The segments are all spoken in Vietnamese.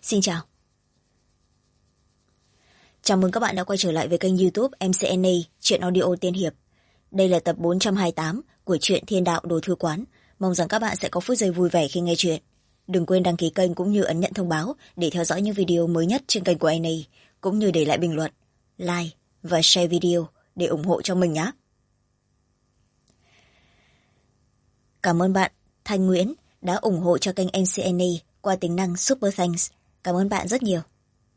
Xin chào. Chào mừng các bạn đã quay trở lại với kênh YouTube MCNA Truyện Audio Tiên Hiệp. Đây là tập 428 của truyện Thiên Đạo Đồ Thư Quán. Mong rằng các bạn sẽ có phút giây vui vẻ khi nghe chuyện. Đừng quên đăng ký kênh cũng như ấn nhận thông báo để theo dõi những video mới nhất trên kênh của NA, cũng như để lại bình luận, like và share video để ủng hộ cho mình nhé. Cảm ơn bạn Thanh Nguyễn đã ủng hộ cho kênh MCNA qua tính năng Super Thanks. Cảm ơn bạn rất nhiều.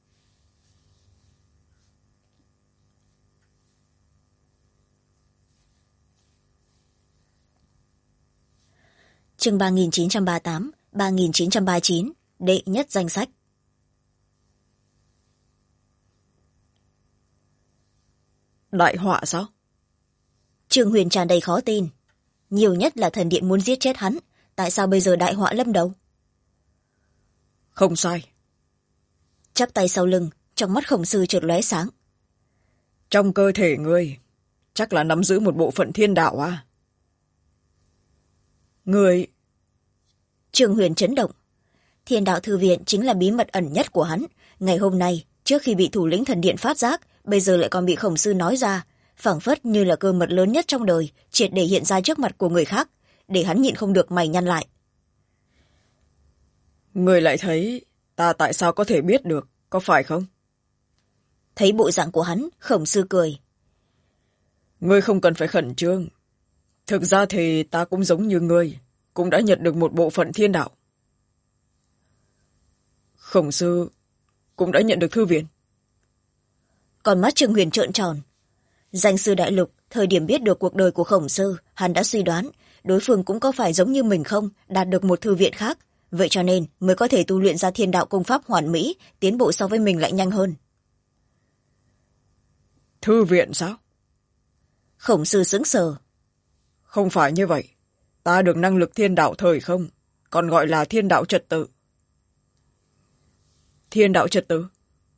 Chương 3938, 3939, đệ nhất danh sách. Đại họa sao? Trương Huyền tràn đầy khó tin. Nhiều nhất là thần điện muốn giết chết hắn. Tại sao bây giờ đại họa lâm đầu? Không sai. Chắp tay sau lưng, trong mắt Khổng Sư chợt lóe sáng. Trong cơ thể ngươi chắc là nắm giữ một bộ phận thiên đạo à? Ngươi... Trương Huyền chấn động. Thiên đạo thư viện chính là bí mật ẩn nhất của hắn. Ngày hôm nay, trước khi bị thủ lĩnh thần điện phát giác, bây giờ lại còn bị Khổng Sư nói ra, phảng phất như là cơ mật lớn nhất trong đời, triệt để hiện ra trước mặt của người khác, để hắn nhịn không được mày nhăn lại. Ngươi lại thấy ta tại sao có thể biết được, có phải không? Thấy bộ dạng của hắn, Khổng Sư cười. Ngươi không cần phải khẩn trương. Thực ra thì ta cũng giống như ngươi, cũng đã nhận được một bộ phận thiên đạo. Khổng Sư cũng đã nhận được thư viện. Còn mắt Trương Huyền trợn tròn. Danh sư đại lục, thời điểm biết được cuộc đời của Khổng Sư, hắn đã suy đoán đối phương cũng có phải giống như mình không, đạt được một thư viện khác. Vậy cho nên mới có thể tu luyện ra thiên đạo công pháp hoàn mỹ, tiến bộ so với mình lại nhanh hơn. Thư viện sao? Khổng Sư sững sờ. Không phải như vậy. Ta được năng lực thiên đạo thời không, còn gọi là thiên đạo trật tự. Thiên đạo trật tự?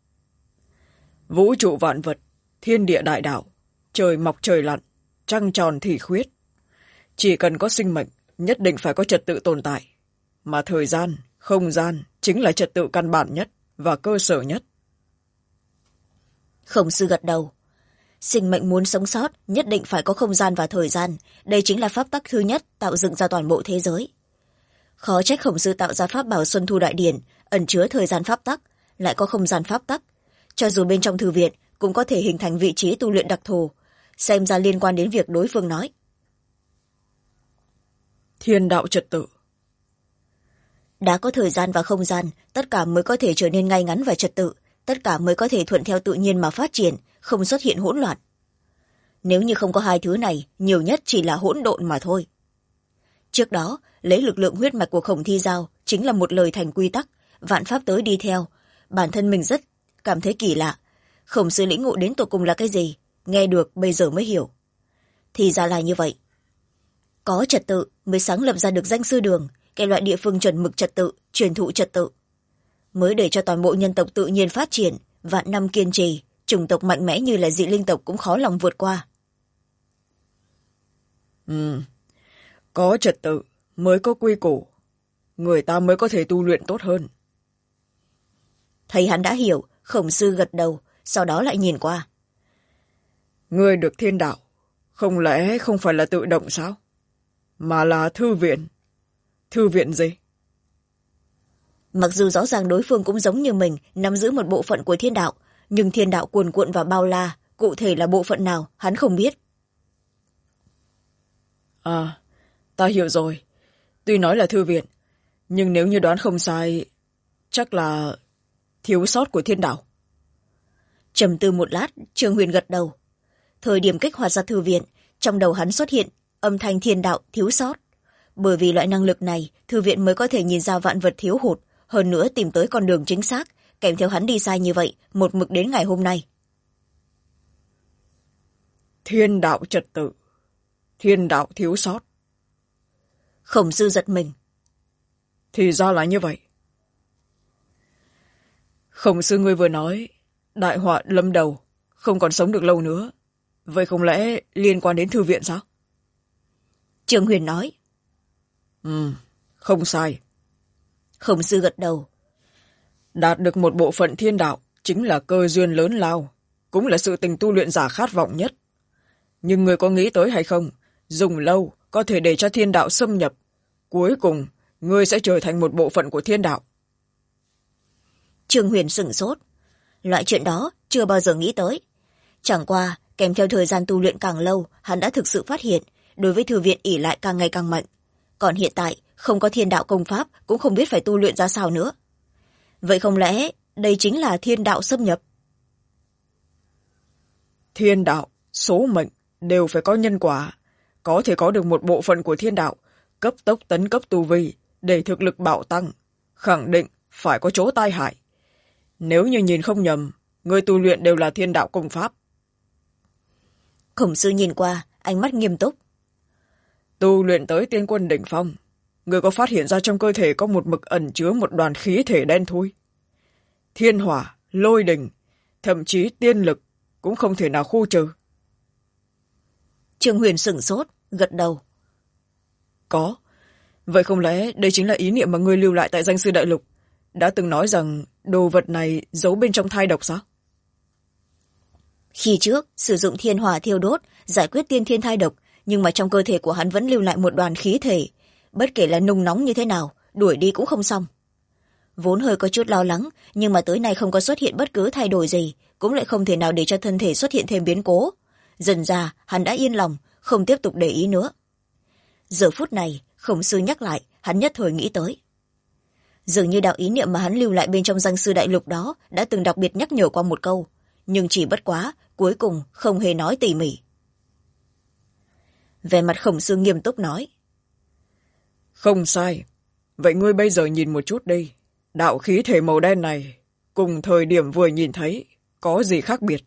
Vũ trụ vạn vật, thiên địa đại đạo, trời mọc trời lặn, trăng tròn thì khuyết. Chỉ cần có sinh mệnh, nhất định phải có trật tự tồn tại. Mà thời gian, không gian chính là trật tự căn bản nhất và cơ sở nhất. Khổng Sư gật đầu. Sinh mệnh muốn sống sót, nhất định phải có không gian và thời gian. Đây chính là pháp tắc thứ nhất tạo dựng ra toàn bộ thế giới. Khó trách Khổng Sư tạo ra pháp bảo Xuân Thu Đại Điển, ẩn chứa thời gian pháp tắc, lại có không gian pháp tắc. Cho dù bên trong thư viện, cũng có thể hình thành vị trí tu luyện đặc thù, xem ra liên quan đến việc đối phương nói. Thiên đạo trật tự. Đã có thời gian và không gian, tất cả mới có thể trở nên ngay ngắn và trật tự, tất cả mới có thể thuận theo tự nhiên mà phát triển, không xuất hiện hỗn loạn. Nếu như không có hai thứ này, nhiều nhất chỉ là hỗn độn mà thôi. Trước đó, lấy lực lượng huyết mạch của Khổng Thi Giao chính là một lời thành quy tắc, vạn pháp tới đi theo. Bản thân mình rất cảm thấy kỳ lạ. Khổng Sư lĩnh ngộ đến tột cùng là cái gì? Nghe được bây giờ mới hiểu. Thì ra là như vậy. Có trật tự mới sáng lập ra được danh sư đường, cái loại địa phương chuẩn mực trật tự, truyền thụ trật tự. Mới để cho toàn bộ nhân tộc tự nhiên phát triển, vạn năm kiên trì, chủng tộc mạnh mẽ như là dị linh tộc cũng khó lòng vượt qua. Có trật tự mới có quy củ, người ta mới có thể tu luyện tốt hơn. Thấy hắn đã hiểu, Khổng Sư gật đầu, sau đó lại nhìn qua. Ngươi được thiên đạo, không lẽ không phải là tự động sao? Mà là thư viện. Thư viện gì? Mặc dù rõ ràng đối phương cũng giống như mình, nắm giữ một bộ phận của thiên đạo, nhưng thiên đạo cuồn cuộn và bao la, cụ thể là bộ phận nào, hắn không biết. À, ta hiểu rồi. Tuy nói là thư viện, nhưng nếu như đoán không sai, chắc là thiếu sót của thiên đạo. Trầm tư một lát, Trương Huyền gật đầu. Thời điểm kích hoạt ra thư viện, trong đầu hắn xuất hiện âm thanh thiên đạo thiếu sót. Bởi vì loại năng lực này, thư viện mới có thể nhìn ra vạn vật thiếu hụt, hơn nữa tìm tới con đường chính xác, kèm theo hắn đi sai như vậy, một mực đến ngày hôm nay. Thiên đạo trật tự, thiên đạo thiếu sót. Khổng Sư giật mình. Thì ra là như vậy. Khổng Sư ngươi vừa nói, đại họa lâm đầu, không còn sống được lâu nữa. Vậy không lẽ liên quan đến thư viện sao? Trương Huyền nói. Không sai. Khổng Sư gật đầu. Đạt được một bộ phận thiên đạo chính là cơ duyên lớn lao, cũng là sự tình tu luyện giả khát vọng nhất. Nhưng người có nghĩ tới hay không, dùng lâu có thể để cho thiên đạo xâm nhập. Cuối cùng, ngươi sẽ trở thành một bộ phận của thiên đạo. Trương Huyền sửng sốt. Loại chuyện đó chưa bao giờ nghĩ tới. Chẳng qua, kèm theo thời gian tu luyện càng lâu, hắn đã thực sự phát hiện, đối với thư viện ỷ lại càng ngày càng mạnh. Còn hiện tại, không có thiên đạo công pháp, cũng không biết phải tu luyện ra sao nữa. Vậy không lẽ, đây chính là thiên đạo xâm nhập? Thiên đạo, số mệnh, đều phải có nhân quả. Có thể có được một bộ phận của thiên đạo, cấp tốc tấn cấp tu vi, để thực lực bạo tăng. Khẳng định phải có chỗ tai hại. Nếu như nhìn không nhầm, người tu luyện đều là thiên đạo công pháp. Khổng sư nhìn qua, ánh mắt nghiêm túc. Tu luyện tới tiên quân đỉnh phong, người có phát hiện ra trong cơ thể có một mực ẩn chứa một đoàn khí thể đen thui. Thiên hỏa, lôi đình, thậm chí tiên lực cũng không thể nào khu trừ. Trương Huyền sửng sốt, gật đầu. Có. Vậy không lẽ đây chính là ý niệm mà ngươi lưu lại tại danh sư đại lục? Đã từng nói rằng đồ vật này giấu bên trong thai độc sao? Khi trước, sử dụng thiên hỏa thiêu đốt, giải quyết tiên thiên thai độc, nhưng mà trong cơ thể của hắn vẫn lưu lại một đoàn khí thể. Bất kể là nung nóng như thế nào, đuổi đi cũng không xong. Vốn hơi có chút lo lắng, nhưng mà tới nay không có xuất hiện bất cứ thay đổi gì, cũng lại không thể nào để cho thân thể xuất hiện thêm biến cố. Dần ra, hắn đã yên lòng, không tiếp tục để ý nữa. Giờ phút này, Khổng sư nhắc lại, hắn nhất thời nghĩ tới. Dường như đạo ý niệm mà hắn lưu lại bên trong danh sư đại lục đó đã từng đặc biệt nhắc nhở qua một câu, nhưng chỉ bất quá, cuối cùng không hề nói tỉ mỉ. Về mặt Khổng sư nghiêm túc nói. Không sai. Vậy ngươi bây giờ nhìn một chút đi. Đạo khí thể màu đen này, cùng thời điểm vừa nhìn thấy, có gì khác biệt?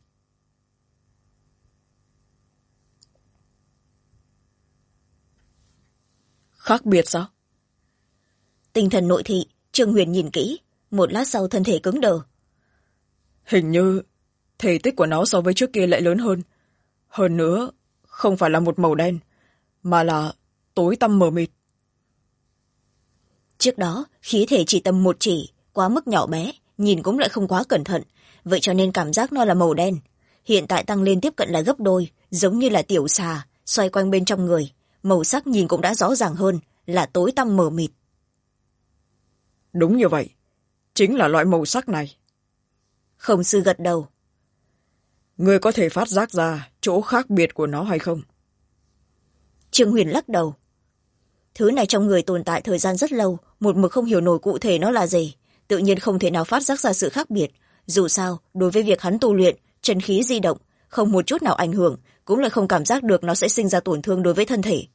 Khác biệt sao? Tinh thần nội thị, Trương Huyền nhìn kỹ, một lát sau thân thể cứng đờ. Hình như thể tích của nó so với trước kia lại lớn hơn. Hơn nữa, không phải là một màu đen, mà là tối tăm mờ mịt. Trước đó, khí thể chỉ tầm một chỉ, quá mức nhỏ bé, nhìn cũng lại không quá cẩn thận, vậy cho nên cảm giác nó là màu đen. Hiện tại tăng lên tiếp cận là gấp đôi, giống như là tiểu xà, xoay quanh bên trong người. Màu sắc nhìn cũng đã rõ ràng hơn, là tối tăm mờ mịt. Đúng như vậy, chính là loại màu sắc này. Khổng sư gật đầu. Ngươi có thể phát giác ra chỗ khác biệt của nó hay không? Trương Huyền lắc đầu. Thứ này trong người tồn tại thời gian rất lâu, một mực không hiểu nổi cụ thể nó là gì. Tự nhiên không thể nào phát giác ra sự khác biệt. Dù sao, đối với việc hắn tu luyện, chân khí di động, không một chút nào ảnh hưởng, cũng lại không cảm giác được nó sẽ sinh ra tổn thương đối với thân thể.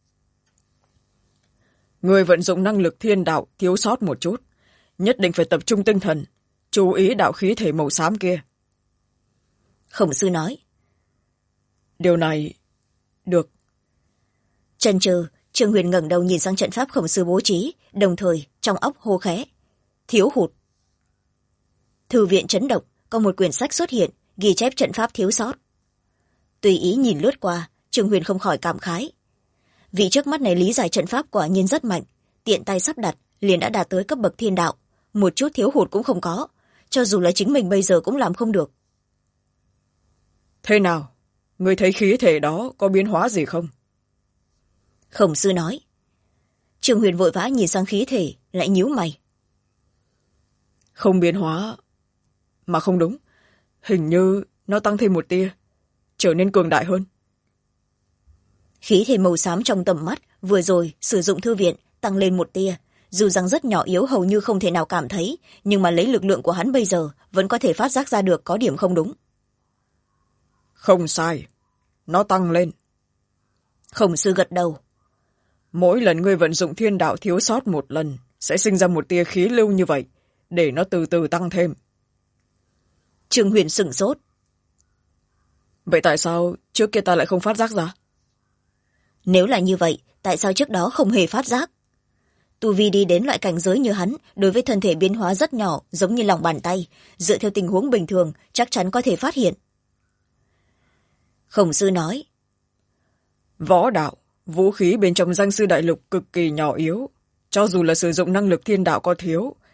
Người vận dụng năng lực thiên đạo thiếu sót một chút. Nhất định phải tập trung tinh thần, chú ý đạo khí thể màu xám kia. Khổng sư nói. Điều này... được. Chần chừ, Trương Huyền ngẩng đầu nhìn sang trận pháp khổng sư bố trí, đồng thời trong óc hô khẽ. Thiếu hụt. Thư viện chấn động, có một quyển sách xuất hiện, ghi chép trận pháp thiếu sót. Tùy ý nhìn lướt qua, Trương Huyền không khỏi cảm khái. Vị trước mắt này lý giải trận pháp quả nhiên rất mạnh, tiện tay sắp đặt, liền đã đạt tới cấp bậc thiên đạo. Một chút thiếu hụt cũng không có, cho dù là chính mình bây giờ cũng làm không được. Thế nào? Người thấy khí thể đó có biến hóa gì không? Khổng sư nói. Trương Huyền vội vã nhìn sang khí thể, lại nhíu mày. Không biến hóa. Mà không đúng. Hình như nó tăng thêm một tia, trở nên cường đại hơn. Khí thể màu xám trong tầm mắt, vừa rồi sử dụng thư viện, tăng lên một tia. Dù rằng rất nhỏ yếu hầu như không thể nào cảm thấy, nhưng mà lấy lực lượng của hắn bây giờ, vẫn có thể phát giác ra được có điểm không đúng. Không sai. Nó tăng lên. Khổng sư gật đầu. Mỗi lần ngươi vận dụng thiên đạo thiếu sót một lần, sẽ sinh ra một tia khí lưu như vậy, để nó từ từ tăng thêm. Trương Huyền sửng sốt. Vậy tại sao trước kia ta lại không phát giác ra? Nếu là như vậy, tại sao trước đó không hề phát giác? Tu vi đi đến loại cảnh giới như hắn, đối với thân thể biến hóa rất nhỏ, giống như lòng bàn tay, dựa theo tình huống bình thường, chắc chắn có thể phát hiện. Khổng sư nói. Võ đạo, vũ khí bên trong danh sư đại lục cực kỳ nhỏ yếu. Cho dù là sử dụng năng lực thiên đạo có thiếu,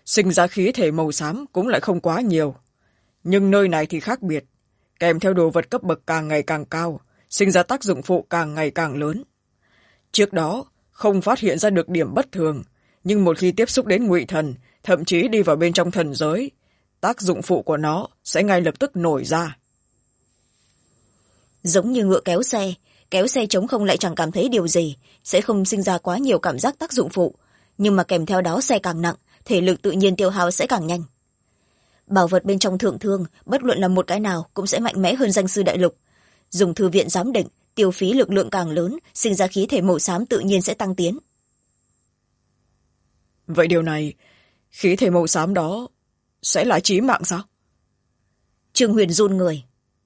sinh ra khí thể màu xám cũng lại không quá nhiều. Nhưng nơi này thì khác biệt, kèm theo đồ vật cấp bậc càng ngày càng cao, sinh ra tác dụng phụ càng ngày càng lớn. Trước đó không phát hiện ra được điểm bất thường, nhưng một khi tiếp xúc đến ngụy thần, thậm chí đi vào bên trong thần giới, tác dụng phụ của nó sẽ ngay lập tức nổi ra. Giống như ngựa kéo xe trống không lại chẳng cảm thấy điều gì, sẽ không sinh ra quá nhiều cảm giác tác dụng phụ, nhưng mà kèm theo đó xe càng nặng, thể lực tự nhiên tiêu hao sẽ càng nhanh. Bảo vật bên trong thượng thương, bất luận là một cái nào cũng sẽ mạnh mẽ hơn danh sư đại lục. Dùng thư viện giám định, tiêu phí lực lượng càng lớn, sinh ra khí thể màu xám tự nhiên sẽ tăng tiến. Vậy điều này, khí thể màu xám đó sẽ là chí mạng sao? Trương Huyền run người.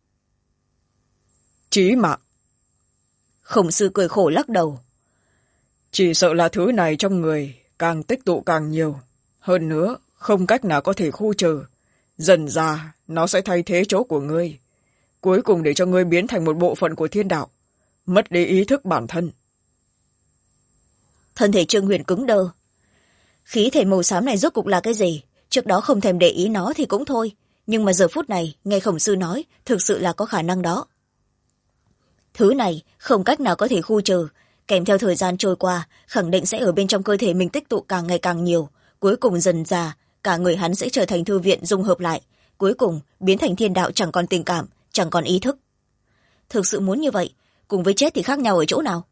Chí mạng? Khổng sư cười khổ lắc đầu. Chỉ sợ là thứ này trong người càng tích tụ càng nhiều, hơn nữa không cách nào có thể khu trừ. Dần ra nó sẽ thay thế chỗ của ngươi, cuối cùng để cho ngươi biến thành một bộ phận của thiên đạo, mất đi ý thức bản thân. Thân thể Trương Huyền cứng đơ. Khí thể màu xám này rốt cục là cái gì? Trước đó không thèm để ý nó thì cũng thôi, nhưng mà giờ phút này nghe khổng sư nói, thực sự là có khả năng đó. Thứ này không cách nào có thể khu trừ, kèm theo thời gian trôi qua, khẳng định sẽ ở bên trong cơ thể mình tích tụ càng ngày càng nhiều, cuối cùng dần dà cả người hắn sẽ trở thành thư viện dung hợp lại, cuối cùng biến thành thiên đạo, chẳng còn tình cảm, chẳng còn ý thức. Thực sự muốn như vậy, cùng với chết thì khác nhau ở chỗ nào?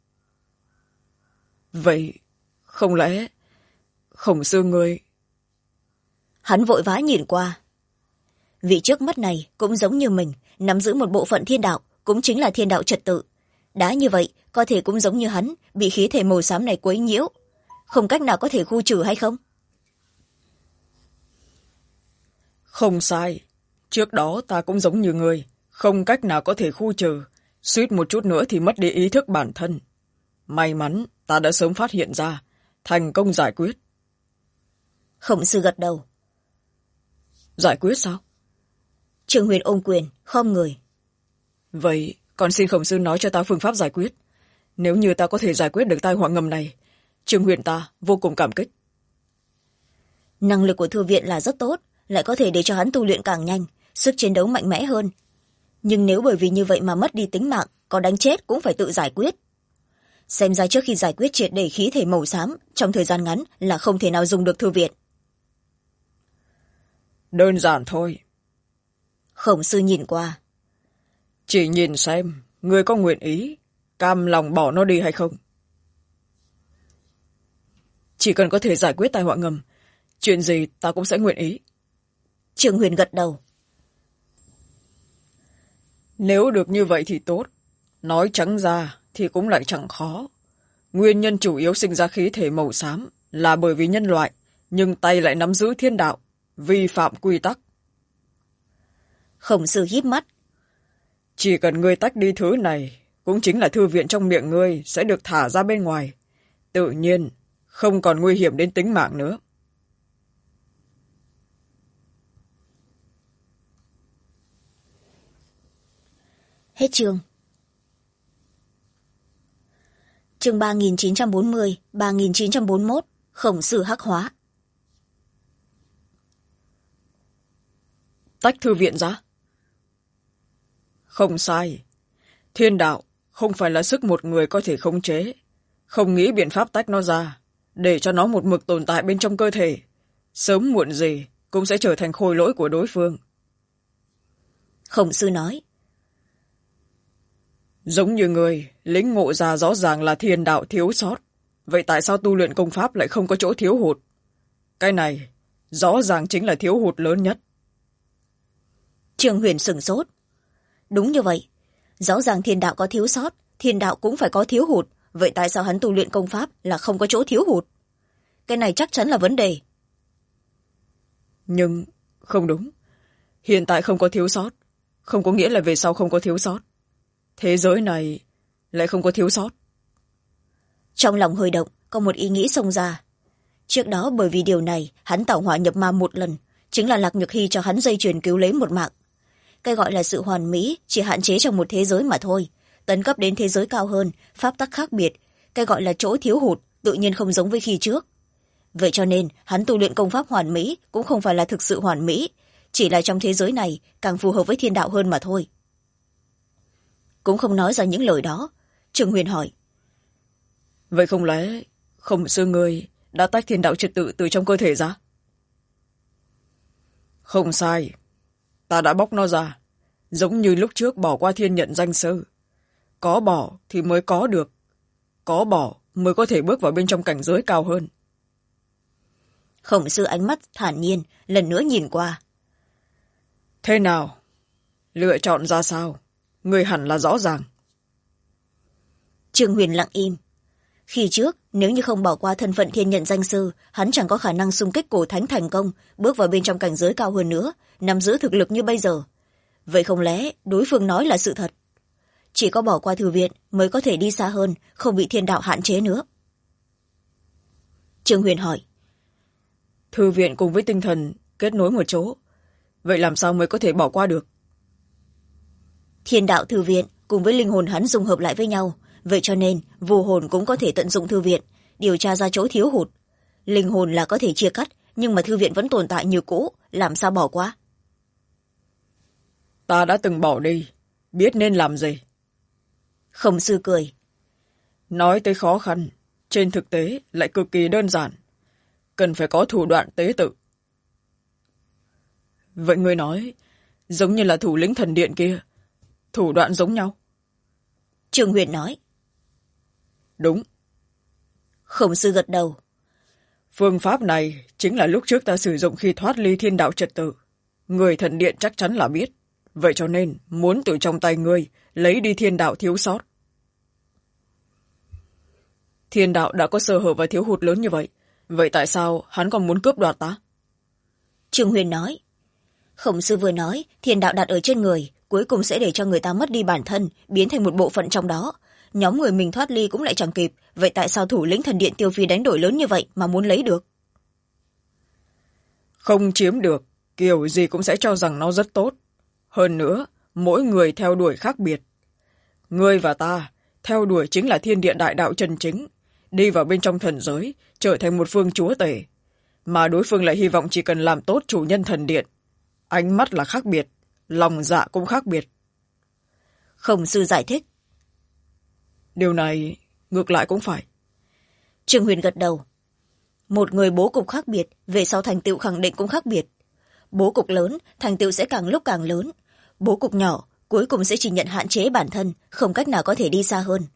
Vậy không lẽ khổng sư ngươi? Hắn vội vã nhìn qua. Vị trước mắt này cũng giống như mình, nắm giữ một bộ phận thiên đạo, cũng chính là thiên đạo trật tự. Đã như vậy, có thể cũng giống như hắn, bị khí thể màu xám này quấy nhiễu, không cách nào có thể khu trừ hay không? Không sai, trước đó ta cũng giống như ngươi, không cách nào có thể khu trừ, suýt một chút nữa thì mất đi ý thức bản thân. May mắn ta đã sớm phát hiện ra, thành công giải quyết. Khổng sư gật đầu. Giải quyết sao? Trương Huyền ôm quyền, khom người. Vậy còn xin khổng sư nói cho ta phương pháp giải quyết. Nếu như ta có thể giải quyết được tai họa ngầm này, Trương Huyền ta vô cùng cảm kích. Năng lực của thư viện là rất tốt, lại có thể để cho hắn tu luyện càng nhanh, sức chiến đấu mạnh mẽ hơn. Nhưng nếu bởi vì như vậy mà mất đi tính mạng, có đánh chết cũng phải tự giải quyết. Xem ra trước khi giải quyết triệt để khí thể màu xám, trong thời gian ngắn là không thể nào dùng được thư viện. Đơn giản thôi. Khổng sư nhìn qua. Chỉ nhìn xem, ngươi có nguyện ý, cam lòng bỏ nó đi hay không? Chỉ cần có thể giải quyết tai họa ngầm, chuyện gì ta cũng sẽ nguyện ý. Trương Huyền gật đầu. Nếu được như vậy thì tốt. Nói trắng ra thì cũng lại chẳng khó. Nguyên nhân chủ yếu sinh ra khí thể màu xám là bởi vì nhân loại, nhưng tay lại nắm giữ thiên đạo, vi phạm quy tắc. Khổng sư híp mắt. Chỉ cần ngươi tách đi thứ này, cũng chính là thư viện trong miệng ngươi sẽ được thả ra bên ngoài. Tự nhiên, không còn nguy hiểm đến tính mạng nữa. Hết chương. Chương 3940, 3941, Khổng sư hắc hóa. Tách thư viện ra? Không sai. Thiên đạo không phải là sức một người có thể khống chế. Không nghĩ biện pháp tách nó ra, để cho nó một mực tồn tại bên trong cơ thể. Sớm muộn gì cũng sẽ trở thành khôi lỗi của đối phương. Khổng sư nói. Giống như người, lĩnh ngộ ra rõ ràng là thiên đạo thiếu sót. Vậy tại sao tu luyện công pháp lại không có chỗ thiếu hụt? Cái này, rõ ràng chính là thiếu hụt lớn nhất. Trương Huyền sửng sốt. Đúng như vậy. Rõ ràng thiên đạo có thiếu sót, thiên đạo cũng phải có thiếu hụt. Vậy tại sao hắn tu luyện công pháp là không có chỗ thiếu hụt? Cái này chắc chắn là vấn đề. Nhưng, không đúng. Hiện tại không có thiếu sót, không có nghĩa là về sau không có thiếu sót. Thế giới này lại không có thiếu sót. Trong lòng hơi động, có một ý nghĩ xông ra. Trước đó bởi vì điều này, hắn tảo hỏa nhập ma một lần, chính là Lạc Nhược Hy cho hắn dây chuyền cứu lấy một mạng. Cái gọi là sự hoàn mỹ chỉ hạn chế trong một thế giới mà thôi. Tấn cấp đến thế giới cao hơn, pháp tắc khác biệt. Cái gọi là chỗ thiếu hụt tự nhiên không giống với khi trước. vậy cho nên hắn tu luyện công pháp hoàn mỹ cũng không phải là thực sự hoàn mỹ, chỉ là trong thế giới này càng phù hợp với thiên đạo hơn mà thôi. Cũng không nói ra những lời đó, Trường Huyền hỏi, vậy không lẽ Khổng sư ngươi đã tách thiên đạo trật tự từ trong cơ thể ra? Không sai, ta đã bóc nó ra, giống như lúc trước bỏ qua thiên nhận danh sư. Có bỏ thì mới có được, có bỏ mới có thể bước vào bên trong cảnh giới cao hơn. Khổng sư ánh mắt thản nhiên lần nữa nhìn qua. Thế nào, lựa chọn ra sao? Ngươi hẳn là rõ ràng. Trương Huyền lặng im. Khi trước, nếu như không bỏ qua thân phận thiên nhận danh sư, hắn chẳng có khả năng xung kích cổ thánh thành công, bước vào bên trong cảnh giới cao hơn nữa, nắm giữ thực lực như bây giờ. Vậy không lẽ đối phương nói là sự thật? Chỉ có bỏ qua thư viện mới có thể đi xa hơn, không bị thiên đạo hạn chế nữa. Trương Huyền hỏi, Thư viện cùng với tinh thần kết nối một chỗ, vậy làm sao mới có thể bỏ qua được? Thiên đạo thư viện cùng với linh hồn hắn dung hợp lại với nhau, vậy cho nên vô hồn cũng có thể tận dụng thư viện, điều tra ra chỗ thiếu hụt. Linh hồn là có thể chia cắt, nhưng mà thư viện vẫn tồn tại như cũ, làm sao bỏ qua? Ta đã từng bỏ đi, biết nên làm gì. Khổng sư cười, nói tới khó khăn, trên thực tế lại cực kỳ đơn giản, cần phải có thủ đoạn tế tự. Vậy ngươi nói, giống như là thủ lĩnh thần điện kia, thủ đoạn giống nhau? Trương Huyền nói, đúng. Khổng sư gật đầu, Phương pháp này chính là lúc trước ta sử dụng khi thoát ly thiên đạo trật tự. Người thần điện chắc chắn là biết, vậy cho nên muốn từ trong tay ngươi lấy đi thiên đạo thiếu sót. Thiên đạo đã có sơ hở và thiếu hụt lớn như vậy, vậy tại sao hắn còn muốn cướp đoạt ta? Trương Huyền nói, Khổng sư vừa nói thiên đạo đặt ở trên người, cuối cùng sẽ để cho người ta mất đi bản thân, biến thành một bộ phận trong đó. Nhóm người mình thoát ly cũng lại chẳng kịp, vậy tại sao thủ lĩnh thần điện Tiêu Phi đánh đổi lớn như vậy mà muốn lấy được? Không chiếm được, kiểu gì cũng sẽ cho rằng nó rất tốt. Hơn nữa, mỗi người theo đuổi khác biệt. Ngươi và ta theo đuổi chính là thiên địa đại đạo chân chính, đi vào bên trong thần giới, trở thành một phương chúa tể. Mà đối phương lại hy vọng chỉ cần làm tốt chủ nhân thần điện. Ánh mắt là khác biệt, lòng dạ cũng khác biệt. Khổng sư giải thích, điều này ngược lại cũng phải. Trương Huyền gật đầu, một người bố cục khác biệt, về sau thành tựu khẳng định cũng khác biệt. Bố cục lớn, thành tựu sẽ càng lúc càng lớn. Bố cục nhỏ, cuối cùng sẽ chỉ nhận hạn chế bản thân, không cách nào có thể đi xa hơn.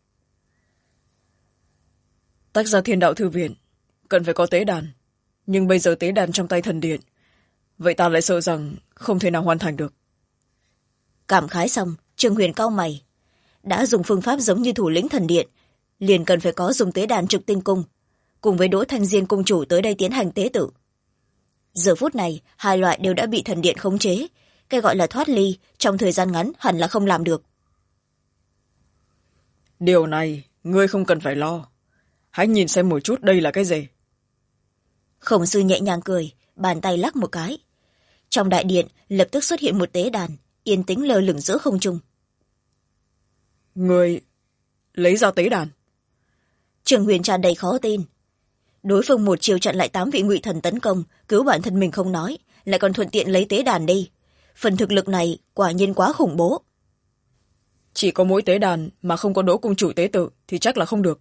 Tách ra thiên đạo thư viện, cần phải có tế đàn. Nhưng bây giờ tế đàn trong tay thần điện, vậy ta lại sợ rằng không thể nào hoàn thành được. Cảm khái xong, Trương Huyền cau mày. Đã dùng phương pháp giống như thủ lĩnh thần điện, liền cần phải có dùng tế đàn trực tinh cung, cùng với Đỗ Thanh Diên cung chủ tới đây tiến hành tế tự. Giờ phút này, hai loại đều đã bị thần điện khống chế, cái gọi là thoát ly, trong thời gian ngắn hẳn là không làm được. Điều này, ngươi không cần phải lo. Hãy nhìn xem một chút đây là cái gì. Khổng sư nhẹ nhàng cười, bàn tay lắc một cái. Trong đại điện, lập tức xuất hiện một tế đàn, yên tĩnh lơ lửng giữa không trung. Ngươi lấy ra tế đàn? Trương Huyền tràn đầy khó tin. Đối phương một chiều chặn lại 8 vị ngụy thần tấn công, cứu bản thân mình không nói, lại còn thuận tiện lấy tế đàn đi. Phần thực lực này quả nhiên quá khủng bố. Chỉ có mỗi tế đàn mà không có Đỗ cung chủ tế tự thì chắc là không được.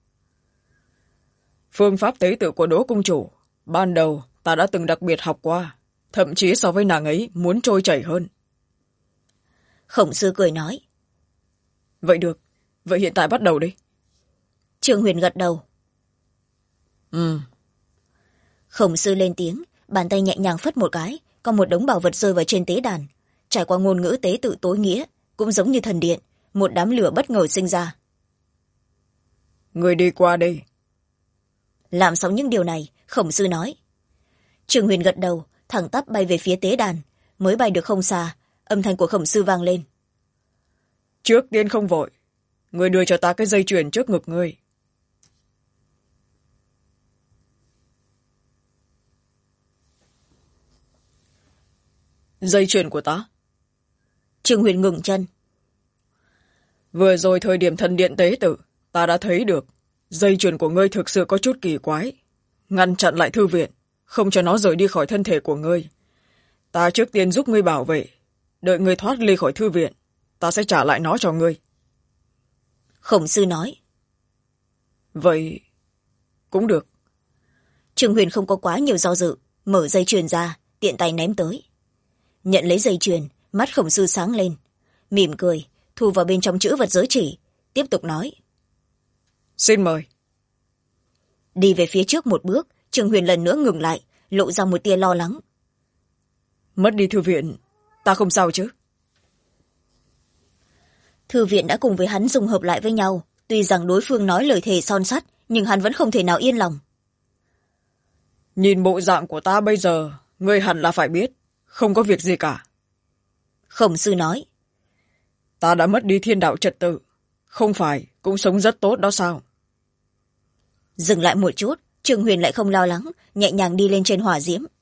Phương pháp tế tự của Đỗ cung chủ, ban đầu ta đã từng đặc biệt học qua, thậm chí so với nàng ấy muốn trôi chảy hơn. Khổng sư cười nói. Vậy được, vậy hiện tại bắt đầu đi. Trương Huyền gật đầu. Khổng sư lên tiếng, bàn tay nhẹ nhàng phất một cái, có một đống bảo vật rơi vào trên tế đàn. Trải qua ngôn ngữ tế tự tối nghĩa, cũng giống như thần điện, một đám lửa bất ngờ sinh ra. Người đi qua đây. Làm xong những điều này, Khổng sư nói. Trương Huyền gật đầu, thẳng tắp bay về phía tế đàn. Mới bay được không xa, âm thanh của Khổng sư vang lên. Trước tiên không vội, người đưa cho ta cái dây chuyền trước ngực ngươi. Dây chuyền của ta? Trương Huyền ngừng chân. Vừa rồi thời điểm thần điện tế tự, ta đã thấy được dây chuyền của ngươi thực sự có chút kỳ quái. ngăn chặn lại thư viện, không cho nó rời đi khỏi thân thể của ngươi. Ta trước tiên giúp ngươi bảo vệ, đợi ngươi thoát ly khỏi thư viện, ta sẽ trả lại nó cho ngươi. Khổng sư nói. Vậy cũng được. Trương Huyền không có quá nhiều do dự, mở dây chuyền ra, tiện tay ném tới. Nhận lấy dây chuyền, mắt khổng sư sáng lên, mỉm cười, thu vào bên trong chữ vật giới chỉ, tiếp tục nói. Xin mời. Đi về phía trước một bước, Trương Huyền lần nữa ngừng lại, lộ ra một tia lo lắng. Mất đi thư viện, ta không sao chứ? Thư viện đã cùng với hắn dung hợp lại với nhau, tuy rằng đối phương nói lời thề son sắt, nhưng hắn vẫn không thể nào yên lòng. Nhìn bộ dạng của ta bây giờ, ngươi hẳn là phải biết, không có việc gì cả. Khổng sư nói. Ta đã mất đi thiên đạo trật tự, không phải cũng sống rất tốt đó sao? Dừng lại một chút, Trương Huyền lại không lo lắng, nhẹ nhàng đi lên trên hỏa diễm.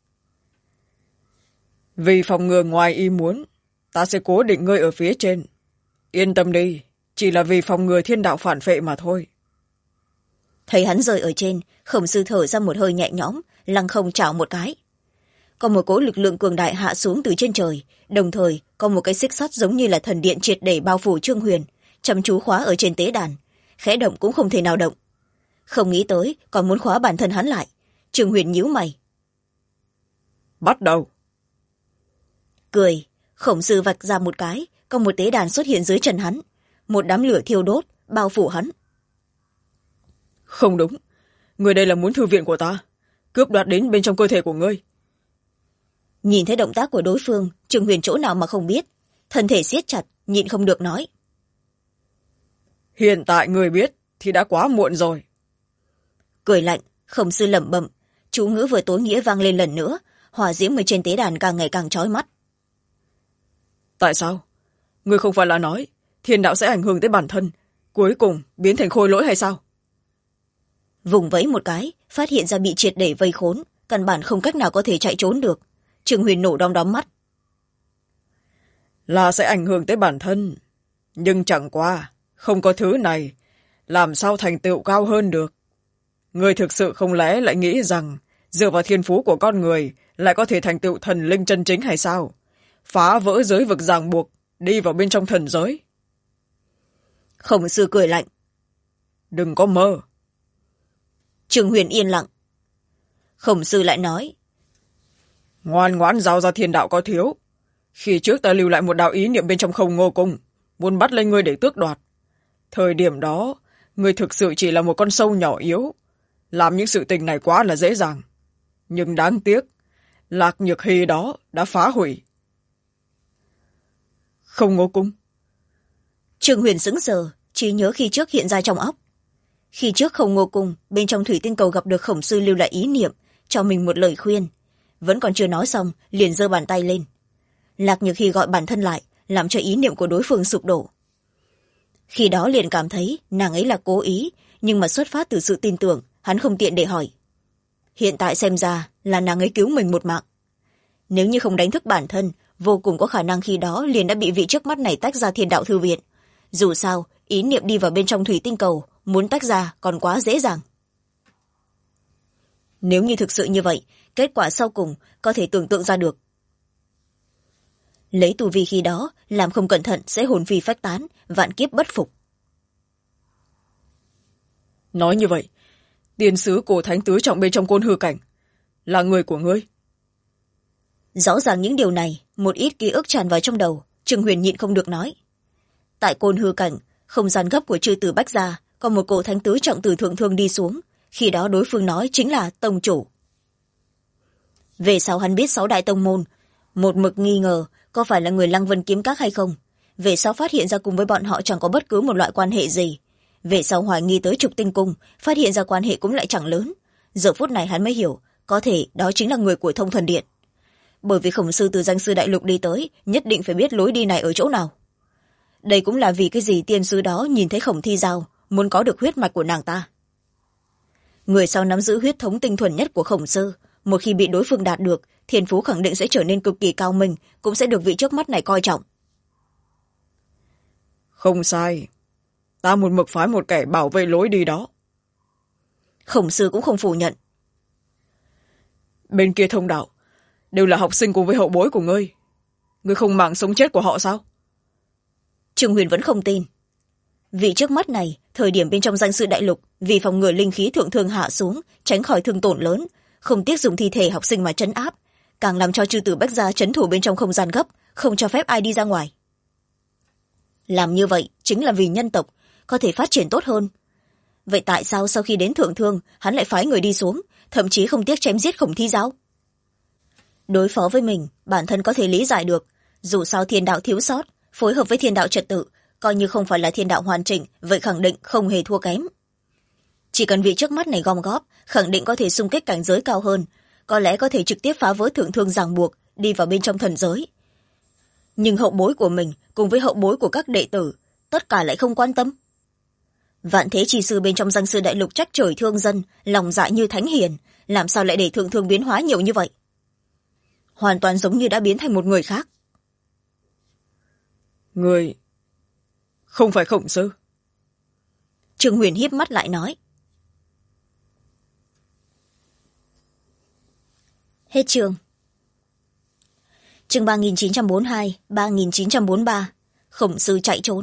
Vì phòng ngừa ngoài ý muốn, ta sẽ cố định ngươi ở phía trên. Yên tâm đi, chỉ là vì phòng ngừa thiên đạo phản phệ mà thôi. Thấy hắn rơi ở trên, khổng sư thở ra một hơi nhẹ nhõm, lăng không chảo một cái. Có một cỗ lực lượng cường đại hạ xuống từ trên trời, đồng thời có một cái xích sắt giống như là thần điện triệt để bao phủ Trương Huyền, chăm chú khóa ở trên tế đàn, khẽ động cũng không thể nào động. Không nghĩ tới còn muốn khóa bản thân hắn lại. Trương Huyền nhíu mày. Bắt đầu. Cười, khổng sư vạch ra một cái, có một tế đàn xuất hiện dưới chân hắn, một đám lửa thiêu đốt bao phủ hắn. Không đúng, người đây là muốn thư viện của ta, cướp đoạt đến bên trong cơ thể của ngươi. Nhìn thấy động tác của đối phương, Trương Huyền chỗ nào mà không biết, thân thể siết chặt, nhịn không được nói. Hiện tại người biết thì đã quá muộn rồi. Cười lạnh, khổng sư lẩm bẩm, chú ngữ vừa tối nghĩa vang lên lần nữa, hỏa diễm ở trên tế đàn càng ngày càng chói mắt. Tại sao? Ngươi không phải là nói thiên đạo sẽ ảnh hưởng tới bản thân, cuối cùng biến thành khôi lỗi hay sao? Vùng vẫy một cái, phát hiện ra bị triệt để vây khốn, căn bản không cách nào có thể chạy trốn được. Trương Huyền nổ đom đóm mắt. Là sẽ ảnh hưởng tới bản thân, nhưng chẳng qua không có thứ này, làm sao thành tựu cao hơn được? Ngươi thực sự không lẽ lại nghĩ rằng dựa vào thiên phú của con người lại có thể thành tựu thần linh chân chính hay sao? Phá vỡ giới vực ràng buộc, đi vào bên trong thần giới. Khổng sư cười lạnh. Đừng có mơ. Trương Huyền yên lặng. Khổng sư lại nói. Ngoan ngoãn giao ra thiên đạo có thiếu. Khi trước ta lưu lại một đạo ý niệm bên trong Không Ngô Cung, muốn bắt lên ngươi để tước đoạt. Thời điểm đó, ngươi thực sự chỉ là một con sâu nhỏ yếu. Làm những sự tình này quá là dễ dàng. Nhưng đáng tiếc, Lạc Nhược Hy đó đã phá hủy. Không Ngô Cung. Trương Huyền sững sờ, trí nhớ khi trước hiện ra trong óc. Khi trước Không Ngô Cung, bên trong thủy tinh cầu gặp được khổng sư lưu lại ý niệm, cho mình một lời khuyên. Vẫn còn chưa nói xong, liền giơ bàn tay lên. Lạc Nhược Hy gọi bản thân lại, làm cho ý niệm của đối phương sụp đổ. Khi đó liền cảm thấy nàng ấy là cố ý, nhưng mà xuất phát từ sự tin tưởng, hắn không tiện để hỏi. Hiện tại xem ra là nàng ấy cứu mình một mạng. Nếu như không đánh thức bản thân, vô cùng có khả năng khi đó liền đã bị vị trước mắt này tách ra thiên đạo thư viện. Dù sao, ý niệm đi vào bên trong thủy tinh cầu, muốn tách ra còn quá dễ dàng. Nếu như thực sự như vậy, kết quả sau cùng có thể tưởng tượng ra được. Lấy tu vi khi đó, làm không cẩn thận sẽ hồn phi phách tán, vạn kiếp bất phục. Nói như vậy, tiên sứ cổ thánh tứ trọng bên trong Côn Hư Cảnh là người của ngươi. Rõ ràng những điều này, một ít ký ức tràn vào trong đầu, Trương Huyền nhịn không được nói. Tại Côn Hư Cảnh, không gian gấp của chư tử Bách Gia, có một cổ thánh tứ trọng từ thượng thương đi xuống, khi đó đối phương nói chính là tông chủ. Về sau hắn biết 6 đại tông môn, một mực nghi ngờ có phải là người Lăng Vân Kiếm Các hay không. Về sau phát hiện ra cùng với bọn họ chẳng có bất cứ một loại quan hệ gì. Về sau hoài nghi tới Trục Tinh Cung, phát hiện ra quan hệ cũng lại chẳng lớn. Giờ phút này hắn mới hiểu, có thể đó chính là người của Thông Thần Điện. Bởi vì khổng sư từ danh sư đại lục đi tới, nhất định phải biết lối đi này ở chỗ nào. Đây cũng là vì cái gì tiên sư đó nhìn thấy Khổng Thi Giao, muốn có được huyết mạch của nàng ta. Người sau nắm giữ huyết thống tinh thuần nhất của khổng sư, một khi bị đối phương đạt được, thiên phú khẳng định sẽ trở nên cực kỳ cao minh, cũng sẽ được vị trước mắt này coi trọng. Không sai, ta một mực phái một kẻ bảo vệ lối đi đó. Khổng sư cũng không phủ nhận. Bên kia thông đạo đều là học sinh cùng với hậu bối của ngươi. Ngươi không màng sống chết của họ sao? Trương Huyền vẫn không tin. Vì trước mắt này, thời điểm bên trong danh sư đại lục, vì phòng ngừa linh khí thượng thương hạ xuống, tránh khỏi thương tổn lớn, không tiếc dùng thi thể học sinh mà trấn áp, càng làm cho chư tử Bách Gia trấn thủ bên trong không gian gấp, không cho phép ai đi ra ngoài. Làm như vậy chính là vì nhân tộc có thể phát triển tốt hơn. Vậy tại sao sau khi đến thượng thương, hắn lại phái người đi xuống, thậm chí không tiếc chém giết Khổng Thi Giao? Đối phó với mình, bản thân có thể lý giải được, dù sao thiên đạo thiếu sót, phối hợp với thiên đạo trật tự, coi như không phải là thiên đạo hoàn chỉnh, vậy khẳng định không hề thua kém. Chỉ cần vị trước mắt này gom góp, khẳng định có thể xung kích cảnh giới cao hơn, có lẽ có thể trực tiếp phá vỡ thượng thương ràng buộc, đi vào bên trong thần giới. Nhưng hậu bối của mình cùng với hậu bối của các đệ tử, tất cả lại không quan tâm. Vạn thế chi sư bên trong danh sư đại lục trách trời thương dân, lòng dạ như thánh hiền, làm sao lại để thượng thương biến hóa nhiều như vậy? Hoàn toàn giống như đã biến thành một người khác. Người không phải Khổng sư. Trương Huyền híp mắt lại nói. Hết chương. Chương 3942, 3943. Khổng sư chạy trốn.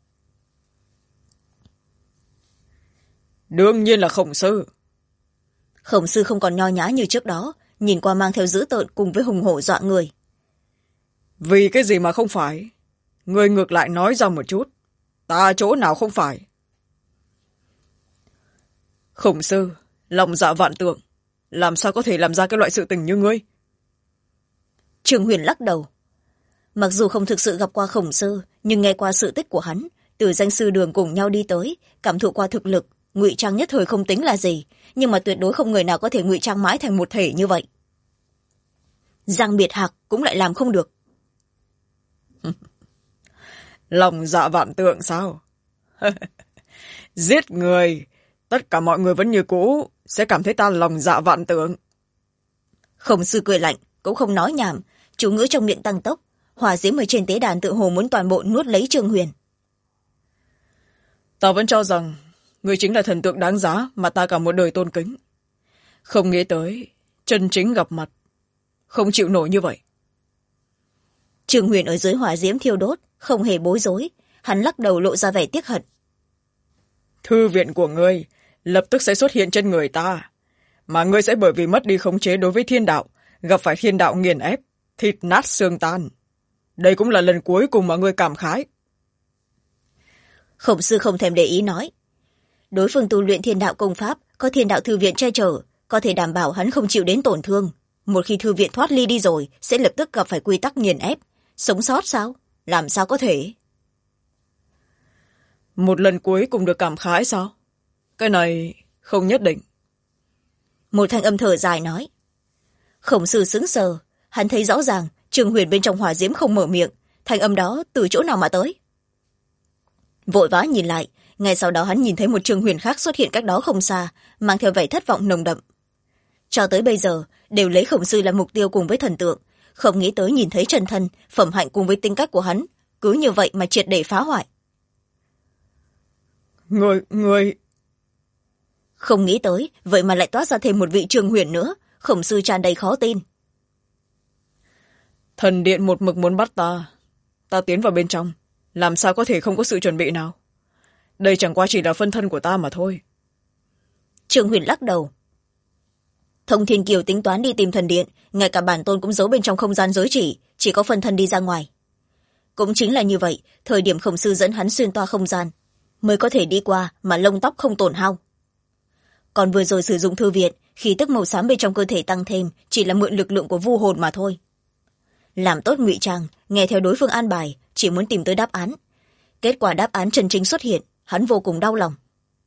Đương nhiên là Khổng sư. Khổng sư không còn nho nhã như trước đó, nhìn qua mang theo dữ tợn cùng với hùng hổ dọa người. Vì cái gì mà không phải? Người ngược lại nói ra một chút. Ta chỗ nào không phải? Khổng sư, lòng dạ vạn tượng, làm sao có thể làm ra cái loại sự tình như ngươi? Trương Huyền lắc đầu. Mặc dù không thực sự gặp qua Khổng sư, nhưng nghe qua sự tích của hắn, từ danh sư đường cùng nhau đi tới, cảm thụ qua thực lực, ngụy trang nhất thời không tính là gì, nhưng mà tuyệt đối không người nào có thể ngụy trang mãi thành một thể như vậy. Giang Biệt Hạc cũng lại làm không được. Lòng dạ vạn tượng sao? Giết người, tất cả mọi người vẫn như cũ, sẽ cảm thấy ta lòng dạ vạn tượng. Khổng sư cười lạnh, cũng không nói nhảm, chú ngữ trong miệng tăng tốc, hỏa diễm ở trên tế đàn tự hồ muốn toàn bộ nuốt lấy Trương Huyền. Ta vẫn cho rằng người chính là thần tượng đáng giá mà ta cả một đời tôn kính. Không nghĩ tới chân chính gặp mặt, không chịu nổi như vậy. Trương Huyền ở dưới hỏa diễm thiêu đốt, không hề bối rối, hắn lắc đầu lộ ra vẻ tiếc hận. Thư viện của ngươi lập tức sẽ xuất hiện trên người ta, mà ngươi sẽ bởi vì mất đi khống chế đối với thiên đạo, gặp phải thiên đạo nghiền ép, thịt nát xương tan. Đây cũng là lần cuối cùng mà ngươi cảm khái. Khổng sư không thèm để ý nói. Đối phương tu luyện thiên đạo công pháp, có thiên đạo thư viện che chở, có thể đảm bảo hắn không chịu đến tổn thương. Một khi thư viện thoát ly đi rồi, sẽ lập tức gặp phải quy tắc nghiền ép. Sống sót sao? Làm sao có thể? Một lần cuối cùng được cảm khái sao? Cái này không nhất định. Một thanh âm thở dài nói. Khổng sư sững sờ, hắn thấy rõ ràng Trương Huyền bên trong hỏa diễm không mở miệng, thanh âm đó từ chỗ nào mà tới? Vội vã nhìn lại, ngay sau đó hắn nhìn thấy một Trương Huyền khác xuất hiện cách đó không xa, mang theo vẻ thất vọng nồng đậm. Cho tới bây giờ đều lấy Khổng sư làm mục tiêu cùng với thần tượng, không nghĩ tới nhìn thấy chân thân, phẩm hạnh cùng với tính cách của hắn, cứ như vậy mà triệt để phá hoại. Người không nghĩ tới, vậy mà lại toát ra thêm một vị Trương Huyền nữa. Khổng sư tràn đầy khó tin. Thần điện một mực muốn bắt ta tiến vào bên trong, làm sao có thể không có sự chuẩn bị nào? Đây chẳng qua chỉ là phân thân của ta mà thôi. Trương Huyền lắc đầu. Thông Thiên Kiều tính toán đi tìm thần điện, ngay cả bản tôn cũng giấu bên trong không gian giới chỉ có phân thân đi ra ngoài. Cũng chính là như vậy, thời điểm Khổng sư dẫn hắn xuyên toa không gian, mới có thể đi qua mà lông tóc không tổn hao. Còn vừa rồi sử dụng thư viện, khí tức màu xám bên trong cơ thể tăng thêm, chỉ là mượn lực lượng của vu hồn mà thôi. Làm tốt ngụy trang, nghe theo đối phương an bài, chỉ muốn tìm tới đáp án. Kết quả đáp án chân chính xuất hiện, hắn vô cùng đau lòng.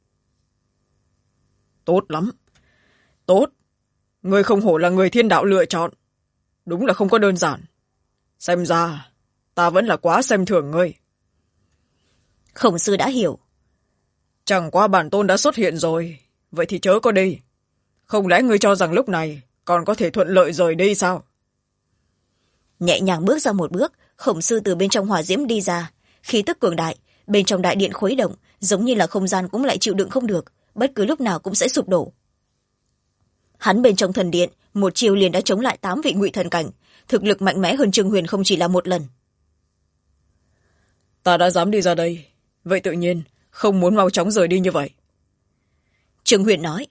Tốt lắm. Tốt. Ngươi không hổ là người thiên đạo lựa chọn. Đúng là không có đơn giản. Xem ra, ta vẫn là quá xem thường ngươi. Khổng sư đã hiểu. Chẳng qua bản tôn đã xuất hiện rồi, vậy thì chớ có đi. Không lẽ ngươi cho rằng lúc này còn có thể thuận lợi rời đi sao? Nhẹ nhàng bước ra một bước, Khổng sư từ bên trong hỏa diễm đi ra, khí tức cường đại, bên trong đại điện khuấy động, giống như là không gian cũng lại chịu đựng không được, bất cứ lúc nào cũng sẽ sụp đổ. Hắn bên trong thần điện một chiều liền đã chống lại 8 vị ngụy thần cảnh, thực lực mạnh mẽ hơn Trương Huyền không chỉ là một lần. Ta đã dám đi ra đây, vậy tự nhiên không muốn mau chóng rời đi như vậy. Trương Huyền nói.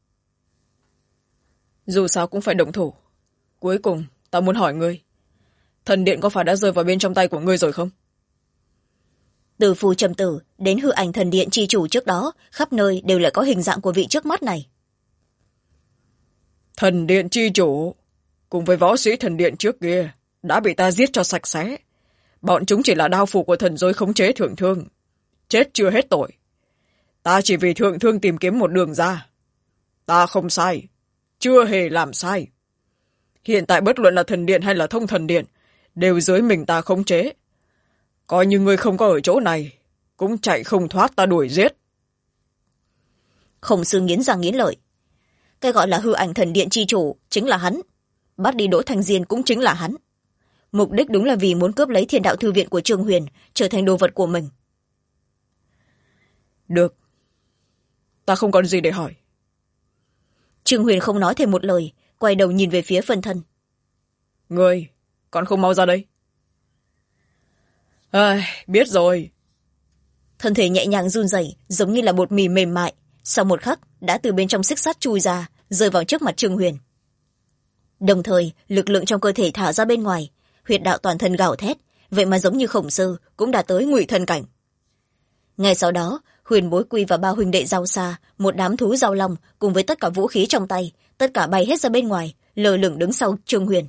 Dù sao cũng phải động thủ. Cuối cùng ta muốn hỏi ngươi, thần điện có phải đã rơi vào bên trong tay của ngươi rồi không? Từ Phù trầm tử đến hư ảnh thần điện chi chủ trước đó, khắp nơi đều lại có hình dạng của vị trước mắt này. Thần điện chi chủ cùng với võ sĩ thần điện trước kia đã bị ta giết cho sạch sẽ. Bọn chúng chỉ là đao phủ của thần giới khống chế thượng thương, chết chưa hết tội. Ta chỉ vì thượng thương tìm kiếm một đường ra. Ta không sai, chưa hề làm sai. Hiện tại bất luận là thần điện hay là thông thần điện đều dưới mình ta khống chế. Coi như ngươi không có ở chỗ này cũng chạy không thoát ta đuổi giết. Khổng Sư nghiến răng nghiến lợi. Cái gọi là hư ảnh thần điện chi chủ chính là hắn, bắt đi Đỗ Thanh Diên cũng chính là hắn. Mục đích đúng là vì muốn cướp lấy Thiên Đạo Thư viện của Trương Huyền trở thành đồ vật của mình. Được, ta không còn gì để hỏi. Trương Huyền không nói thêm một lời, quay đầu nhìn về phía phân thân. Ngươi còn không mau ra đây. Biết rồi. Thân thể nhẹ nhàng run rẩy, giống như là bột mì mềm mại, sau một khắc đã từ bên trong xích sắt chui ra, rơi vào trước mặt Trương Huyền. Đồng thời lực lượng trong cơ thể thả ra bên ngoài, huyệt đạo toàn thân gào thét, vậy mà giống như Khổng Sư cũng đã tới ngụy thần cảnh. Ngay sau đó Huyền Bối Quy và ba huynh đệ giao xa, một đám thú giao long cùng với tất cả vũ khí trong tay, tất cả bay hết ra bên ngoài, lơ lửng đứng sau Trương Huyền.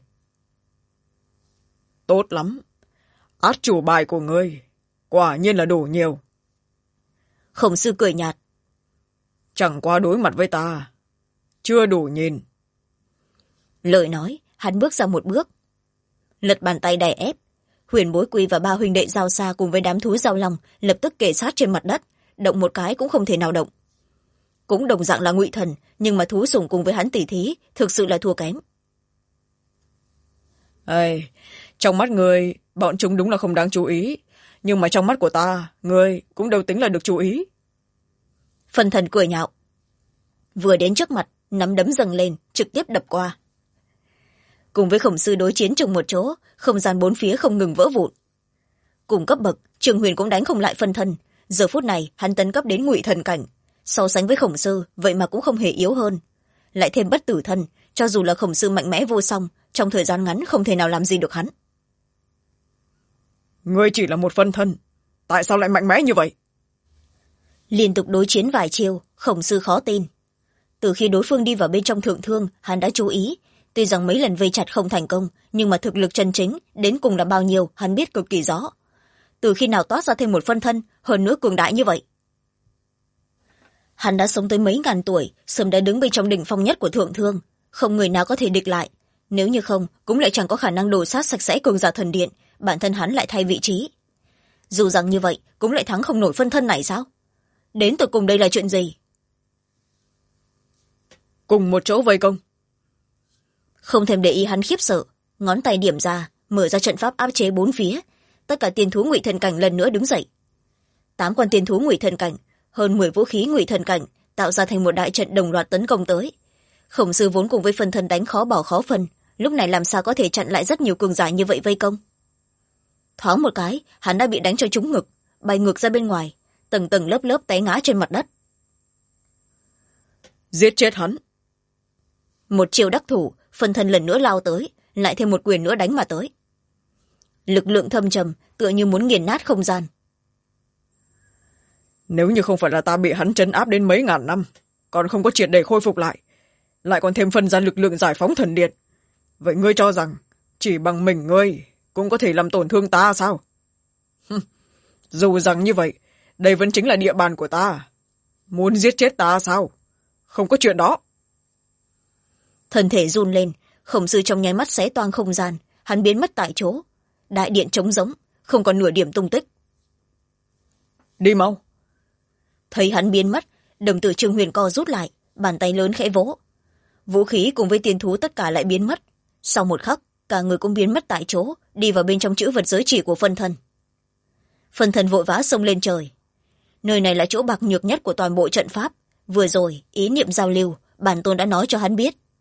Tốt lắm, át chủ bài của ngươi quả nhiên là đủ nhiều. Khổng Sư cười nhạt. Chẳng qua đối mặt với ta chưa đủ nhìn. Lời nói, hắn bước ra một bước, lật bàn tay đè ép. Huyền Bối Quy và ba huynh đệ giao xa cùng với đám thú giao long lập tức kề sát trên mặt đất, động một cái cũng không thể nào động. Cũng đồng dạng là ngụy thần, nhưng mà thú sủng cùng với hắn tỉ thí thực sự là thua kém. Trong mắt người bọn chúng đúng là không đáng chú ý, nhưng mà trong mắt của ta người cũng đâu tính là được chú ý. Phân thần cười nhạo, vừa đến trước mặt nắm đấm dâng lên trực tiếp đập qua. Cùng với Khổng Sư đối chiến chung một chỗ, không gian bốn phía không ngừng vỡ vụn. Cùng cấp bậc, Trương Huyền cũng đánh không lại phân thân. Giờ phút này hắn tấn cấp đến ngụy thần cảnh, so sánh với Khổng Sư vậy mà cũng không hề yếu hơn. Lại thêm bất tử thân, cho dù là Khổng Sư mạnh mẽ vô song, trong thời gian ngắn không thể nào làm gì được hắn. Ngươi chỉ là một phân thân, tại sao lại mạnh mẽ như vậy? Liên tục đối chiến vài chiêu, Khổng Sư khó tin. Từ khi đối phương đi vào bên trong thượng thương, hắn đã chú ý. Tuy rằng mấy lần vây chặt không thành công, nhưng mà thực lực chân chính đến cùng là bao nhiêu hắn biết cực kỳ rõ. Từ khi nào toát ra thêm một phân thân, hơn nữa cường đại như vậy. Hắn đã sống tới mấy ngàn tuổi, sớm đã đứng bên trong đỉnh phong nhất của thượng thương, không người nào có thể địch lại. Nếu như không, cũng lại chẳng có khả năng đổ sát sạch sẽ cường giả thần điện, bản thân hắn lại thay vị trí. Dù rằng như vậy, cũng lại thắng không nổi phân thân này sao? Đến tận cùng đây là chuyện gì? Cùng một chỗ vây công. Không thèm để ý hắn khiếp sợ, ngón tay điểm ra, mở ra trận pháp áp chế bốn phía. Tất cả tiên thú ngụy thần cảnh lần nữa đứng dậy. 8 con tiên thú ngụy thần cảnh, hơn 10 vũ khí ngụy thần cảnh, tạo ra thành một đại trận đồng loạt tấn công tới. Khổng Sư vốn cùng với phân thân đánh khó bỏ khó phân, lúc này làm sao có thể chặn lại rất nhiều cường giả như vậy vây công. Thoáng một cái, hắn đã bị đánh cho trúng ngực, bay ngược ra bên ngoài, tầng tầng lớp lớp té ngã trên mặt đất. Giết chết hắn. Một chiều đắc thủ, phân thân lần nữa lao tới, lại thêm một quyền nữa đánh mà tới. Lực lượng thâm trầm, tựa như muốn nghiền nát không gian. Nếu như không phải là ta bị hắn trấn áp đến mấy ngàn năm, còn không có triệt để khôi phục lại còn thêm phân ra lực lượng giải phóng thần điện, vậy ngươi cho rằng chỉ bằng mình ngươi cũng có thể làm tổn thương ta sao? Dù rằng như vậy, đây vẫn chính là địa bàn của ta. Muốn giết chết ta sao? Không có chuyện đó. Thân thể run lên, Khổng Sư trong nháy mắt xé toang không gian, hắn biến mất tại chỗ. Đại điện trống rỗng, không còn nửa điểm tung tích. Đi mau. Thấy hắn biến mất, đồng tử Trương Huyền co rút lại, bàn tay lớn khẽ vỗ. Vũ khí cùng với tiên thú tất cả lại biến mất. Sau một khắc, cả người cũng biến mất tại chỗ, đi vào bên trong chữ vật giới chỉ của phân thân. Phân thân vội vã xông lên trời. Nơi này là chỗ bạc nhược nhất của toàn bộ trận pháp. Vừa rồi, ý niệm giao lưu, bản tôn đã nói cho hắn biết,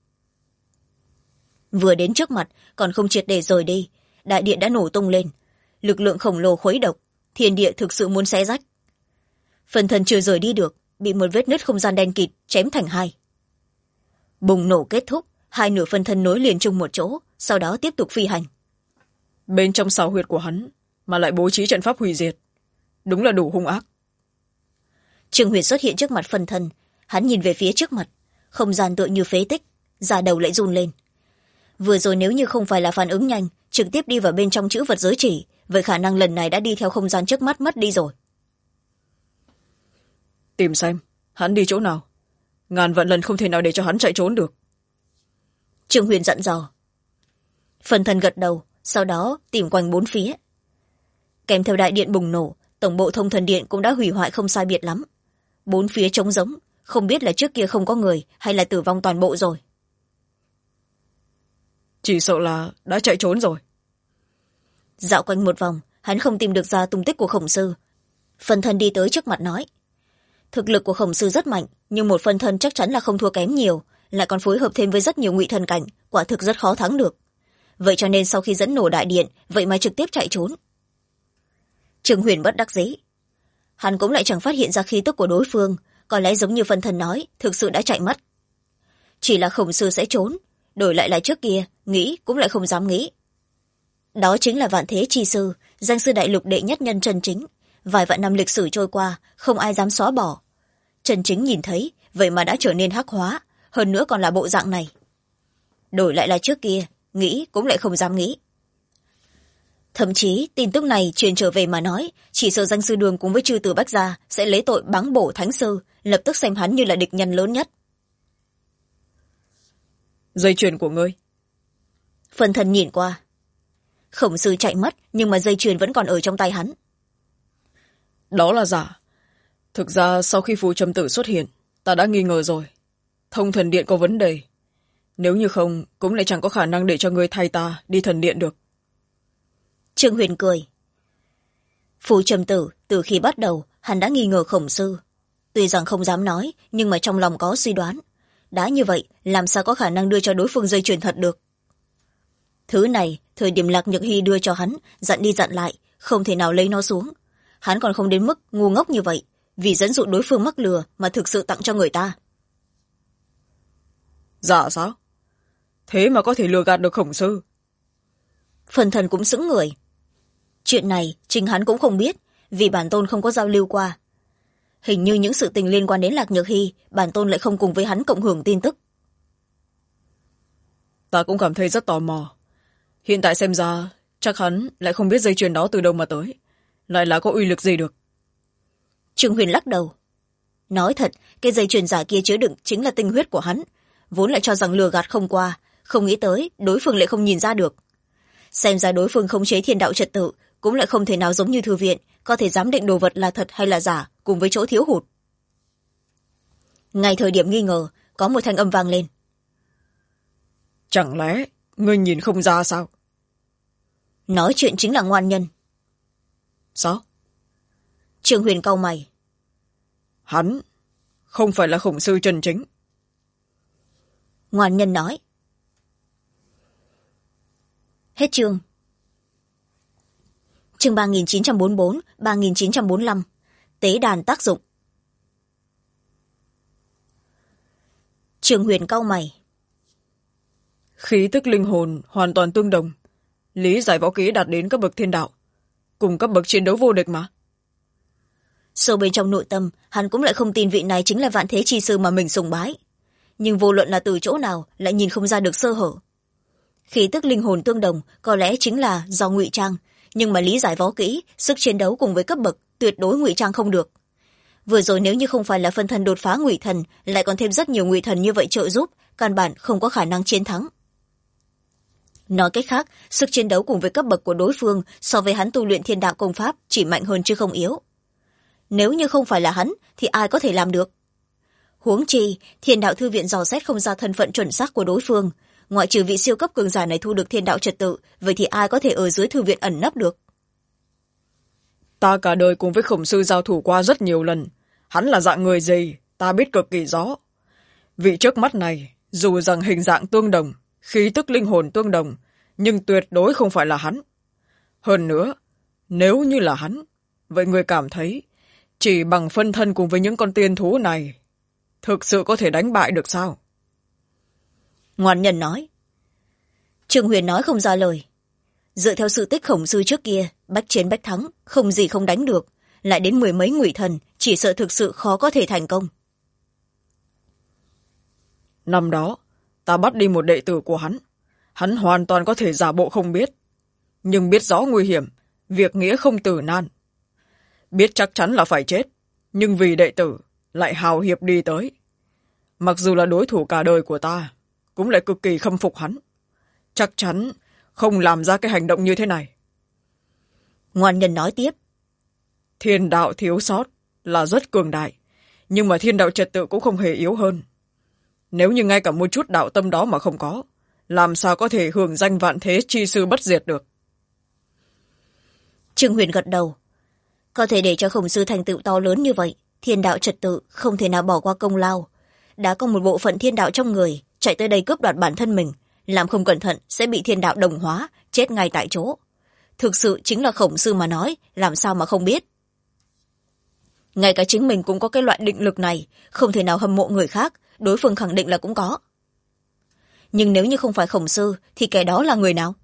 vừa đến trước mặt còn không triệt để rời đi, đại điện đã nổ tung lên, lực lượng khổng lồ khuấy động, thiên địa thực sự muốn xé rách. Phần thân chưa rời đi được, bị một vết nứt không gian đen kịt chém thành hai. Bùng nổ kết thúc, hai nửa phân thân nối liền chung một chỗ, sau đó tiếp tục phi hành. Bên trong sào huyệt của hắn mà lại bố trí trận pháp hủy diệt, đúng là đủ hung ác. Trương Huyền xuất hiện trước mặt phân thân, hắn nhìn về phía trước mặt, không gian tựa như phế tích, da đầu lại run lên. Vừa rồi nếu như không phải là phản ứng nhanh, trực tiếp đi vào bên trong chữ vật giới chỉ, vậy khả năng lần này đã đi theo không gian trước mắt mất đi rồi. Tìm xem hắn đi chỗ nào, ngàn vạn lần không thể nào để cho hắn chạy trốn được. Trương Huyền dặn dò. Phần thân gật đầu, sau đó tìm quanh bốn phía. Kèm theo đại điện bùng nổ, tổng bộ thông thần điện cũng đã hủy hoại không sai biệt lắm. Bốn phía trống rỗng, không biết là trước kia không có người hay là tử vong toàn bộ rồi. Chỉ sợ là đã chạy trốn rồi. Dạo quanh một vòng, hắn không tìm được ra tung tích của khổng sư. Phần thân đi tới trước mặt nói, thực lực của khổng sư rất mạnh, nhưng một phần thân chắc chắn là không thua kém nhiều, lại còn phối hợp thêm với rất nhiều ngụy thần cảnh, quả thực rất khó thắng được. Vậy cho nên sau khi dẫn nổ đại điện, vậy mà trực tiếp chạy trốn. Trương Huyền bất đắc dĩ, hắn cũng lại chẳng phát hiện ra khí tức của đối phương, có lẽ giống như phần thân nói, thực sự đã chạy mất. Chỉ là khổng sư sẽ trốn, đổi lại là trước kia, nghĩ cũng lại không dám nghĩ. Đó chính là Vạn Thế Chi Sư, danh sư đại lục đệ nhất nhân chân chính. Vài vạn năm lịch sử trôi qua, không ai dám xóa bỏ. Chân chính nhìn thấy, vậy mà đã trở nên hắc hóa, hơn nữa còn là bộ dạng này. Đổi lại là trước kia, nghĩ cũng lại không dám nghĩ. Thậm chí tin tức này truyền trở về mà nói, chỉ sợ danh sư Đường cùng với chư tử Bách Gia sẽ lấy tội báng bổ thánh sư, lập tức xem hắn như là địch nhân lớn nhất. Dây chuyền của ngươi. Phần thân nhìn qua. Khổng sư chạy mất, nhưng mà dây chuyền vẫn còn ở trong tay hắn. Đó là giả. Thực ra sau khi phù trầm tử xuất hiện, ta đã nghi ngờ rồi. Thông thần điện có vấn đề. Nếu như không, cũng lại chẳng có khả năng để cho ngươi thay ta đi thần điện được. Trương Huyền cười. Phù trầm tử, từ khi bắt đầu, hắn đã nghi ngờ khổng sư. Tuy rằng không dám nói, nhưng mà trong lòng có suy đoán. Đã như vậy, làm sao có khả năng đưa cho đối phương dây chuyền thật được? Thứ này, thời điểm Lạc Nhược Hy đưa cho hắn, dặn đi dặn lại, không thể nào lấy nó xuống. Hắn còn không đến mức ngu ngốc như vậy, vì dẫn dụ đối phương mắc lừa mà thực sự tặng cho người ta. Dạ sao? Thế mà có thể lừa gạt được khổng sư? Phần thần cũng sững người. Chuyện này chính hắn cũng không biết, vì bản tôn không có giao lưu qua. Hình như những sự tình liên quan đến Lạc Nhược Hy, bản tôn lại không cùng với hắn cộng hưởng tin tức. Ta cũng cảm thấy rất tò mò. Hiện tại xem ra, chắc hắn lại không biết dây chuyền đó từ đâu mà tới. Lại là có uy lực gì được. Trương Huyền lắc đầu. Nói thật, cái dây chuyền giả kia chứa đựng chính là tinh huyết của hắn. Vốn lại cho rằng lừa gạt không qua, không nghĩ tới đối phương lại không nhìn ra được. Xem ra đối phương khống chế thiên đạo trật tự, cũng lại không thể nào giống như thư viện, có thể giám định đồ vật là thật hay là giả, cùng với chỗ thiếu hụt. Ngay thời điểm nghi ngờ, có một thanh âm vang lên. Chẳng lẽ ngươi nhìn không ra sao? Nói chuyện chính là Ngoan Nhân. Sao? Trương Huyền cau mày. Hắn không phải là khổng sư chân chính. Ngoan Nhân nói. Hết chương. Chương 3944, 3945. Tế đàn tác dụng. Trương Huyền cau mày. Khí tức linh hồn hoàn toàn tương đồng. Lý giải võ kỹ đạt đến cấp bậc thiên đạo, cùng cấp bậc chiến đấu vô địch mà. Sâu bên trong nội tâm, hắn cũng lại không tin vị này chính là Vạn Thế Chi Sư mà mình sùng bái. Nhưng vô luận là từ chỗ nào, lại nhìn không ra được sơ hở. Khí tức linh hồn tương đồng có lẽ chính là do ngụy trang, nhưng mà lý giải võ kỹ, sức chiến đấu cùng với cấp bậc tuyệt đối ngụy trang không được. Vừa rồi nếu như không phải là phân thân đột phá ngụy thần, lại còn thêm rất nhiều ngụy thần như vậy trợ giúp, căn bản không có khả năng chiến thắng. Nói cách khác, sức chiến đấu cùng với cấp bậc của đối phương so với hắn tu luyện thiên đạo công pháp chỉ mạnh hơn chứ không yếu. Nếu như không phải là hắn, thì ai có thể làm được? Huống chi, thiên đạo thư viện dò xét không ra thân phận chuẩn xác của đối phương. Ngoại trừ vị siêu cấp cường giả này thu được thiên đạo trật tự, vậy thì ai có thể ở dưới thư viện ẩn nấp được? Ta cả đời cùng với khổng sư giao thủ qua rất nhiều lần. Hắn là dạng người gì, ta biết cực kỳ rõ. Vị trước mắt này, dù rằng hình dạng tương đồng, khí tức linh hồn tương đồng, nhưng tuyệt đối không phải là hắn. Hơn nữa, nếu như là hắn, vậy người cảm thấy chỉ bằng phân thân cùng với những con tiên thú này thực sự có thể đánh bại được sao? Ngoan nhân nói. Trương Huyền nói không ra lời. Dựa theo sự tích khổng sư trước kia, bách chiến bách thắng, không gì không đánh được, lại đến 10 mấy ngụy thần, chỉ sợ thực sự khó có thể thành công. Năm đó ta bắt đi một đệ tử của hắn hoàn toàn có thể giả bộ không biết, nhưng biết rõ nguy hiểm, việc nghĩa không tử nan. Biết chắc chắn là phải chết, nhưng vì đệ tử lại hào hiệp đi tới. Mặc dù là đối thủ cả đời của ta, cũng lại cực kỳ khâm phục hắn. Chắc chắn không làm ra cái hành động như thế này. Ngoan nhân nói tiếp. Thiên đạo thiếu sót là rất cường đại, nhưng mà thiên đạo trật tự cũng không hề yếu hơn. Nếu như ngay cả một chút đạo tâm đó mà không có, làm sao có thể hưởng danh vạn thế chi sư bất diệt được? Trương Huyền gật đầu. Có thể để cho khổng sư thành tựu to lớn như vậy, thiên đạo trật tự không thể nào bỏ qua công lao. Đã có một bộ phận thiên đạo trong người chạy tới đây cướp đoạt bản thân mình, làm không cẩn thận sẽ bị thiên đạo đồng hóa, chết ngay tại chỗ. Thực sự chính là khổng sư mà nói, làm sao mà không biết. Ngay cả chính mình cũng có cái loại định lực này, không thể nào hâm mộ người khác, đối phương khẳng định là cũng có. Nhưng nếu như không phải khổng sư thì kẻ đó là người nào?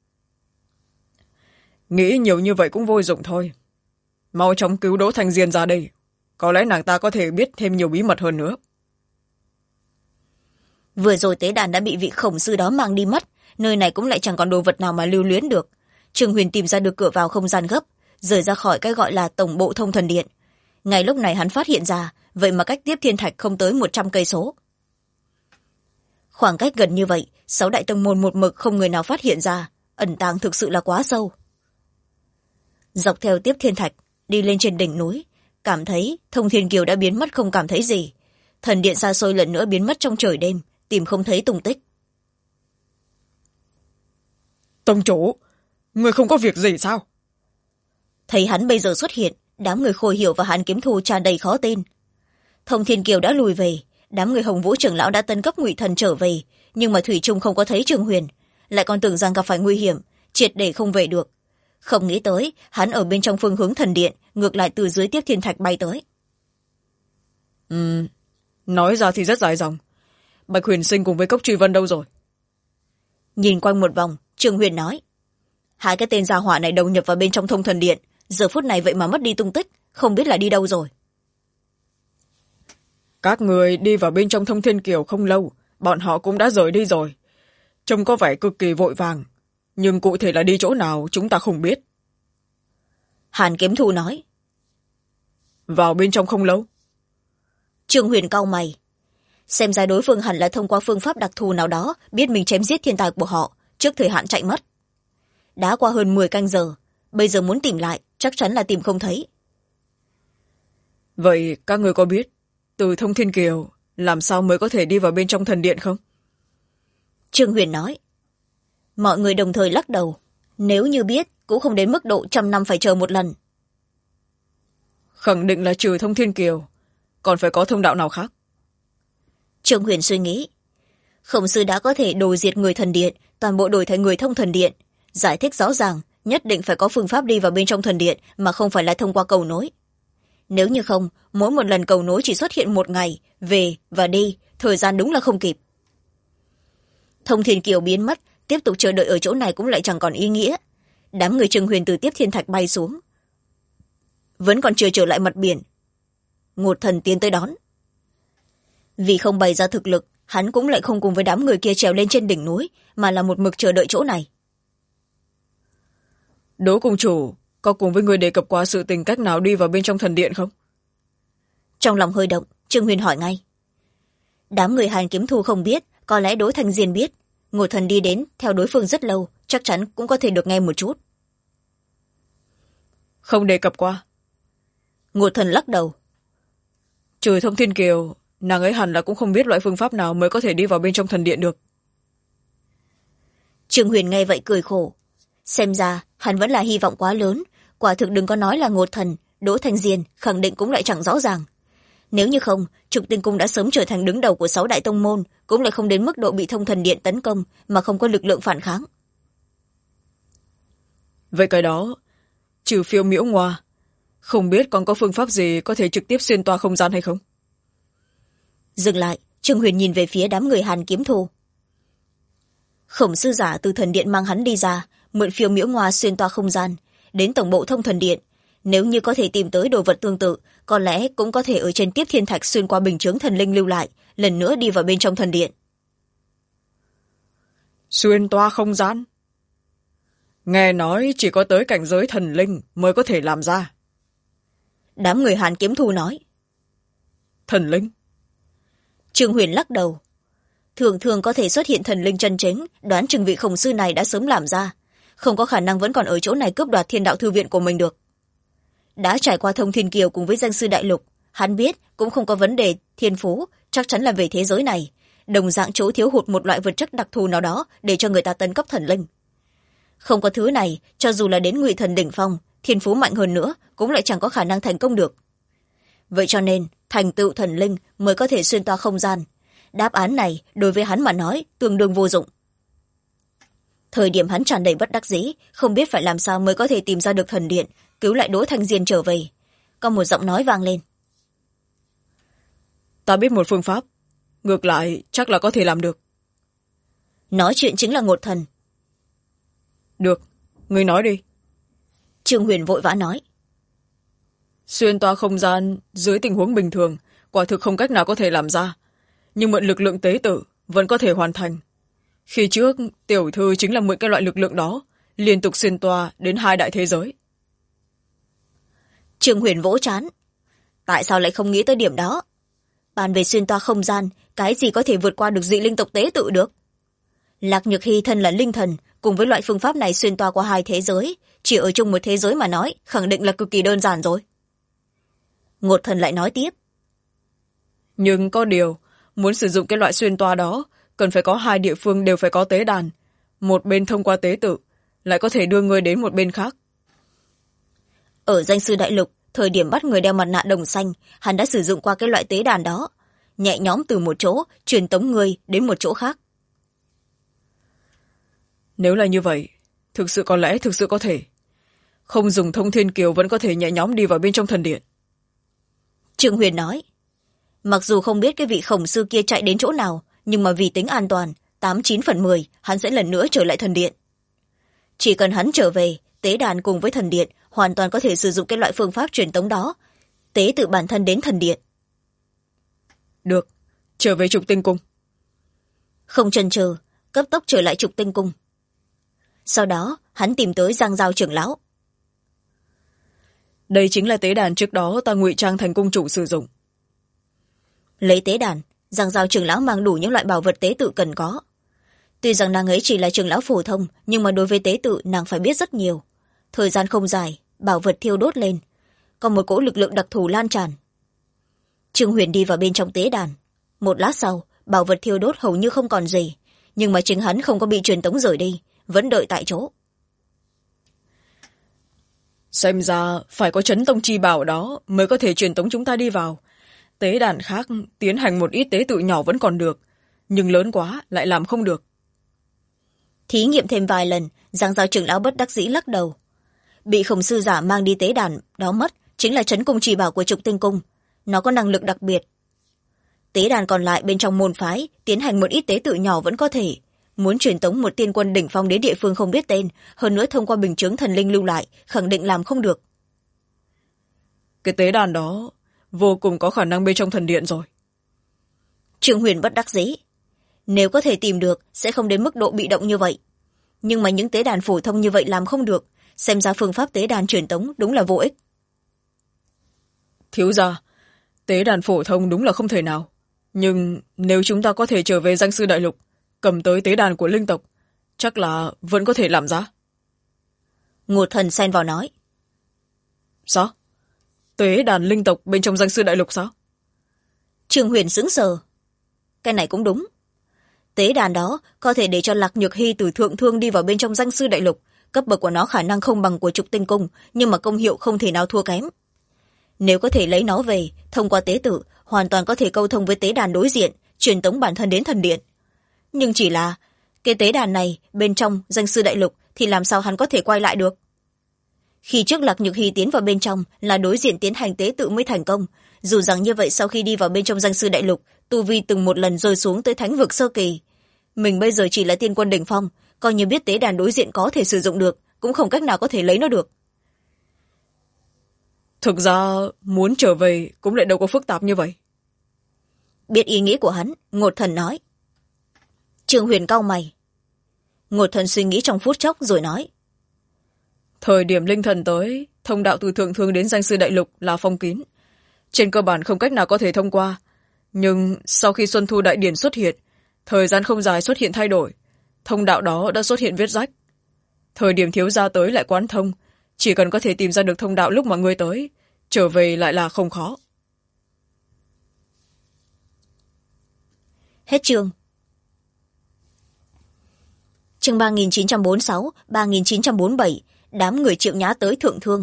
Nghĩ nhiều như vậy cũng vô dụng thôi. Mau chóng cứu Đỗ Thanh Diên ra đây, có lẽ nàng ta có thể biết thêm nhiều bí mật hơn nữa. Vừa rồi tế đàn đã bị vị khổng sư đó mang đi mất, nơi này cũng lại chẳng còn đồ vật nào mà lưu luyến được. Trương Huyền tìm ra được cửa vào không gian gấp, rời ra khỏi cái gọi là tổng bộ thông thần điện. Ngay lúc này hắn phát hiện ra, vậy mà cách tiếp thiên thạch không tới 100 cây số. Khoảng cách gần như vậy, 6 đại tông môn một mực không người nào phát hiện ra, ẩn tàng thực sự là quá sâu. Dọc theo tiếp thiên thạch, đi lên trên đỉnh núi, cảm thấy Thông Thiên Kiều đã biến mất không cảm thấy gì. Thần điện xa xôi lần nữa biến mất trong trời đêm, tìm không thấy tung tích. Tông chủ, người không có việc gì sao? Thấy hắn bây giờ xuất hiện, đám người Khôi Hiểu và Hàn Kiếm Thu tràn đầy khó tin. Thông Thiên Kiều đã lùi về, đám người Hồng Vũ trưởng lão đã tấn cấp ngụy thần trở về, nhưng mà thủy chung không có thấy Trương Huyền, lại còn tưởng rằng gặp phải nguy hiểm, triệt để không về được. Không nghĩ tới hắn ở bên trong phương hướng thần điện, ngược lại từ dưới tiếp thiên thạch bay tới. Nói ra thì rất dài dòng. Bạch Huyền Sinh cùng với Cốc Truy Vân đâu rồi? Nhìn quanh một vòng, Trương Huyền nói. Hai cái tên gia hỏa này đầu nhập vào bên trong thông thần điện, giờ phút này vậy mà mất đi tung tích, không biết là đi đâu rồi. Các người đi vào bên trong Thông Thiên Kiều không lâu, bọn họ cũng đã rời đi rồi. Trông có vẻ cực kỳ vội vàng, nhưng cụ thể là đi chỗ nào chúng ta không biết. Hàn Kiếm Thu nói. Vào bên trong không lâu. Trương Huyền cau mày. Xem ra đối phương hẳn là thông qua phương pháp đặc thù nào đó biết mình chém giết thiên tài của họ, trước thời hạn chạy mất. Đã qua hơn 10 canh giờ, bây giờ muốn tìm lại, chắc chắn là tìm không thấy. Vậy các người có biết, từ Thông Thiên Kiều, làm sao mới có thể đi vào bên trong thần điện không? Trương Huyền nói. Mọi người đồng thời lắc đầu. Nếu như biết, cũng không đến mức độ 100 năm phải chờ một lần. Khẳng định là trừ Thông Thiên Kiều, còn phải có thông đạo nào khác? Trương Huyền suy nghĩ. Khổng sư đã có thể đồ diệt người thần điện, toàn bộ đổi thành người thông thần điện. Giải thích rõ ràng, nhất định phải có phương pháp đi vào bên trong thần điện mà không phải là thông qua cầu nối. Nếu như không, mỗi một lần cầu nối chỉ xuất hiện một ngày, về và đi, thời gian đúng là không kịp. Thông Thiên Kiều biến mất, tiếp tục chờ đợi ở chỗ này cũng lại chẳng còn ý nghĩa. Đám người Trương Huyền từ tiếp thiên thạch bay xuống, vẫn còn chưa trở lại mặt biển. Ngột Thần tiến tới đón. Vì không bày ra thực lực, hắn cũng lại không cùng với đám người kia trèo lên trên đỉnh núi, mà là một mực chờ đợi chỗ này. Đỗ cung chủ có cùng với người đề cập qua sự tình cách nào đi vào bên trong thần điện không? Trong lòng hơi động, Trương Huyền hỏi ngay. Đám người Hàn Kiếm Thu không biết, có lẽ Đỗ Thanh Diên biết. Ngột Thần đi đến theo đối phương rất lâu, chắc chắn cũng có thể được nghe một chút. Không đề cập qua. Ngột Thần lắc đầu. Trừ Thông Thiên Kiều, nàng ấy hẳn là cũng không biết loại phương pháp nào mới có thể đi vào bên trong thần điện được. Trương Huyền nghe vậy cười khổ. Xem ra hắn vẫn là hy vọng quá lớn, quả thực đừng có nói là Ngột Thần, Đỗ Thanh Diên khẳng định cũng lại chẳng rõ ràng. Nếu như không, Trục Tinh Cung đã sớm trở thành đứng đầu của 6 đại tông môn, cũng lại không đến mức độ bị Thông Thần Điện tấn công mà không có lực lượng phản kháng. Vậy cái đó, trừ Phiêu Miễu Ngoa, không biết còn có phương pháp gì có thể trực tiếp xuyên toa không gian hay không? Dừng lại, Trương Huyền nhìn về phía đám người Hàn Kiếm Thù. Khổng sư giả từ thần điện mang hắn đi ra, mượn Phiêu Miễu Ngoa xuyên toa không gian, đến tổng bộ Thông Thần Điện. Nếu như có thể tìm tới đồ vật tương tự, có lẽ cũng có thể ở trên Tiếp Thiên Thạch xuyên qua bình chướng thần linh lưu lại, lần nữa đi vào bên trong thần điện. Xuyên toa không gian? Nghe nói chỉ có tới cảnh giới thần linh mới có thể làm ra. Đám người Hàn Kiếm Thù nói. Thần linh? Trương Huyền lắc đầu. Thường thường có thể xuất hiện thần linh chân chính, đoán chừng vị khổng sư này đã sớm làm ra. Không có khả năng vẫn còn ở chỗ này cướp đoạt Thiên Đạo Thư Viện của mình được. Đã trải qua Thông Thiên Kiều cùng với danh sư đại lục, hắn biết cũng không có vấn đề thiên phú, chắc chắn là về thế giới này. Đồng dạng chỗ thiếu hụt một loại vật chất đặc thù nào đó để cho người ta tấn cấp thần linh. Không có thứ này, cho dù là đến Ngụy Thần đỉnh phong, thiên phú mạnh hơn nữa cũng lại chẳng có khả năng thành công được. Vậy cho nên thành tựu thần linh mới có thể xuyên toa không gian. Đáp án này đối với hắn mà nói tương đương vô dụng. Thời điểm hắn tràn đầy bất đắc dĩ, không biết phải làm sao mới có thể tìm ra được thần điện, cứu lại Đỗ Thanh Diên trở về. Có một giọng nói vang lên. Ta biết một phương pháp, ngược lại chắc là có thể làm được. Nói chuyện chính là Ngột Thần. Được, ngươi nói đi. Trương Huyền vội vã nói. Xuyên toa không gian dưới tình huống bình thường quả thực không cách nào có thể làm ra, nhưng mượn lực lượng tế tự vẫn có thể hoàn thành. Khi trước tiểu thư chính là mượn cái loại lực lượng đó liên tục xuyên toa đến 2 đại thế giới. Trương Huyền vỗ trán. Tại sao lại không nghĩ tới điểm đó? Bàn về xuyên toa không gian, cái gì có thể vượt qua được dị linh tộc tế tự được? Lạc Nhược Hy thân là linh thần, cùng với loại phương pháp này xuyên toa qua 2 thế giới, chỉ ở chung một thế giới mà nói, khẳng định là cực kỳ đơn giản rồi. Ngột Thần lại nói tiếp. Nhưng có điều, muốn sử dụng cái loại xuyên toa đó, cần phải có 2 địa phương đều phải có tế đàn. Một bên thông qua tế tự, lại có thể đưa người đến một bên khác. Ở danh sư đại lục, thời điểm bắt người đeo mặt nạ đồng xanh, hắn đã sử dụng qua cái loại tế đàn đó. Nhẹ nhõm từ một chỗ, truyền tống người đến một chỗ khác. Nếu là như vậy, có lẽ thực sự có thể. Không dùng Thông Thiên Kiều vẫn có thể nhẹ nhõm đi vào bên trong thần điện. Trương Huyền nói. Mặc dù không biết cái vị khổng sư kia chạy đến chỗ nào, nhưng mà vì tính an toàn, 89/10, hắn sẽ lần nữa trở lại thần điện. Chỉ cần hắn trở về, tế đàn cùng với thần điện hoàn toàn có thể sử dụng cái loại phương pháp truyền tống đó, tế tự bản thân đến thần điện. Được, trở về Trục Tinh Cung. Không chần chừ, cấp tốc trở lại Trục Tinh Cung. Sau đó hắn tìm tới Giang Giao trưởng lão. Đây chính là tế đàn trước đó ta ngụy trang thành cung chủ sử dụng. Lấy tế đàn, Giang Giao trưởng lão mang đủ những loại bảo vật tế tự cần có. Tuy rằng nàng ấy chỉ là trưởng lão phổ thông, nhưng mà đối với tế tự nàng phải biết rất nhiều. Thời gian không dài, bảo vật thiêu đốt lên, còn một cỗ lực lượng đặc thù lan tràn. Trương Huyền đi vào bên trong tế đàn. Một lát sau, bảo vật thiêu đốt hầu như không còn gì, nhưng mà chính hắn không có bị truyền tống rời đi, vẫn đợi tại chỗ. Xem ra phải có chấn tông chi bảo đó mới có thể truyền tống chúng ta đi vào. Tế đàn khác tiến hành một ít tế tự nhỏ vẫn còn được, nhưng lớn quá lại làm không được. Thí nghiệm thêm vài lần, Giang Giao trưởng lão bất đắc dĩ lắc đầu. Bị khổng sư giả mang đi tế đàn đó mất chính là chấn cung trì bảo của Trục Tinh Cung. Nó có năng lực đặc biệt. Tế đàn còn lại bên trong môn phái tiến hành một ít tế tự nhỏ vẫn có thể. Muốn truyền tống một tiên quân đỉnh phong đến địa phương không biết tên, hơn nữa thông qua bình chướng thần linh lưu lại, khẳng định làm không được. Cái tế đàn đó vô cùng có khả năng bên trong thần điện rồi. Trương Huyền bất đắc dĩ. Nếu có thể tìm được sẽ không đến mức độ bị động như vậy, nhưng mà những tế đàn phổ thông như vậy làm không được, xem ra phương pháp tế đàn truyền tống đúng là vô ích. Thiếu gia, tế đàn phổ thông đúng là không thể nào, nhưng nếu chúng ta có thể trở về danh sư đại lục, cầm tới tế đàn của linh tộc, chắc là vẫn có thể làm ra. Ngột Thần xen vào nói. Sao? Tế đàn linh tộc bên trong danh sư đại lục sao? Trương Huyền sững sờ. Cái này cũng đúng. Tế đàn đó có thể để cho Lạc Nhược Hy từ thượng thương đi vào bên trong danh sư đại lục. Cấp bậc của nó khả năng không bằng của Trục Tinh Cung, nhưng mà công hiệu không thể nào thua kém. Nếu có thể lấy nó về, thông qua tế tự, hoàn toàn có thể câu thông với tế đàn đối diện, truyền tống bản thân đến thần điện. Nhưng chỉ là cái tế đàn này bên trong danh sư đại lục thì làm sao hắn có thể quay lại được? Khi trước Lạc Nhược Hy tiến vào bên trong là đối diện tiến hành tế tự mới thành công. Dù rằng như vậy, sau khi đi vào bên trong danh sư đại lục, tu vi từng một lần rơi xuống tới thánh vực sơ kỳ. Mình bây giờ chỉ là tiên quân đỉnh phong, coi như biết tế đàn đối diện có thể sử dụng được, cũng không cách nào có thể lấy nó được. Thực ra muốn trở về cũng lại đâu có phức tạp như vậy. Biết ý nghĩ của hắn, Ngột Thần nói. Trương Huyền cau mày. Ngột Thần suy nghĩ trong phút chốc rồi nói. Thời điểm linh thần tới, thông đạo từ thượng thương đến danh sư đại lục là phong kín. Trên cơ bản không cách nào có thể thông qua. Nhưng sau khi Xuân Thu Đại Điển xuất hiện, thời gian không dài xuất hiện thay đổi. Thông đạo đó đã xuất hiện vết rách. Thời điểm thiếu gia tới lại quán thông. Chỉ cần có thể tìm ra được thông đạo lúc mà ngươi tới, trở về lại là không khó. Hết chương. Chương 3946, 3947, đám người Triệu Nhã tới thượng thương.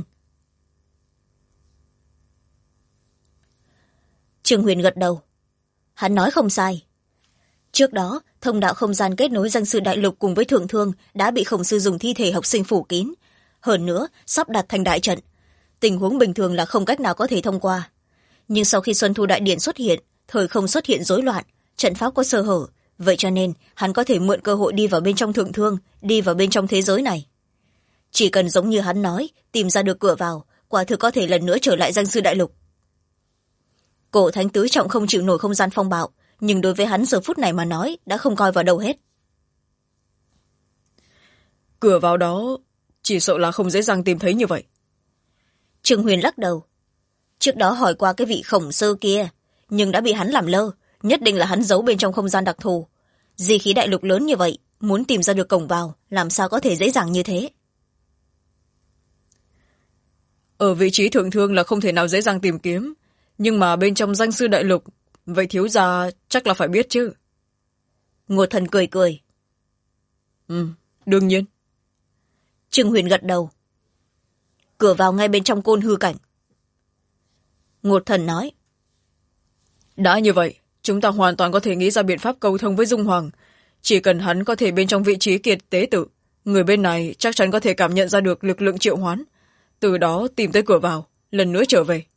Trương Huyền gật đầu. Hắn nói không sai. Trước đó, thông đạo không gian kết nối danh sư đại lục cùng với thượng thương đã bị khổng sư dùng thi thể học sinh phủ kín. Hơn nữa, sắp đặt thành đại trận. Tình huống bình thường là không cách nào có thể thông qua. Nhưng sau khi Xuân Thu Đại Điển xuất hiện, thời không xuất hiện rối loạn, trận pháp có sơ hở. Vậy cho nên, hắn có thể mượn cơ hội đi vào bên trong thượng thương, đi vào bên trong thế giới này. Chỉ cần giống như hắn nói, tìm ra được cửa vào, quả thực có thể lần nữa trở lại danh sư đại lục. Cổ thánh tứ trọng không chịu nổi không gian phong bạo, nhưng đối với hắn giờ phút này mà nói đã không coi vào đâu hết. Cửa vào đó chỉ sợ là không dễ dàng tìm thấy như vậy. Trương Huyền lắc đầu. Trước đó hỏi qua cái vị khổng sư kia, nhưng đã bị hắn làm lơ, nhất định là hắn giấu bên trong không gian đặc thù. Di khí đại lục lớn như vậy, muốn tìm ra được cổng vào, làm sao có thể dễ dàng như thế? Ở vị trí thượng thương là không thể nào dễ dàng tìm kiếm, nhưng mà bên trong danh sư đại lục, vậy thiếu gia chắc là phải biết chứ. Ngột Thần cười cười. Đương nhiên. Trương Huyền gật đầu. Cửa vào ngay bên trong côn hư cảnh. Ngột Thần nói. Đã như vậy, chúng ta hoàn toàn có thể nghĩ ra biện pháp câu thông với Dung Hoàng. Chỉ cần hắn có thể bên trong vị trí kiệt tế tự, người bên này chắc chắn có thể cảm nhận ra được lực lượng triệu hoán. Từ đó tìm tới cửa vào, lần nữa trở về.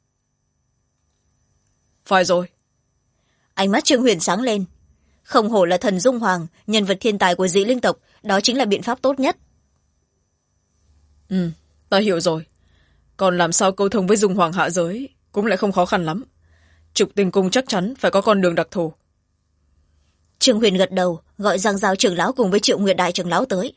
Phải rồi. Ánh mắt Trương Huyền sáng lên. Không hổ là thần Dung Hoàng, nhân vật thiên tài của Dị Linh tộc, đó chính là biện pháp tốt nhất. Ta hiểu rồi. Còn làm sao câu thông với Dung Hoàng hạ giới cũng lại không khó khăn lắm. Trục Tinh Cung chắc chắn phải có con đường đặc thù. Trương Huyền gật đầu, gọi Giang Giao trưởng lão cùng với Triệu Nguyệt đại trưởng lão tới.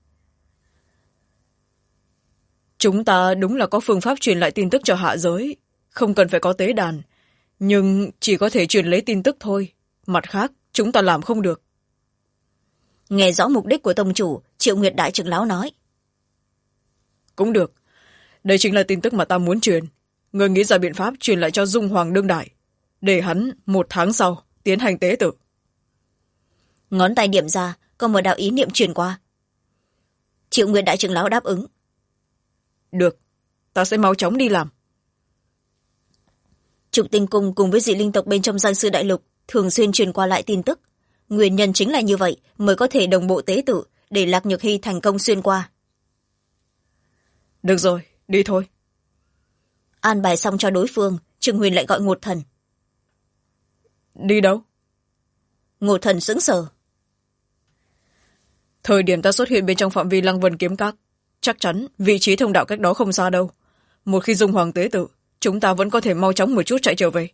Chúng ta đúng là có phương pháp truyền lại tin tức cho hạ giới, không cần phải có tế đàn, nhưng chỉ có thể truyền lấy tin tức thôi. Mặt khác, chúng ta làm không được. Nghe rõ mục đích của tông chủ, Triệu Nguyệt đại trưởng lão nói. Cũng được. Đây chính là tin tức mà ta muốn truyền. Người nghĩ ra biện pháp truyền lại cho Dung Hoàng đương đại, để hắn 1 tháng sau tiến hành tế tự. Ngón tay điểm ra, có một đạo ý niệm truyền qua. Triệu Nguyệt đại trưởng lão đáp ứng. Được, ta sẽ mau chóng đi làm. Trục Tinh Cung cùng với Dị Linh tộc bên trong danh sư đại lục thường xuyên truyền qua lại tin tức. Nguyên nhân chính là như vậy mới có thể đồng bộ tế tự để Lạc Nhược Hy thành công xuyên qua. Được rồi, đi thôi. An bài xong cho đối phương, Trương Huyền lại gọi Ngột Thần. Đi đâu? Ngột Thần sững sờ. Thời điểm ta xuất hiện bên trong phạm vi Lăng Vân Kiếm Các, chắc chắn vị trí thông đạo cách đó không xa đâu. Một khi Dung Hoàng tế tự, chúng ta vẫn có thể mau chóng một chút chạy trở về.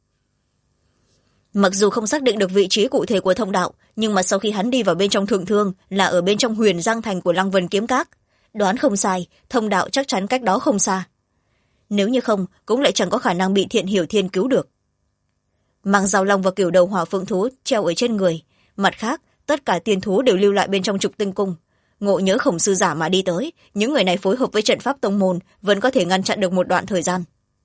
Mặc dù không xác định được vị trí cụ thể của thông đạo, nhưng mà sau khi hắn đi vào bên trong thượng thương là ở bên trong Huyền Giang Thành của Lăng Vân Kiếm Các, đoán không sai, thông đạo chắc chắn cách đó không xa. Nếu như không, cũng lại chẳng có khả năng bị Thiện Hiểu Thiên cứu được. Mang Giao Long và Cửu Đầu Hỏa Phượng thú treo ở trên người, mặt khác tất cả tiên thú đều lưu lại bên trong Trục Tinh Cung. Ngộ nhớ khổng sư giả mà đi tới, những người này phối hợp với trận pháp tông môn vẫn có thể ngăn chặn được một đoạn thời gian.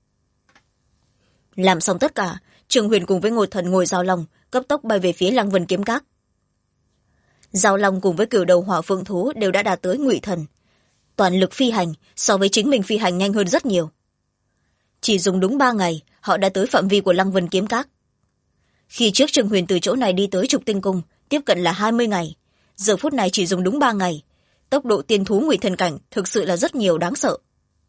Làm xong tất cả, Trương Huyền cùng với Ngột Thần ngồi Giao Long cấp tốc bay về phía Lăng Vân Kiếm Các. Giao Long cùng với Cửu Đầu Hỏa Phượng thú đều đã đạt tới Ngụy Thần, toàn lực phi hành, so với chính mình phi hành nhanh hơn rất nhiều. chỉ dùng đúng 3 ngày họ đã tới phạm vi của lăng vân kiếm các. Khi trước Trương Huyền từ chỗ này đi tới trục tinh cung tiếp cận là 20 ngày, giờ phút này chỉ dùng đúng 3 ngày. Tốc độ tiên thú ngụy thần cảnh thực sự là rất nhiều, đáng sợ.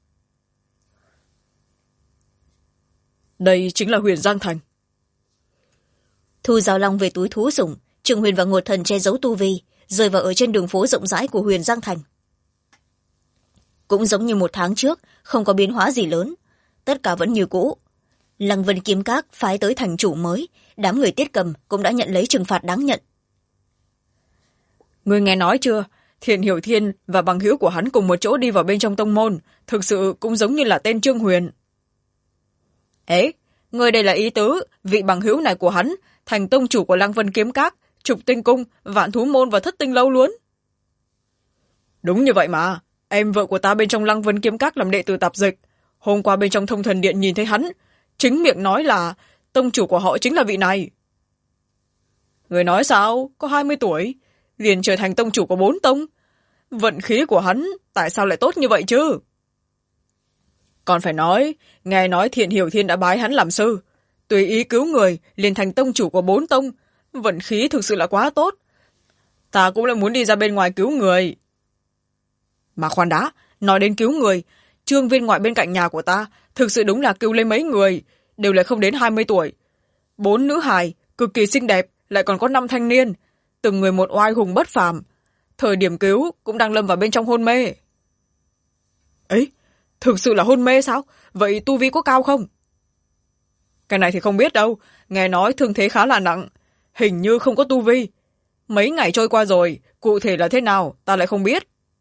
Đây chính là Huyền Giang Thành. Thu Giao Long về túi thú sủng, Trương Huyền và Ngột Thần che giấu tu vi, rơi vào ở trên đường phố rộng rãi của Huyền Giang Thành. Cũng giống như 1 tháng trước, không có biến hóa gì lớn, tất cả vẫn như cũ. Lăng Vân Kiếm Các phái tới thành chủ mới, đám người Tiết Cầm cũng đã nhận lấy trừng phạt đáng nhận. Ngươi nghe nói chưa? Thiện Hiểu Thiên và bằng hữu của hắn cùng một chỗ đi vào bên trong tông môn, thực sự cũng giống như là tên Trương Huyền. Ế, ngươi đây là ý tứ vị bằng hữu này của hắn thành tông chủ của Lăng Vân Kiếm Các, Trục Tinh Cung, Vạn Thú Môn và Thất Tinh Lâu luôn. Đúng như vậy mà, em vợ của ta bên trong Lăng Vân Kiếm Các làm đệ tử tạp dịch. Hôm qua bên trong Thông Thần Điện nhìn thấy hắn, chính miệng nói là tông chủ của họ chính là vị này. Người nói sao? Có 20 tuổi, liền trở thành tông chủ của 4 tông. Vận khí của hắn tại sao lại tốt như vậy chứ? Còn phải nói, nghe nói Thiện Hiểu Thiên đã bái hắn làm sư, tùy ý cứu người liền thành tông chủ của 4 tông. Vận khí thực sự là quá tốt. Ta cũng lại muốn đi ra bên ngoài cứu người. Mà khoan đã, nói đến cứu người, Trương viên ngoại bên cạnh nhà của ta thực sự đúng là cứu lấy mấy người, đều lại không đến 20 tuổi. 4 nữ hài, cực kỳ xinh đẹp, lại còn có 5 thanh niên, từng người một oai hùng bất phàm. Thời điểm cứu cũng đang lâm vào bên trong hôn mê. Ấy, thực sự là hôn mê sao? Vậy tu vi có cao không? Cái này thì không biết đâu, nghe nói thương thế khá là nặng, hình như không có tu vi. Mấy ngày trôi qua rồi, cụ thể là thế nào ta lại không biết.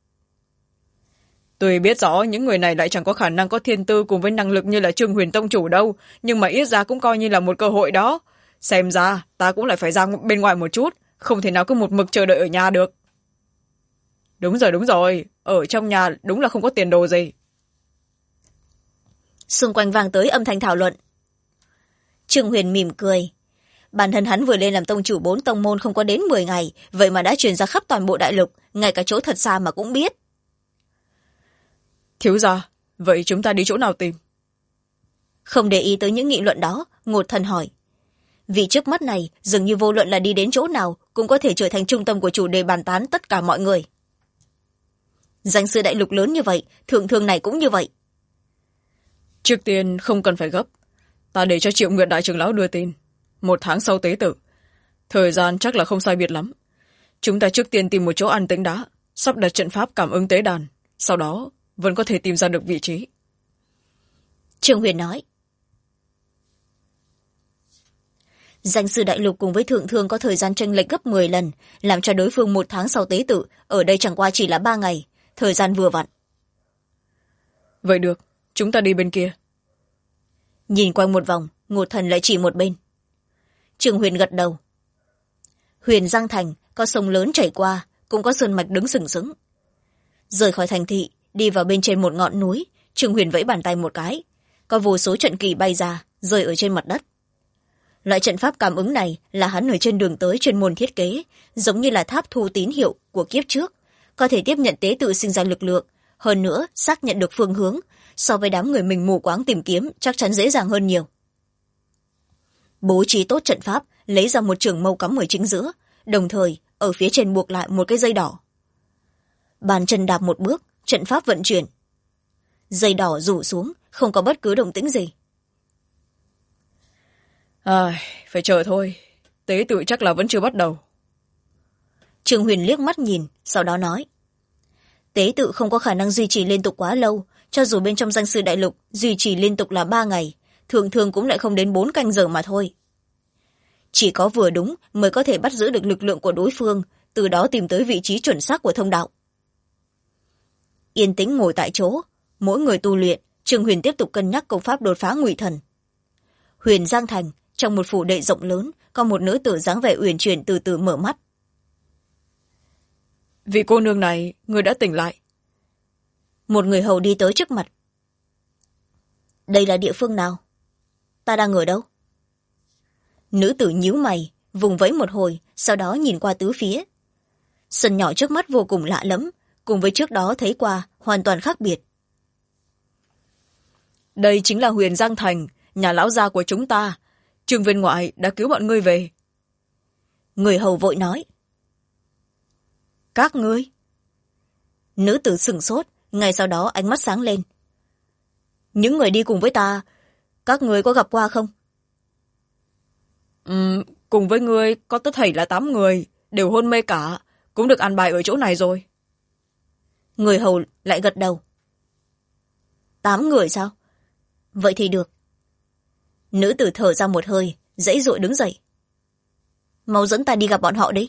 Tuy biết rõ những người này lại chẳng có khả năng có thiên tư cùng với năng lực như là Trương Huyền tông chủ đâu, nhưng mà ít ra cũng coi như là một cơ hội đó. Xem ra ta cũng lại phải ra bên ngoài một chút, không thể nào cứ một mực chờ đợi ở nhà được. Đúng rồi, ở trong nhà đúng là không có tiền đồ gì. Xung quanh vang tới âm thanh thảo luận. Trương Huyền mỉm cười. Bản thân hắn vừa lên làm tông chủ 4 tông môn không có đến 10 ngày, vậy mà đã truyền ra khắp toàn bộ đại lục, ngay cả chỗ thật xa mà cũng biết. Thiếu gia, vậy chúng ta đi chỗ nào tìm? Không để ý tới những nghị luận đó, Ngột Thần hỏi. Vì trước mắt này, dường như vô luận là đi đến chỗ nào cũng có thể trở thành trung tâm của chủ đề bàn tán tất cả mọi người. Danh sư đại lục lớn như vậy, thượng thương này cũng như vậy. Trước tiên không cần phải gấp, ta để cho Triệu Nguyệt đại trưởng lão đưa tin. 1 tháng sau tế tử, thời gian chắc là không sai biệt lắm. Chúng ta trước tiên tìm một chỗ an tĩnh đã, sắp đặt trận pháp cảm ứng tế đàn, sau đó vẫn có thể tìm ra được vị trí. Trương Huyền nói. Danh sư đại lục cùng với thượng thương có thời gian chênh lệch gấp 10 lần, làm cho đối phương 1 tháng sau tế tự, ở đây chẳng qua chỉ là 3 ngày, thời gian vừa vặn. Vậy được, chúng ta đi bên kia. Nhìn quanh một vòng, Ngột Thần lại chỉ một bên. Trương Huyền gật đầu. Huyền Giang Thành có sông lớn chảy qua, cũng có sơn mạch đứng sừng sững. Rời khỏi thành thị, đi vào bên trên một ngọn núi, Trương Huyền vẫy bàn tay một cái, có vô số trận kỳ bay ra, rơi ở trên mặt đất. Loại trận pháp cảm ứng này là hắn ở trên đường tới chuyên môn thiết kế, giống như là tháp thu tín hiệu của kiếp trước, có thể tiếp nhận tế tự sinh ra lực lượng, hơn nữa xác nhận được phương hướng, so với đám người mình mù quáng tìm kiếm chắc chắn dễ dàng hơn nhiều. Bố trí tốt trận pháp, lấy ra một trường mâu cắm ở chính giữa, đồng thời ở phía trên buộc lại một cái dây đỏ. Bàn chân đạp một bước, trận pháp vận chuyển. Dây đỏ rủ xuống, không có bất cứ động tĩnh gì. Phải chờ thôi, tế tự chắc là vẫn chưa bắt đầu. Trương Huyền liếc mắt nhìn, sau đó nói. Tế tự không có khả năng duy trì liên tục quá lâu, cho dù bên trong danh sư đại lục duy trì liên tục là 3 ngày, thường thường cũng lại không đến 4 canh giờ mà thôi. Chỉ có vừa đúng mới có thể bắt giữ được lực lượng của đối phương, từ đó tìm tới vị trí chuẩn xác của thông đạo. Yên tĩnh ngồi tại chỗ, mỗi người tu luyện, Trương Huyền tiếp tục cân nhắc công pháp đột phá ngụy thần. Huyền Giang Thành, trong một phủ đệ rộng lớn, có một nữ tử dáng vẻ uyển chuyển từ từ mở mắt. Vị cô nương này, người đã tỉnh lại. Một người hầu đi tới trước mặt. Đây là địa phương nào? Ta đang ở đâu? Nữ tử nhíu mày, vùng vẫy một hồi, sau đó nhìn qua tứ phía. Sân nhỏ trước mắt vô cùng lạ lẫm, cùng với trước đó thấy qua hoàn toàn khác biệt. đây chính là Huyền Giang Thành, nhà lão gia của chúng ta. Trương viên ngoại đã cứu bọn ngươi về. Người hầu vội nói. Các ngươi? Nữ tử sửng sốt, ngay sau đó ánh mắt sáng lên. Những người đi cùng với ta, các ngươi có gặp qua không? Cùng với ngươi có tất thảy là 8 người, đều hôn mê cả, cũng được an bài ở chỗ này rồi. Người hầu lại gật đầu. 8 người sao? Vậy thì được. Nữ tử thở ra một hơi, giãy giụa đứng dậy. Mau dẫn ta đi gặp bọn họ đi.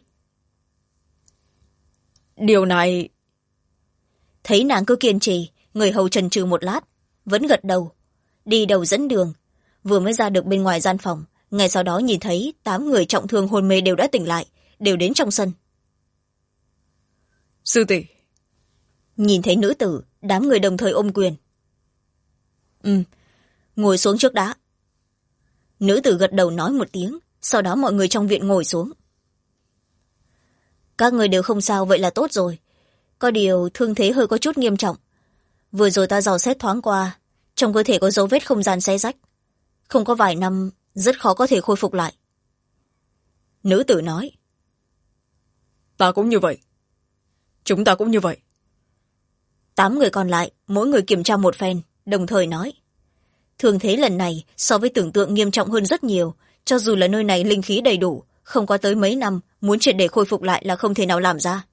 Điều này... Thấy nàng cứ kiên trì, người hầu chần chừ một lát, vẫn gật đầu, đi đầu dẫn đường. Vừa mới ra được bên ngoài gian phòng, ngay sau đó nhìn thấy 8 người trọng thương hôn mê đều đã tỉnh lại, đều đến trong sân. Sư tỷ. Nhìn thấy nữ tử, đám người đồng thời ôm quyền. Ngồi xuống trước đã. Nữ tử gật đầu nói một tiếng, sau đó mọi người trong viện ngồi xuống. Các người đều không sao, vậy là tốt rồi. Có điều thương thế hơi có chút nghiêm trọng. Vừa rồi ta dò xét thoáng qua, trong cơ thể có dấu vết không gian xé rách. Không có vài năm, rất khó có thể khôi phục lại. Nữ tử nói. Ta cũng như vậy. Chúng ta cũng như vậy. 8 người còn lại, mỗi người kiểm tra một phen, đồng thời nói. Thương thế lần này so với tưởng tượng nghiêm trọng hơn rất nhiều. Cho dù là nơi này linh khí đầy đủ, không có tới mấy năm, muốn triệt để khôi phục lại là không thể nào làm ra.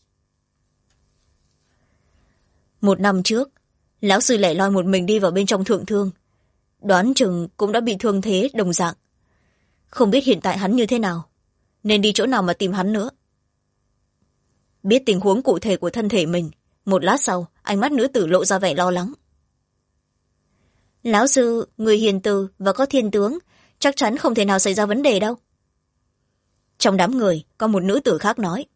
1 năm trước, lão sư lẻ loi một mình đi vào bên trong thượng thương. Đoán chừng cũng đã bị thương thế đồng dạng. Không biết hiện tại hắn như thế nào, nên đi chỗ nào mà tìm hắn nữa. Biết tình huống cụ thể của thân thể mình, một lát sau, ánh mắt nữ tử lộ ra vẻ lo lắng. Lão sư, người hiền từ và có thiên tướng, chắc chắn không thể nào xảy ra vấn đề đâu. Trong đám người, có một nữ tử khác nói.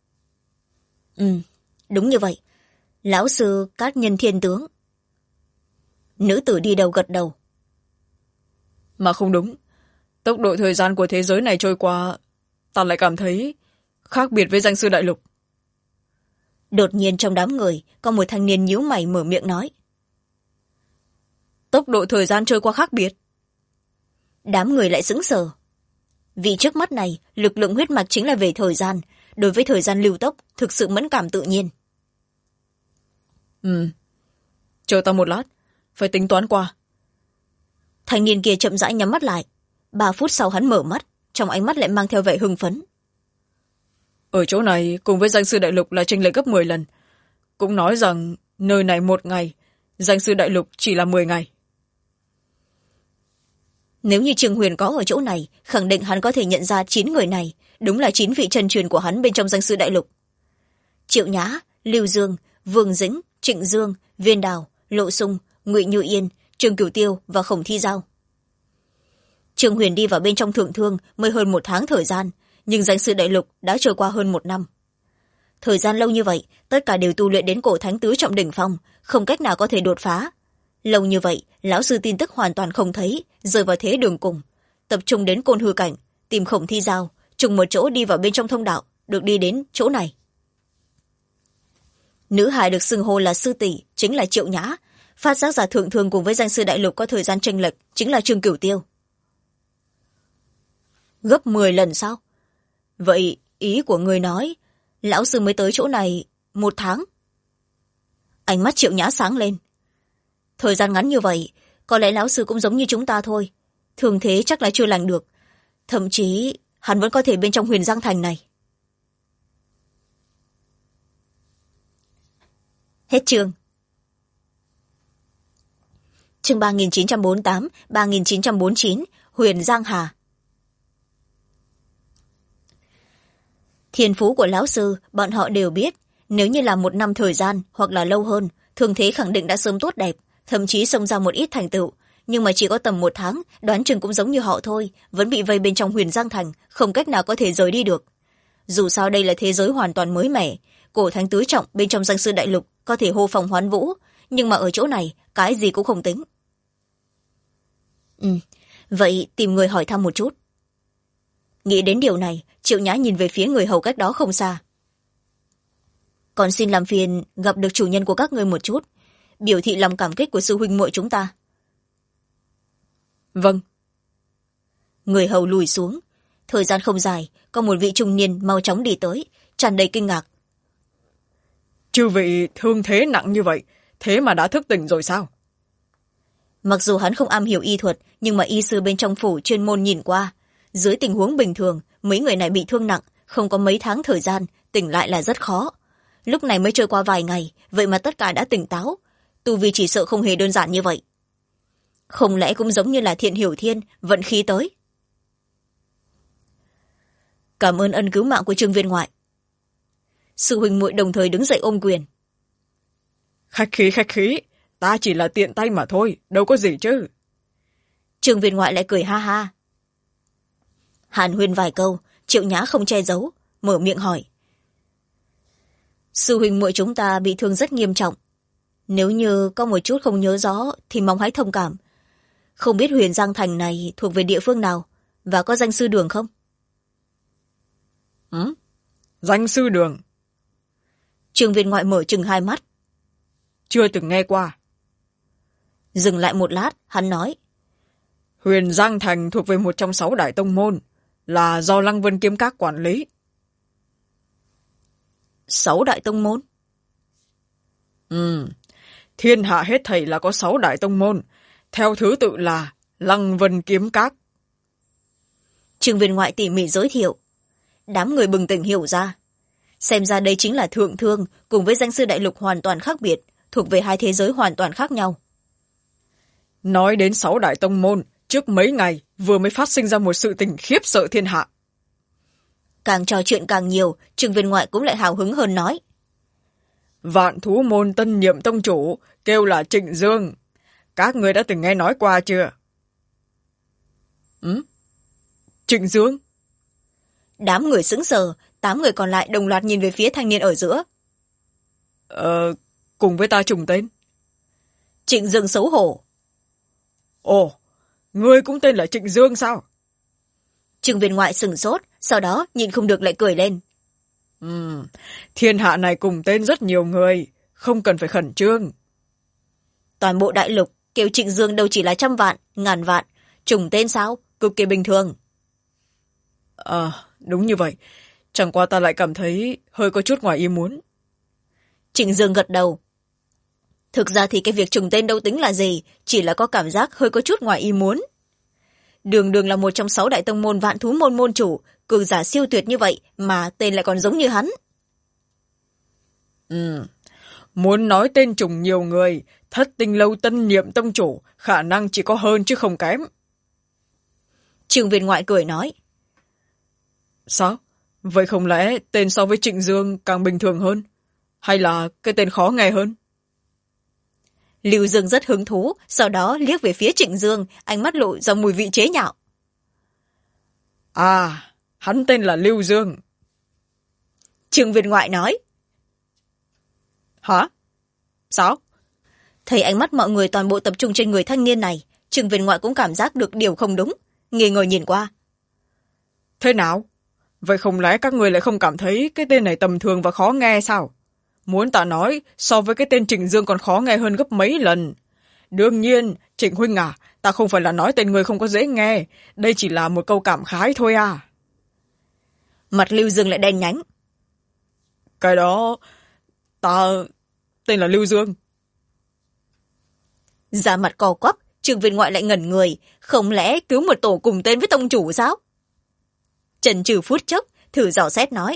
Đúng như vậy. Lão sư cát nhân thiên tướng. Nữ tử đi đầu gật đầu. Mà không đúng. Tốc độ thời gian của thế giới này trôi qua, ta lại cảm thấy khác biệt với danh sư đại lục. Đột nhiên trong đám người, có một thanh niên nhíu mày mở miệng nói. Tốc độ thời gian trôi qua khác biệt. Đám người lại sững sờ. Vì trước mắt này, lực lượng huyết mạch chính là về thời gian. Đối với thời gian lưu tốc, thực sự mẫn cảm tự nhiên. Chờ ta một lát, phải tính toán qua. Thanh niên kia chậm rãi nhắm mắt lại. 3 phút sau hắn mở mắt, trong ánh mắt lại mang theo vẻ hưng phấn. Ở chỗ này, cùng với danh sư đại lục là chênh lệch gấp 10 lần. Cũng nói rằng, nơi này 1 ngày, danh sư đại lục chỉ là 10 ngày. Nếu như Trương Huyền có ở chỗ này, khẳng định hắn có thể nhận ra 9 người này, đúng là 9 vị chân truyền của hắn bên trong danh sư đại lục. Triệu Nhã, Lưu Dương, Vương Dĩnh, Trịnh Dương, Viên Đào, Lộ Sung, Ngụy Như Yên, Trương Cửu Tiêu và Khổng Thi Giao. Trương Huyền đi vào bên trong thượng thương mới hơn 1 tháng thời gian, nhưng danh sư đại lục đã trôi qua hơn 1 năm. Thời gian lâu như vậy, tất cả đều tu luyện đến cổ thánh tứ trọng đỉnh phong, không cách nào có thể đột phá. Lâu như vậy, lão sư tin tức hoàn toàn không thấy, rơi vào thế đường cùng. Tập trung đến côn hư cảnh, tìm Khổng Thi Giao, trùng một chỗ đi vào bên trong thông đạo, được đi đến chỗ này. Nữ hài được xưng hô là sư tỷ, chính là Triệu Nhã. Phát giác giả thượng thương cùng với danh sư đại lục có thời gian chênh lệch, chính là Trương Cửu Tiêu. Gấp 10 lần sao? Vậy ý của người nói, lão sư mới tới chỗ này 1 tháng. Ánh mắt Triệu Nhã sáng lên. Thời gian ngắn như vậy, có lẽ lão sư cũng giống như chúng ta thôi. Thường thế chắc là chưa lành được. Thậm chí, hắn vẫn có thể bên trong Huyền Giang Thành này. Hết chương. Chương 3948, 3949, Huyền Giang Hà. Thiên phú của lão sư, bọn họ đều biết. Nếu như là 1 năm thời gian, hoặc là lâu hơn, thường thế khẳng định đã sớm tốt đẹp, thậm chí xông ra một ít thành tựu. Nhưng mà chỉ có tầm 1 tháng, đoán chừng cũng giống như họ thôi, vẫn bị vây bên trong Huyền Giang Thành, không cách nào có thể rời đi được. Dù sao đây là thế giới hoàn toàn mới mẻ, cổ thánh tứ trọng bên trong danh sư đại lục có thể hô phong hoán vũ, nhưng mà ở chỗ này, cái gì cũng không tính. Vậy tìm người hỏi thăm một chút. Nghĩ đến điều này, Triệu Nhã nhìn về phía người hầu cách đó không xa. Còn xin làm phiền gặp được chủ nhân của các ngươi một chút, biểu thị lòng cảm kích của sư huynh muội chúng ta. Vâng. Người hầu lùi xuống. Thời gian không dài, có một vị trung niên mau chóng đi tới, tràn đầy kinh ngạc. Chư vị thương thế nặng như vậy, thế mà đã thức tỉnh rồi sao? Mặc dù hắn không am hiểu y thuật, nhưng mà y sư bên trong phủ chuyên môn nhìn qua. Dưới tình huống bình thường, mấy người này bị thương nặng, không có mấy tháng thời gian, tỉnh lại là rất khó. Lúc này mới trôi qua vài ngày, vậy mà tất cả đã tỉnh táo. Tu vi chỉ sợ không hề đơn giản như vậy. Không lẽ cũng giống như là Thiện Hiểu Thiên, vận khí tới. Cảm ơn ân cứu mạng của Trương viên ngoại. Sư huynh muội đồng thời đứng dậy ôm quyền. Khách khí, ta chỉ là tiện tay mà thôi, đâu có gì chứ. Trương viên ngoại lại cười ha ha. Hàn huyên vài câu, Triệu Nhã không che giấu, mở miệng hỏi. Sư huynh muội chúng ta bị thương rất nghiêm trọng. Nếu như có một chút không nhớ rõ thì mong hãy thông cảm. Không biết Huyền Giang Thành này thuộc về địa phương nào và có danh sư đường không? Danh sư đường? Trương viên ngoại mở chừng hai mắt. Chưa từng nghe qua. Dừng lại một lát, hắn nói. Huyền Giang Thành thuộc về một trong 6 đại tông môn, là do Lăng Vân Kiếm Các quản lý. 6 đại tông môn? Thiên hạ hết thảy là có 6 đại tông môn, theo thứ tự là Lăng Vân Kiếm Các. Trương viên ngoại tỉ mỉ giới thiệu. Đám người bừng tỉnh hiểu ra. Xem ra đây chính là thượng thương cùng với danh sư đại lục hoàn toàn khác biệt, thuộc về hai thế giới hoàn toàn khác nhau. Nói đến 6 đại tông môn, trước mấy ngày vừa mới phát sinh ra một sự tình khiếp sợ thiên hạ. Càng trò chuyện càng nhiều, Trương viên ngoại cũng lại hào hứng hơn nói. Vạn thú môn tân nhiệm tông chủ kêu là Trịnh Dương. Các người đã từng nghe nói qua chưa? Trịnh Dương? Đám người sững sờ, 8 người còn lại đồng loạt nhìn về phía thanh niên ở giữa. Cùng với ta trùng tên. Trịnh Dương xấu hổ. Ồ, ngươi cũng tên là Trịnh Dương sao? Trương viên ngoại sửng sốt, sau đó nhìn không được lại cười lên. Thiên hạ này cùng tên rất nhiều người, không cần phải khẩn trương. Toàn bộ đại lục kêu Trịnh Dương đâu chỉ là 100 vạn, ngàn vạn, trùng tên sao? Cực kỳ bình thường. Đúng như vậy. Chẳng qua ta lại cảm thấy hơi có chút ngoài ý muốn. Trịnh Dương gật đầu. Thực ra thì cái việc trùng tên đâu tính là gì, chỉ là có cảm giác hơi có chút ngoài ý muốn. Đường Đường là một trong 6 đại tông môn Vạn Thú môn môn chủ, cường giả siêu tuyệt như vậy mà tên lại còn giống như hắn. Muốn nói tên trùng nhiều người, Thất Tinh Lâu tân nhiệm tông chủ khả năng chỉ có hơn chứ không kém. Trương viên ngoại cười nói. Sao? Vậy không lẽ tên so với Trịnh Dương càng bình thường hơn? Hay là cái tên khó nghe hơn? Lưu Dương rất hứng thú, sau đó liếc về phía Trịnh Dương, ánh mắt lộ ra mùi vị chế nhạo. Hắn tên là Lưu Dương. Trương viên ngoại nói. Hả? Sao? Thấy ánh mắt mọi người toàn bộ tập trung trên người thanh niên này, Trương viên ngoại cũng cảm giác được điều không đúng, nghi ngờ nhìn qua. Thế nào? Vậy không lẽ các người lại không cảm thấy cái tên này tầm thường và khó nghe sao? Muốn ta nói, so với cái tên Trịnh Dương còn khó nghe hơn gấp mấy lần. Đương nhiên, Trịnh huynh à, ta không phải là nói tên người không có dễ nghe, đây chỉ là một câu cảm khái thôi à. Mặt Lưu Dương lại đen nhánh. Cái đó, ta tên là Lưu Dương. Da mặt cò quắp, Trương viên ngoại lại ngẩn người, không lẽ cứu một tổ cùng tên với tông chủ sao? Chần chừ phút chốc, thử dò xét nói.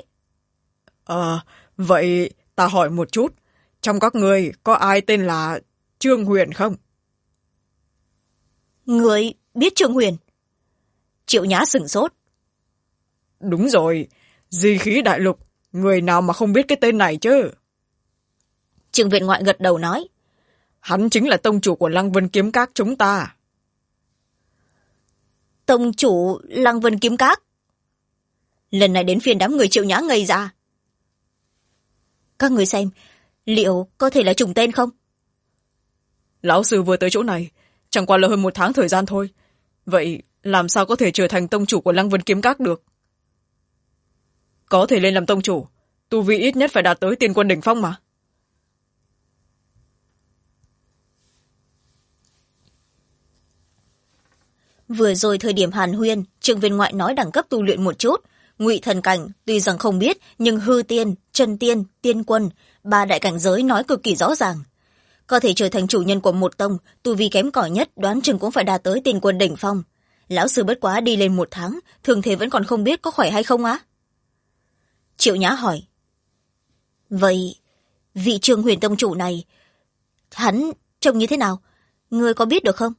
Vậy ta hỏi một chút, trong các người có ai tên là Trương Huyền không? Người biết Trương Huyền? Triệu Nhã sửng sốt. Đúng rồi, di khí đại lục, người nào mà không biết cái tên này chứ? Trương viên ngoại gật đầu nói. Hắn chính là tông chủ của Lăng Vân Kiếm Các chúng ta. Tông chủ Lăng Vân Kiếm Các? Lần này đến phiên đám người Triệu Nhã ngây ra. Các người xem, liệu có thể là trùng tên không? Lão sư vừa tới chỗ này, chẳng qua là hơn 1 tháng thời gian thôi. Vậy làm sao có thể trở thành tông chủ của Lăng Vân Kiếm Các được? Có thể lên làm tông chủ, tu vi ít nhất phải đạt tới tiên quân đỉnh phong mà. Vừa rồi thời điểm hàn huyên, Trương Viên Ngoại nói đẳng cấp tu luyện một chút. Ngụy thần cảnh tuy rằng không biết, nhưng hư tiên, chân tiên, tiên quân, ba đại cảnh giới nói cực kỳ rõ ràng. Có thể trở thành chủ nhân của một tông, tu vi kém cỏi nhất đoán chừng cũng phải đạt tới tiên quân đỉnh phong. Lão sư bất quá đi lên 1 tháng, thường thế vẫn còn không biết có khỏe hay không á? Triệu Nhã hỏi. Vậy vị Trương Huyền tông chủ này, hắn trông như thế nào? Ngươi có biết được không?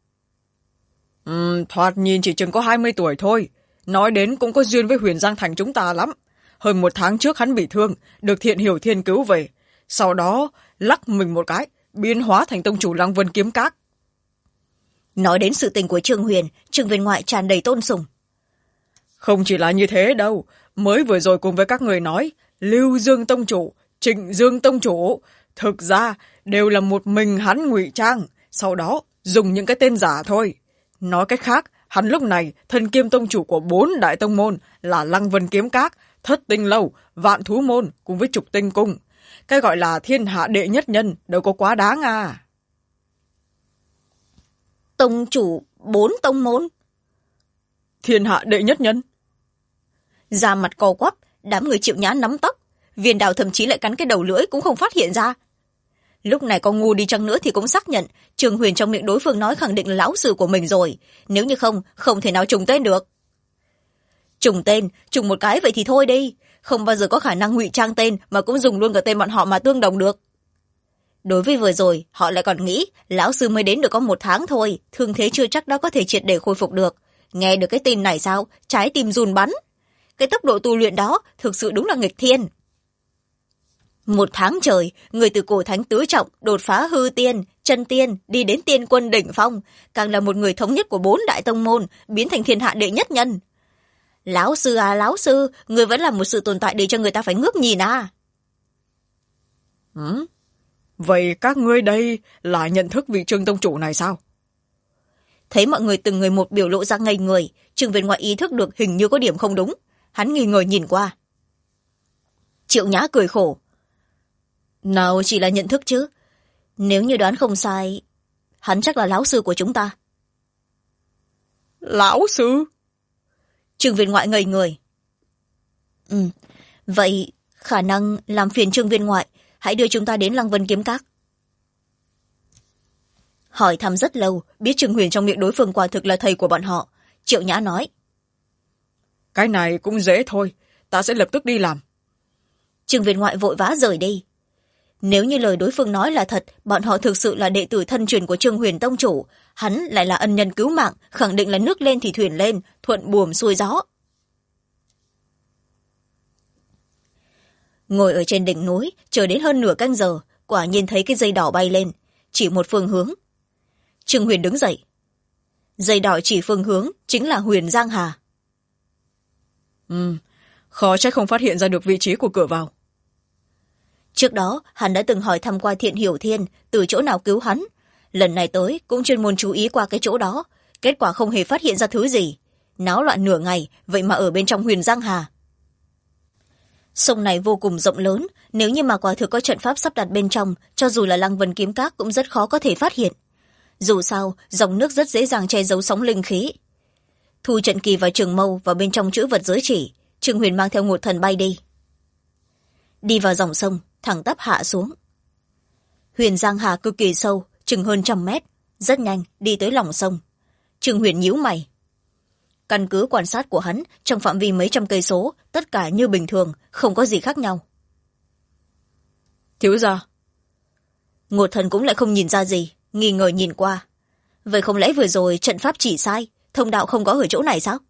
Thoạt nhìn chỉ chừng có 20 tuổi thôi. Nói đến cũng có duyên với Huyền Giang Thành chúng ta lắm. Hơn 1 tháng trước hắn bị thương, được Thiện Hiểu Thiên cứu về. Sau đó lắc mình một cái, biến hóa thành tông chủ Lăng Vân Kiếm Các. Nói đến sự tình của Trương Huyền, Trương Viên Ngoại tràn đầy tôn sùng. Không chỉ là như thế đâu. Mới vừa rồi cùng với các người nói, Lưu Dương tông chủ, Trịnh Dương tông chủ, thực ra đều là một mình hắn ngụy trang, sau đó dùng những cái tên giả thôi. Nói cách khác, hắn lúc này thân kiêm tông chủ của 4 đại tông môn là Lăng Vân Kiếm Các, Thất Tinh Lâu, Vạn Thú Môn cùng với Trục Tinh Cung. Cái gọi là thiên hạ đệ nhất nhân đâu có quá đáng à. Tông chủ 4 tông môn? Thiên hạ đệ nhất nhân? Da mặt co quắp, đám người Triệu Nhã nắm tóc. Viên Đào thậm chí lại cắn cái đầu lưỡi cũng không phát hiện ra. Lúc này có ngu đi chăng nữa thì cũng xác nhận Trương Huyền trong miệng đối phương nói khẳng định là lão sư của mình rồi. Nếu như không thể nào trùng tên được. Trùng tên, trùng một cái vậy thì thôi đi. Không bao giờ có khả năng ngụy trang tên mà cũng dùng luôn cả tên bọn họ mà tương đồng được. Đối với vừa rồi, họ lại còn nghĩ lão sư mới đến được có 1 tháng thôi, thương thế chưa chắc đã có thể triệt để khôi phục được. Nghe được cái tin này sao, trái tim run bắn. Cái tốc độ tu luyện đó thực sự đúng là nghịch thiên. 1 tháng trời, người từ cổ thánh tứ trọng đột phá hư tiên, chân tiên, đi đến tiên quân đỉnh phong, càng là một người thống nhất của 4 đại tông môn, biến thành thiên hạ đệ nhất nhân. Lão sư à lão sư, người vẫn là một sự tồn tại để cho người ta phải ngước nhìn à. Vậy các ngươi đây là nhận thức vị Trương tông chủ này sao? Thấy mọi người từng người một biểu lộ ra ngây người, Trương Viên Ngoại ý thức được hình như có điểm không đúng. Hắn nghi ngờ nhìn qua. Triệu Nhã cười khổ. Nào chỉ là nhận thức chứ. Nếu như đoán không sai, hắn chắc là lão sư của chúng ta. Lão sư? Trương Viên Ngoại ngây người. Vậy khả năng làm phiền Trương Viên Ngoại, hãy đưa chúng ta đến Lăng Vân Kiếm Các. Hỏi thăm rất lâu, biết Trương Huyền trong miệng đối phương quả thực là thầy của bọn họ. Triệu Nhã nói. Cái này cũng dễ thôi, ta sẽ lập tức đi làm. Trương Viên Ngoại vội vã rời đi. Nếu như lời đối phương nói là thật, bọn họ thực sự là đệ tử thân truyền của Trương Huyền tông chủ, hắn lại là ân nhân cứu mạng, khẳng định là nước lên thì thuyền lên, thuận buồm xuôi gió. Ngồi ở trên đỉnh núi, chờ đến hơn nửa canh giờ, quả nhiên thấy cái dây đỏ bay lên, chỉ một phương hướng. Trương Huyền đứng dậy. Dây đỏ chỉ phương hướng, chính là Huyền Giang Hà. Khó trách không phát hiện ra được vị trí của cửa vào. Trước đó, hắn đã từng hỏi thăm qua Thiện Hiểu Thiên, từ chỗ nào cứu hắn. Lần này tới, cũng chuyên môn chú ý qua cái chỗ đó. Kết quả không hề phát hiện ra thứ gì. Náo loạn nửa ngày, vậy mà ở bên trong Huyền Giang Hà. Sông này vô cùng rộng lớn, nếu như mà quả thực có trận pháp sắp đặt bên trong, cho dù là Lăng Vân Kiếm Các cũng rất khó có thể phát hiện. Dù sao, dòng nước rất dễ dàng che giấu sóng linh khí. Thu Trận Kỳ và Trường Mâu vào bên trong chữ vật giới chỉ, Trương Huyền mang theo Ngột Thần bay đi. Đi vào dòng sông, thẳng tắp hạ xuống. Huyền Giang Hà cực kỳ sâu, chừng hơn 100 mét, rất nhanh đi tới lòng sông. Trương Huyền nhíu mày. Căn cứ quan sát của hắn, trong phạm vi mấy trăm cây số, tất cả như bình thường, không có gì khác nhau. Thiếu gia. Ngột Thần cũng lại không nhìn ra gì, nghi ngờ nhìn qua. Vậy không lẽ vừa rồi trận pháp chỉ sai, thông đạo không có ở chỗ này sao?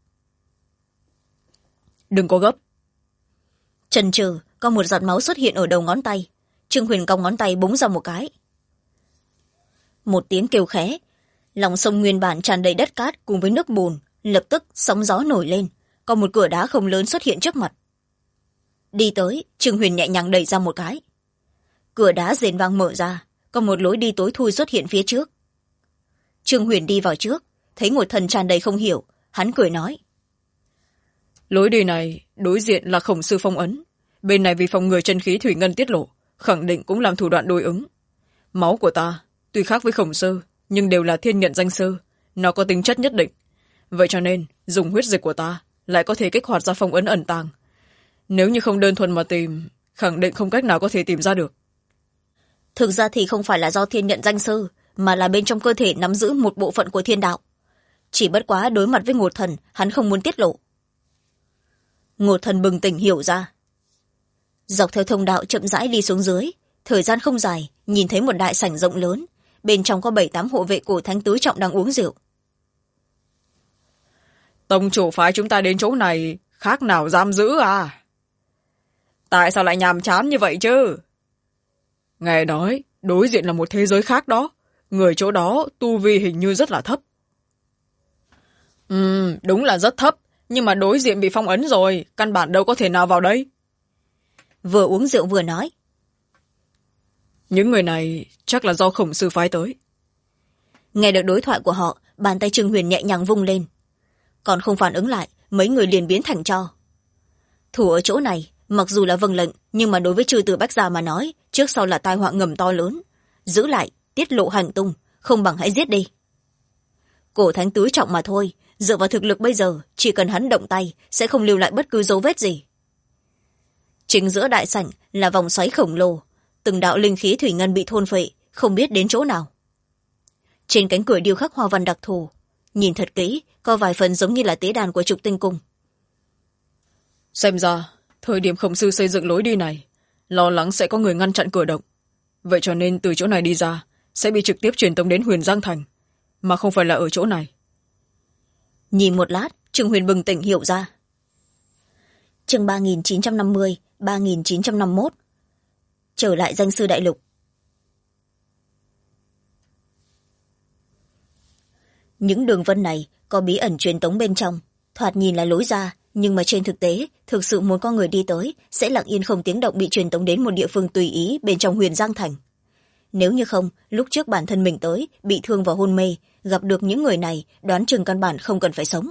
Đừng có gấp. Chần chừ, có một giọt máu xuất hiện ở đầu ngón tay. Trương Huyền cong ngón tay búng ra một cái. Một tiếng kêu khẽ, lòng sông nguyên bản tràn đầy đất cát cùng với nước bùn, lập tức sóng gió nổi lên, có một cửa đá không lớn xuất hiện trước mặt. Đi tới, Trương Huyền nhẹ nhàng đẩy ra một cái. Cửa đá rền vang mở ra, có một lối đi tối thui xuất hiện phía trước. Trương Huyền đi vào trước, thấy Ngột Thần tràn đầy không hiểu, hắn cười nói. Lối đi này đối diện là Khổng Sư phong ấn, bên này vì phòng ngừa chân khí thủy ngân tiết lộ, khẳng định cũng làm thủ đoạn đối ứng. Máu của ta tuy khác với Khổng Sư, nhưng đều là thiên nhận danh sư, nó có tính chất nhất định, vậy cho nên dùng huyết dịch của ta lại có thể kích hoạt ra phong ấn ẩn tàng. Nếu như không đơn thuần mà tìm, khẳng định không cách nào có thể tìm ra được. Thực ra thì không phải là do thiên nhận danh sư, mà là bên trong cơ thể nắm giữ một bộ phận của thiên đạo. Chỉ bất quá đối mặt với Ngột Thần, hắn không muốn tiết lộ. Ngột Thần bừng tỉnh hiểu ra. Dọc theo thông đạo chậm rãi đi xuống dưới, thời gian không dài, nhìn thấy một đại sảnh rộng lớn, bên trong có 7-8 hộ vệ cổ thánh tứ trọng đang uống rượu. Tông chủ phái chúng ta đến chỗ này, khác nào giam giữ à? Tại sao lại nhàm chán như vậy chứ? Nghe nói, đối diện là một thế giới khác đó. Người chỗ đó tu vi hình như rất là thấp. Đúng là rất thấp, nhưng mà đối diện bị phong ấn rồi, căn bản đâu có thể nào vào đây. Vừa uống rượu vừa nói. Những người này chắc là do Khổng sư phái tới. Nghe được đối thoại của họ, bàn tay Trương Huyền nhẹ nhàng vung lên. Còn không phản ứng lại, mấy người liền biến thành tro. Thủ ở chỗ này, mặc dù là vâng lệnh, nhưng mà đối với Trừ Tử Bách Gia mà nói, trước sau là tai họa ngầm to lớn. Giữ lại, tiết lộ hành tung, không bằng hãy giết đi. Cổ thánh tứ trọng mà thôi, dựa vào thực lực bây giờ, chỉ cần hắn động tay, sẽ không lưu lại bất cứ dấu vết gì. Chính giữa đại sảnh là vòng xoáy khổng lồ, từng đạo linh khí thủy ngân bị thôn phệ, không biết đến chỗ nào. Trên cánh cửa điêu khắc hoa văn đặc thù, nhìn thật kỹ, có vài phần giống như là tế đàn của Trục Tinh Cung. Xem ra, thời điểm Khổng sư xây dựng lối đi này, lo lắng sẽ có người ngăn chặn cửa động. Vậy cho nên từ chỗ này đi ra, sẽ bị trực tiếp truyền tống đến Huyền Giang Thành, mà không phải là ở chỗ này. Nhìn một lát, Trương Huyền bừng tỉnh hiểu ra. Chương 3950, 3951. Trở lại danh sư đại lục. Những đường vân này có bí ẩn truyền tống bên trong, thoạt nhìn là lối ra, nhưng mà trên thực tế, thực sự muốn có người đi tới, sẽ lặng yên không tiếng động bị truyền tống đến một địa phương tùy ý bên trong Huyền Giang Thành. Nếu như không, lúc trước bản thân mình tới, bị thương và hôn mê, gặp được những người này, đoán chừng căn bản không cần phải sống.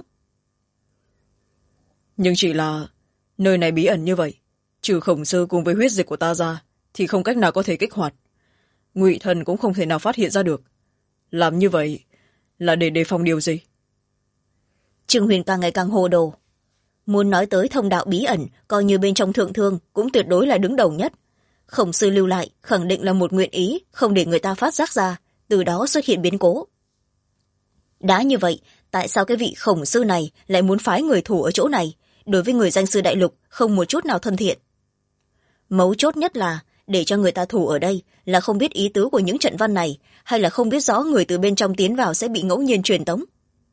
Nhưng chỉ là nơi này bí ẩn như vậy, trừ Khổng sư cùng với huyết dịch của ta ra, thì không cách nào có thể kích hoạt. Ngụy Thần cũng không thể nào phát hiện ra được. Làm như vậy là để đề phòng điều gì? Trương Huyền càng ngày càng hồ đồ. Muốn nói tới thông đạo bí ẩn, coi như bên trong thượng thương cũng tuyệt đối là đứng đầu nhất. Khổng sư lưu lại, khẳng định là một nguyện ý, không để người ta phát giác ra, từ đó xuất hiện biến cố. Đã như vậy, tại sao cái vị Khổng sư này lại muốn phái người thủ ở chỗ này, đối với người danh sư đại lục không một chút nào thân thiện? Mấu chốt nhất là, để cho người ta thủ ở đây là không biết ý tứ của những trận văn này, hay là không biết rõ người từ bên trong tiến vào sẽ bị ngẫu nhiên truyền tống?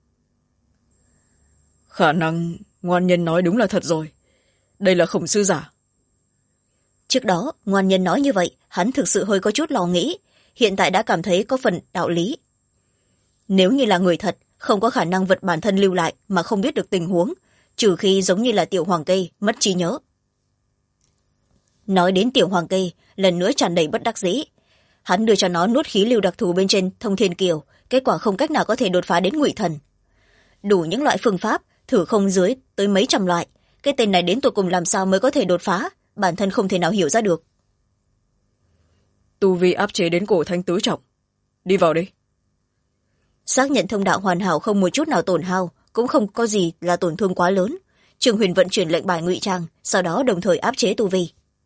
Khả năng ngoan nhân nói đúng là thật rồi. Đây là Khổng sư giả. Trước đó, ngoan nhân nói như vậy, hắn thực sự hơi có chút lo nghĩ, hiện tại đã cảm thấy có phần đạo lý. Nếu như là người thật, không có khả năng vật bản thân lưu lại mà không biết được tình huống, trừ khi giống như là Tiểu Hoàng Kê, mất trí nhớ. Nói đến Tiểu Hoàng Kê, lần nữa tràn đầy bất đắc dĩ. Hắn đưa cho nó nuốt khí lưu đặc thù bên trên Thông Thiên Kiều, kết quả không cách nào có thể đột phá đến Ngụy Thần. Đủ những loại phương pháp, thử không dưới tới mấy trăm loại, cái tên này đến tột cùng làm sao mới có thể đột phá, bản thân không thể nào hiểu ra được. Tu vi áp chế đến cổ thánh tứ trọng. Đi vào đi. Xác nhận thông đạo hoàn hảo không một chút nào tổn hao, cũng không có gì là tổn thương quá lớn. Trương Huyền vận chuyển lệnh bài ngụy trang, sau đó đồng thời áp chế tu vi.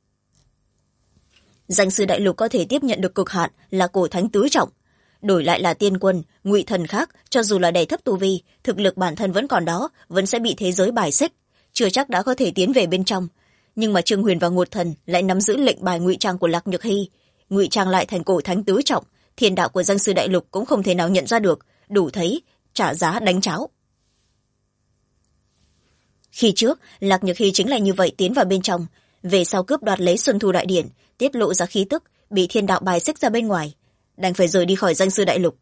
Danh sư đại lục có thể tiếp nhận được cực hạn là cổ thánh tứ trọng, đổi lại là tiên quân, Ngụy Thần khác, cho dù là đầy thấp tu vi, thực lực bản thân vẫn còn đó, vẫn sẽ bị thế giới bài xích, chưa chắc đã có thể tiến về bên trong. Nhưng mà Trương Huyền và Ngột Thần lại nắm giữ lệnh bài ngụy trang của Lạc Nhược Hy, ngụy trang lại thành cổ thánh tứ trọng, thiên đạo của danh sư đại lục cũng không thể nào nhận ra được, đủ thấy trả giá đánh cháo. Khi trước, Lạc Nhược Hy chính là như vậy tiến vào bên trong, về sau cướp đoạt lấy Xuân Thu Đại Điển, tiết lộ ra khí tức, bị thiên đạo bài xích ra bên ngoài, đành phải rời đi khỏi danh sư đại lục.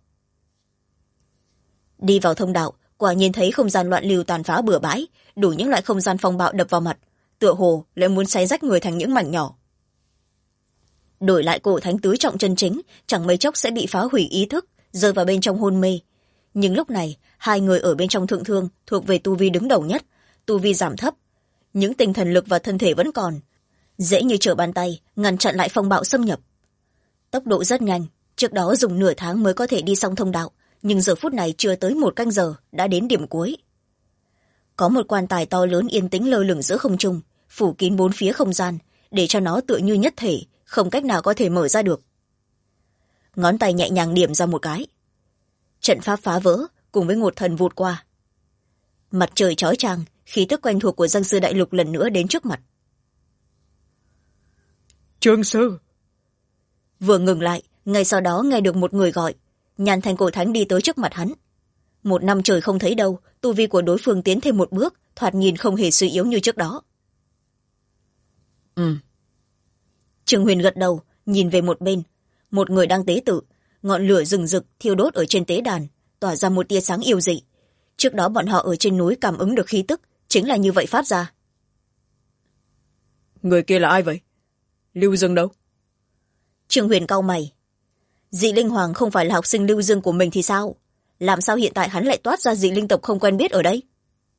Đi vào thông đạo, quả nhiên thấy không gian loạn lưu tàn phá bừa bãi, đủ những loại không gian phong bạo đập vào mặt, tựa hồ lại muốn xé rách người thành những mảnh nhỏ. Đổi lại cổ thánh tứ trọng chân chính, chẳng mấy chốc sẽ bị phá hủy ý thức, rơi vào bên trong hôn mê. Nhưng lúc này, hai người ở bên trong thượng thương thuộc về tu vi đứng đầu nhất, tu vi giảm thấp, những tinh thần lực và thân thể vẫn còn, dễ như trở bàn tay ngăn chặn lại phong bạo xâm nhập. Tốc độ rất nhanh, trước đó dùng nửa tháng mới có thể đi xong thông đạo, nhưng giờ phút này chưa tới 1 canh giờ đã đến điểm cuối. có một quan tài to lớn yên tĩnh lơ lửng giữa không trung, phủ kín bốn phía không gian, để cho nó tựa như nhất thể, không cách nào có thể mở ra được. Ngón tay nhẹ nhàng điểm ra một cái, trận pháp phá vỡ cùng với ngột thần vụt qua. Mặt trời chói chang, khí tức quen thuộc của Giang Sư Đại Lục lần nữa đến trước mặt. Trương sư. Vừa ngừng lại, ngay sau đó nghe được một người gọi. Nhàn Thành Cổ Thánh đi tới trước mặt hắn. Một năm trời không thấy đâu, tu vi của đối phương tiến thêm một bước, thoạt nhìn không hề suy yếu như trước đó. Trương Huyền gật đầu, nhìn về một bên. Một người đang tế tự, ngọn lửa rừng rực thiêu đốt ở trên tế đàn, tỏa ra một tia sáng yêu dị. Trước đó bọn họ ở trên núi cảm ứng được khí tức, chính là như vậy phát ra. Người kia là ai vậy? Lưu Dương đâu? Trương Huyền cau mày. Dị linh hoàng không phải là học sinh Lưu Dương của mình thì sao? Làm sao hiện tại hắn lại toát ra dị linh tộc không quen biết ở đây?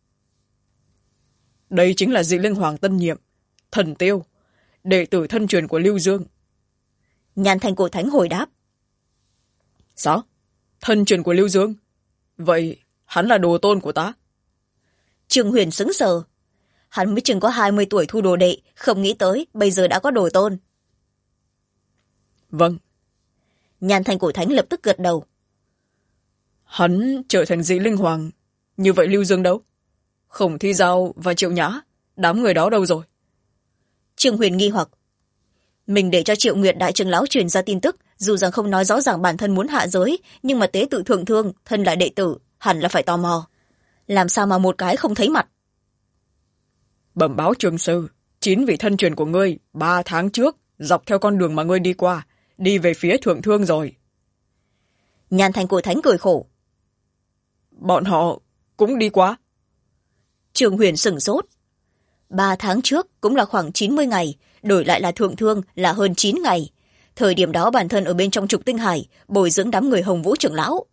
Đây chính là dị linh hoàng tân nhiệm, Thần Tiêu, đệ tử thân truyền của Lưu Dương. Nhàn Thành Cổ Thánh hồi đáp. Sao? Thân truyền của Lưu Dương? Vậy hắn là đồ tôn của ta? Trương Huyền sững sờ. Hắn mới chừng có 20 tuổi thu đồ đệ, không nghĩ tới bây giờ đã có đồ tôn. Vâng. Nhàn Thành Cổ Thánh lập tức gật đầu. Hắn trở thành dị linh hoàng, như vậy Lưu Dương đâu? Khổng Thi Giao và Triệu Nhã, đám người đó đâu rồi? Trương Huyền nghi hoặc. Mình để cho Triệu Nguyệt đại trưởng lão truyền ra tin tức, dù rằng không nói rõ ràng bản thân muốn hạ giới, nhưng mà tế tự thượng thương, thân là đệ tử, hẳn là phải tò mò. Làm sao mà một cái không thấy mặt? Bẩm báo Trương sư, 9 vị thân truyền của ngươi 3 tháng trước dọc theo con đường mà ngươi đi qua, đi về phía thượng thương rồi. Nhàn Thành Cổ Thánh cười khổ. Bọn họ cũng đi qua. Trương Huyền sửng sốt. 3 tháng trước cũng là khoảng 90 ngày, đổi lại là thượng thương là hơn 9 ngày. Thời điểm đó bản thân ở bên trong trục tinh hải, bồi dưỡng đám người Hồng Vũ trưởng lão.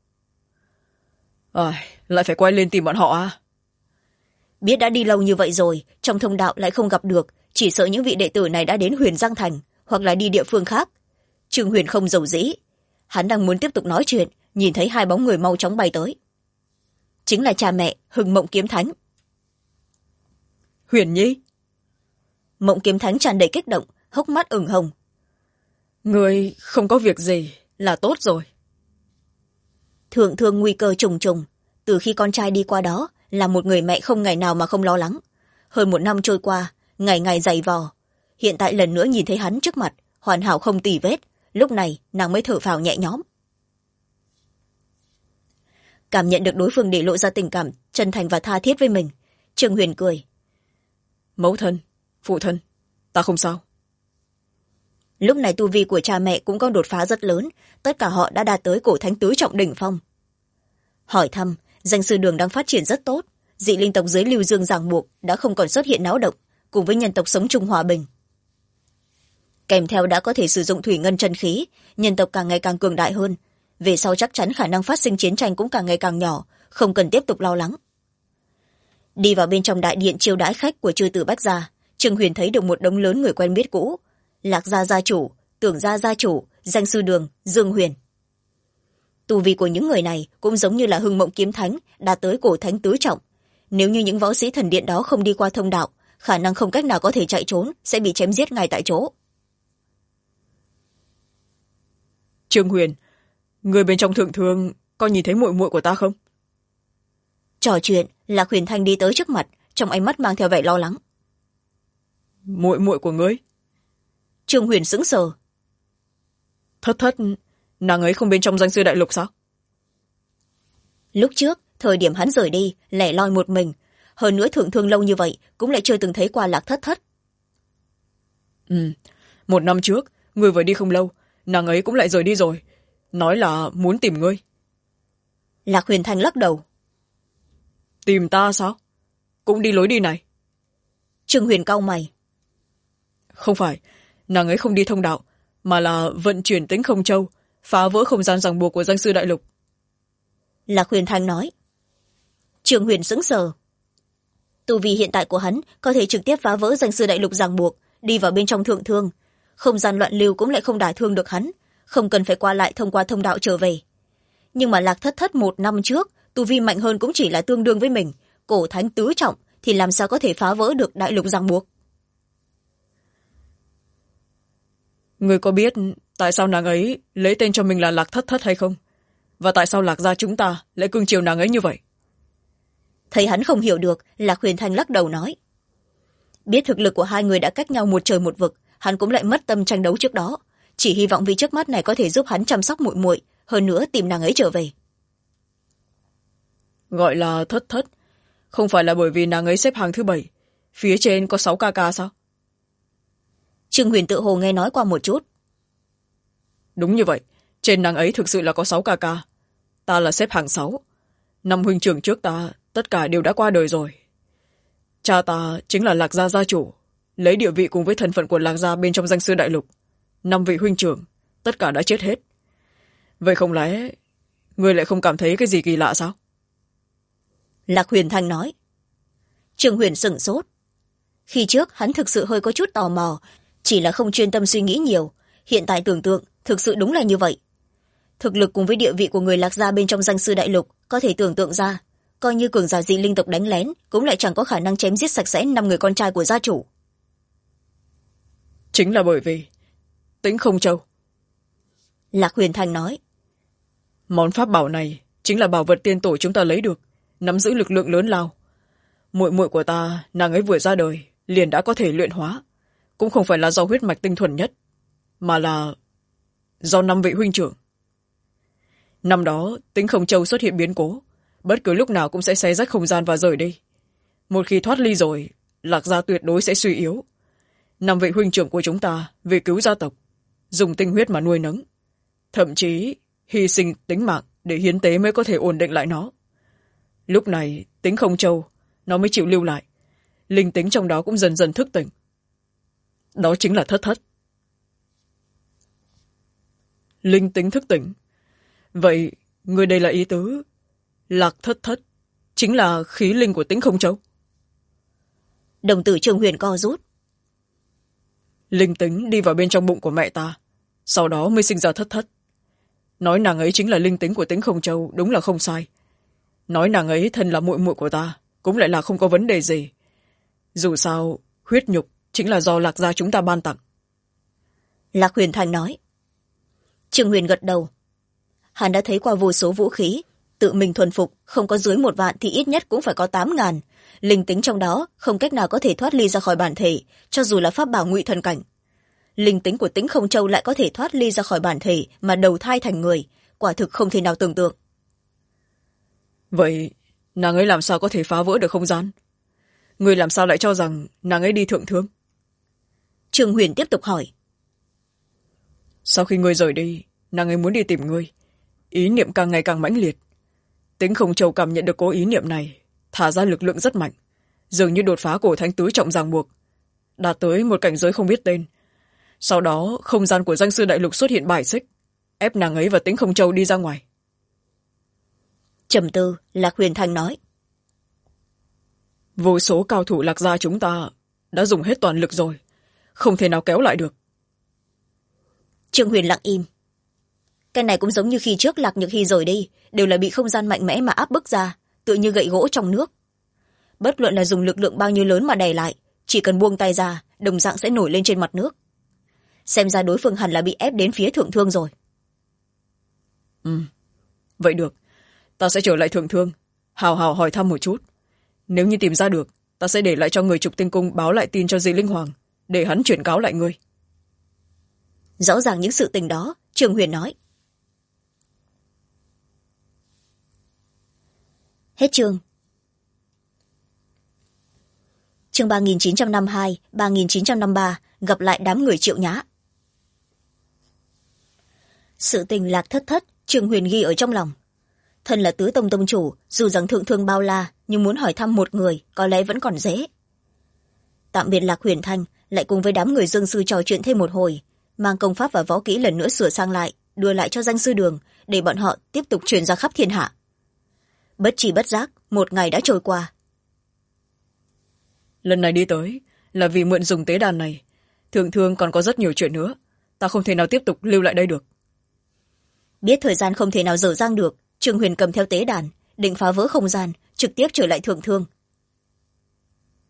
Lại phải quay lên tìm bọn họ à? Biết đã đi lâu như vậy rồi, trong thông đạo lại không gặp được, chỉ sợ những vị đệ tử này đã đến Huyền Giang Thành, hoặc là đi địa phương khác. Trương Huyền không giàu dĩ. Hắn đang muốn tiếp tục nói chuyện, nhìn thấy hai bóng người mau chóng bay tới. Chính là cha mẹ Hưng Mộng Kiếm Thánh. Huyền Nhi. Mộng Kiếm Thánh tràn đầy kích động, hốc mắt ửng hồng. Người không có việc gì là tốt rồi. Thượng thương nguy cơ trùng trùng, từ khi con trai đi qua đó là một người mẹ không ngày nào mà không lo lắng. Hơn 1 năm trôi qua, ngày ngày dày vò, hiện tại lần nữa nhìn thấy hắn trước mặt, hoàn hảo không tì vết, lúc này nàng mới thở phào nhẹ nhõm. Cảm nhận được đối phương để lộ ra tình cảm chân thành và tha thiết với mình, Trương Huyền cười. Mẫu thân, phụ thân, ta không sao. Lúc này tu vi của cha mẹ cũng có đột phá rất lớn, tất cả họ đã đạt tới cổ thánh tứ trọng đỉnh phong. Hỏi thăm, danh sư đường đang phát triển rất tốt, dị linh tộc dưới Lưu Dương ràng buộc đã không còn xuất hiện náo động, cùng với nhân tộc sống chung hòa bình. Kèm theo đã có thể sử dụng thủy ngân chân khí, nhân tộc càng ngày càng cường đại hơn, về sau chắc chắn khả năng phát sinh chiến tranh cũng càng ngày càng nhỏ, không cần tiếp tục lo lắng. Đi vào bên trong đại điện chiêu đãi khách của chư tử Bách gia, Trương Huyền thấy được một đống lớn người quen biết cũ. Lạc gia gia chủ, Tưởng gia gia chủ, danh sư đường, Dương Huyền. Tu vi của những người này cũng giống như là Hưng Mộng Kiếm Thánh, đạt tới cổ thánh tứ trọng. Nếu như những võ sĩ thần điện đó không đi qua thông đạo, khả năng không cách nào có thể chạy trốn, sẽ bị chém giết ngay tại chỗ. Trương Huyền, người bên trong thượng thương có nhìn thấy muội muội của ta không? Trò chuyện, Lạc Huyền Thanh đi tới trước mặt, trong ánh mắt mang theo vẻ lo lắng. Muội muội của ngươi? Trương Huyền sững sờ. Thất, nàng ấy không bên trong danh sư đại lục sao? Lúc trước, thời điểm hắn rời đi, lẻ loi một mình, hơn nữa thượng thương lâu như vậy cũng lại chưa từng thấy qua Lạc Thất. 1 năm trước, ngươi vừa đi không lâu, nàng ấy cũng lại rời đi rồi, nói là muốn tìm ngươi. Lạc Huyền Thanh lắc đầu. Tìm ta sao? Cũng đi lối đi này. Trương Huyền cau mày. Không phải, nàng ấy không đi thông đạo, mà là vận chuyển Tĩnh Không Châu, phá vỡ không gian ràng buộc của danh sư đại lục. Lạc Huyền Thanh nói. Trương Huyền sững sờ. Tu vi hiện tại của hắn có thể trực tiếp phá vỡ danh sư đại lục ràng buộc, đi vào bên trong thượng thương. Không gian loạn lưu cũng lại không đả thương được hắn, không cần phải qua lại thông qua thông đạo trở về. Nhưng mà Lạc Thất 1 năm trước, tu vi mạnh hơn cũng chỉ là tương đương với mình, cổ thánh tứ trọng thì làm sao có thể phá vỡ được đại lục ràng buộc. Người có biết tại sao nàng ấy lấy tên cho mình là Lạc Thất Thất hay không? Và tại sao Lạc gia chúng ta lại cưng chiều nàng ấy như vậy? Thấy hắn không hiểu được, Lạc Huyền Thanh lắc đầu nói. Biết thực lực của hai người đã cách nhau một trời một vực, hắn cũng lại mất tâm tranh đấu trước đó, chỉ hy vọng vị trước mắt này có thể giúp hắn chăm sóc muội muội, hơn nữa tìm nàng ấy trở về. Gọi là Thất Thất, không phải là bởi vì nàng ấy xếp hàng thứ 7, phía trên có 6 ca ca sao? Trương Huyền tự hồ nghe nói qua một chút. Đúng như vậy, trên nàng ấy thực sự là có 6 ca ca. Ta là xếp hàng 6. 5 huynh trưởng trước ta tất cả đều đã qua đời rồi. Cha ta chính là Lạc gia gia chủ, lấy địa vị cùng với thân phận của Lạc gia bên trong danh sư đại lục. 5 vị huynh trưởng tất cả đã chết hết. Vậy không lẽ ngươi lại không cảm thấy cái gì kỳ lạ sao? Lạc Huyền Thanh nói. Trương Huyền sửng sốt. Khi trước hắn thực sự hơi có chút tò mò, chỉ là không chuyên tâm suy nghĩ nhiều. Hiện tại tưởng tượng thực sự đúng là như vậy. Thực lực cùng với địa vị của người Lạc gia bên trong danh sư đại lục có thể tưởng tượng ra, coi như cường giả dị linh tộc đánh lén cũng lại chẳng có khả năng chém giết sạch sẽ 5 người con trai của gia chủ. Chính là bởi vì Tĩnh Không Châu. Lạc Huyền Thanh nói. Món pháp bảo này chính là bảo vật tiên tổ chúng ta lấy được, nắm giữ lực lượng lớn lao. Muội muội của ta, nàng ấy vừa ra đời liền đã có thể luyện hóa, cũng không phải là do huyết mạch tinh thuần nhất, mà là do 5 vị huynh trưởng. Năm đó Tĩnh Không Châu xuất hiện biến cố, bất cứ lúc nào cũng sẽ xé rách không gian và rời đi. Một khi thoát ly rồi, Lạc gia tuyệt đối sẽ suy yếu. 5 vị huynh trưởng của chúng ta vì cứu gia tộc, dùng tinh huyết mà nuôi nấng, thậm chí hy sinh tính mạng để hiến tế mới có thể ổn định lại nó. Lúc này Tĩnh Không Châu nó mới chịu lưu lại, linh tính trong đó cũng dần dần thức tỉnh. Đó chính là Thất Thất. Linh tính thức tỉnh. Vậy người đây là ý tứ Lạc Thất Thất chính là khí linh của Tĩnh Không Châu? Đồng tử Trương Huyền co rút. Linh tính đi vào bên trong bụng của mẹ ta, sau đó mới sinh ra Thất Thất. Nói nàng ấy chính là linh tính của Tĩnh Không Châu đúng là không sai. Nói nàng ấy thân là muội muội của ta cũng lại là không có vấn đề gì. Dù sao huyết nhục chính là do Lạc gia chúng ta ban tặng. Lạc Huyền Thành nói. Trương Huyền gật đầu. Hắn đã thấy qua vô số vũ khí, tự mình thuần phục không có dưới 1 vạn thì ít nhất cũng phải có 8.000. Linh tính trong đó không cách nào có thể thoát ly ra khỏi bản thể, cho dù là pháp bảo ngụy thần cảnh. Linh tính của Tĩnh Không Châu lại có thể thoát ly ra khỏi bản thể mà đầu thai thành người, quả thực không thể nào tưởng tượng. Vậy nàng ấy làm sao có thể phá vỡ được không gian? Người làm sao lại cho rằng nàng ấy đi thượng thương? Trương Huyền tiếp tục hỏi. Sau khi ngươi rời đi, nàng ấy muốn đi tìm ngươi, ý niệm càng ngày càng mãnh liệt. Tĩnh Không Châu cảm nhận được cố ý niệm này, thả ra lực lượng rất mạnh, dường như đột phá cổ thánh tứ trọng ràng buộc, đạt tới một cảnh giới không biết tên. Sau đó không gian của danh sư đại lục xuất hiện bài xích, ép nàng ấy và Tĩnh Không Châu đi ra ngoài. Trầm tư, Lạc Huyền Thanh nói. Vô số cao thủ Lạc gia chúng ta đã dùng hết toàn lực rồi, không thể nào kéo lại được. Trương Huyền lặng im. Cái này cũng giống như khi trước Lạc Nhược Hy rời đi, đều là bị không gian mạnh mẽ mà áp bức ra, tựa như gậy gỗ trong nước. Bất luận là dùng lực lượng bao nhiêu lớn mà đè lại, chỉ cần buông tay ra, đồng dạng sẽ nổi lên trên mặt nước. Xem ra đối phương hẳn là bị ép đến phía thượng thương rồi. Vậy được, ta sẽ trở lại thượng thương, hào hào hỏi thăm một chút. Nếu như tìm ra được, ta sẽ để lại cho người Trục Tinh Cung báo lại tin cho Dị Linh Hoàng, để hắn chuyển cáo lại ngươi. Rõ ràng những sự tình đó, Trương Huyền nói. Hết chương. Chương 3952, 3953, gặp lại đám người Triệu Nhã. Sự tình Lạc Thất Thất, Trương Huyền ghi ở trong lòng. Thân là tứ tông tông chủ, dù rằng thượng thương bao la, nhưng muốn hỏi thăm một người có lẽ vẫn còn dễ. Tạm biệt Lạc Huyền Thanh, lại cùng với đám người Dương sư trò chuyện thêm một hồi, mang công pháp và võ kỹ lần nữa sửa sang lại, đưa lại cho danh sư đường, để bọn họ tiếp tục truyền ra khắp thiên hạ. Bất tri bất giác, 1 ngày đã trôi qua. Lần này đi tới là vì mượn dùng tế đàn này, thượng thương còn có rất nhiều chuyện nữa, ta không thể nào tiếp tục lưu lại đây được. Biết thời gian không thể nào dở dang được, Trương Huyền cầm theo tế đàn, định phá vỡ không gian, trực tiếp trở lại thượng thương,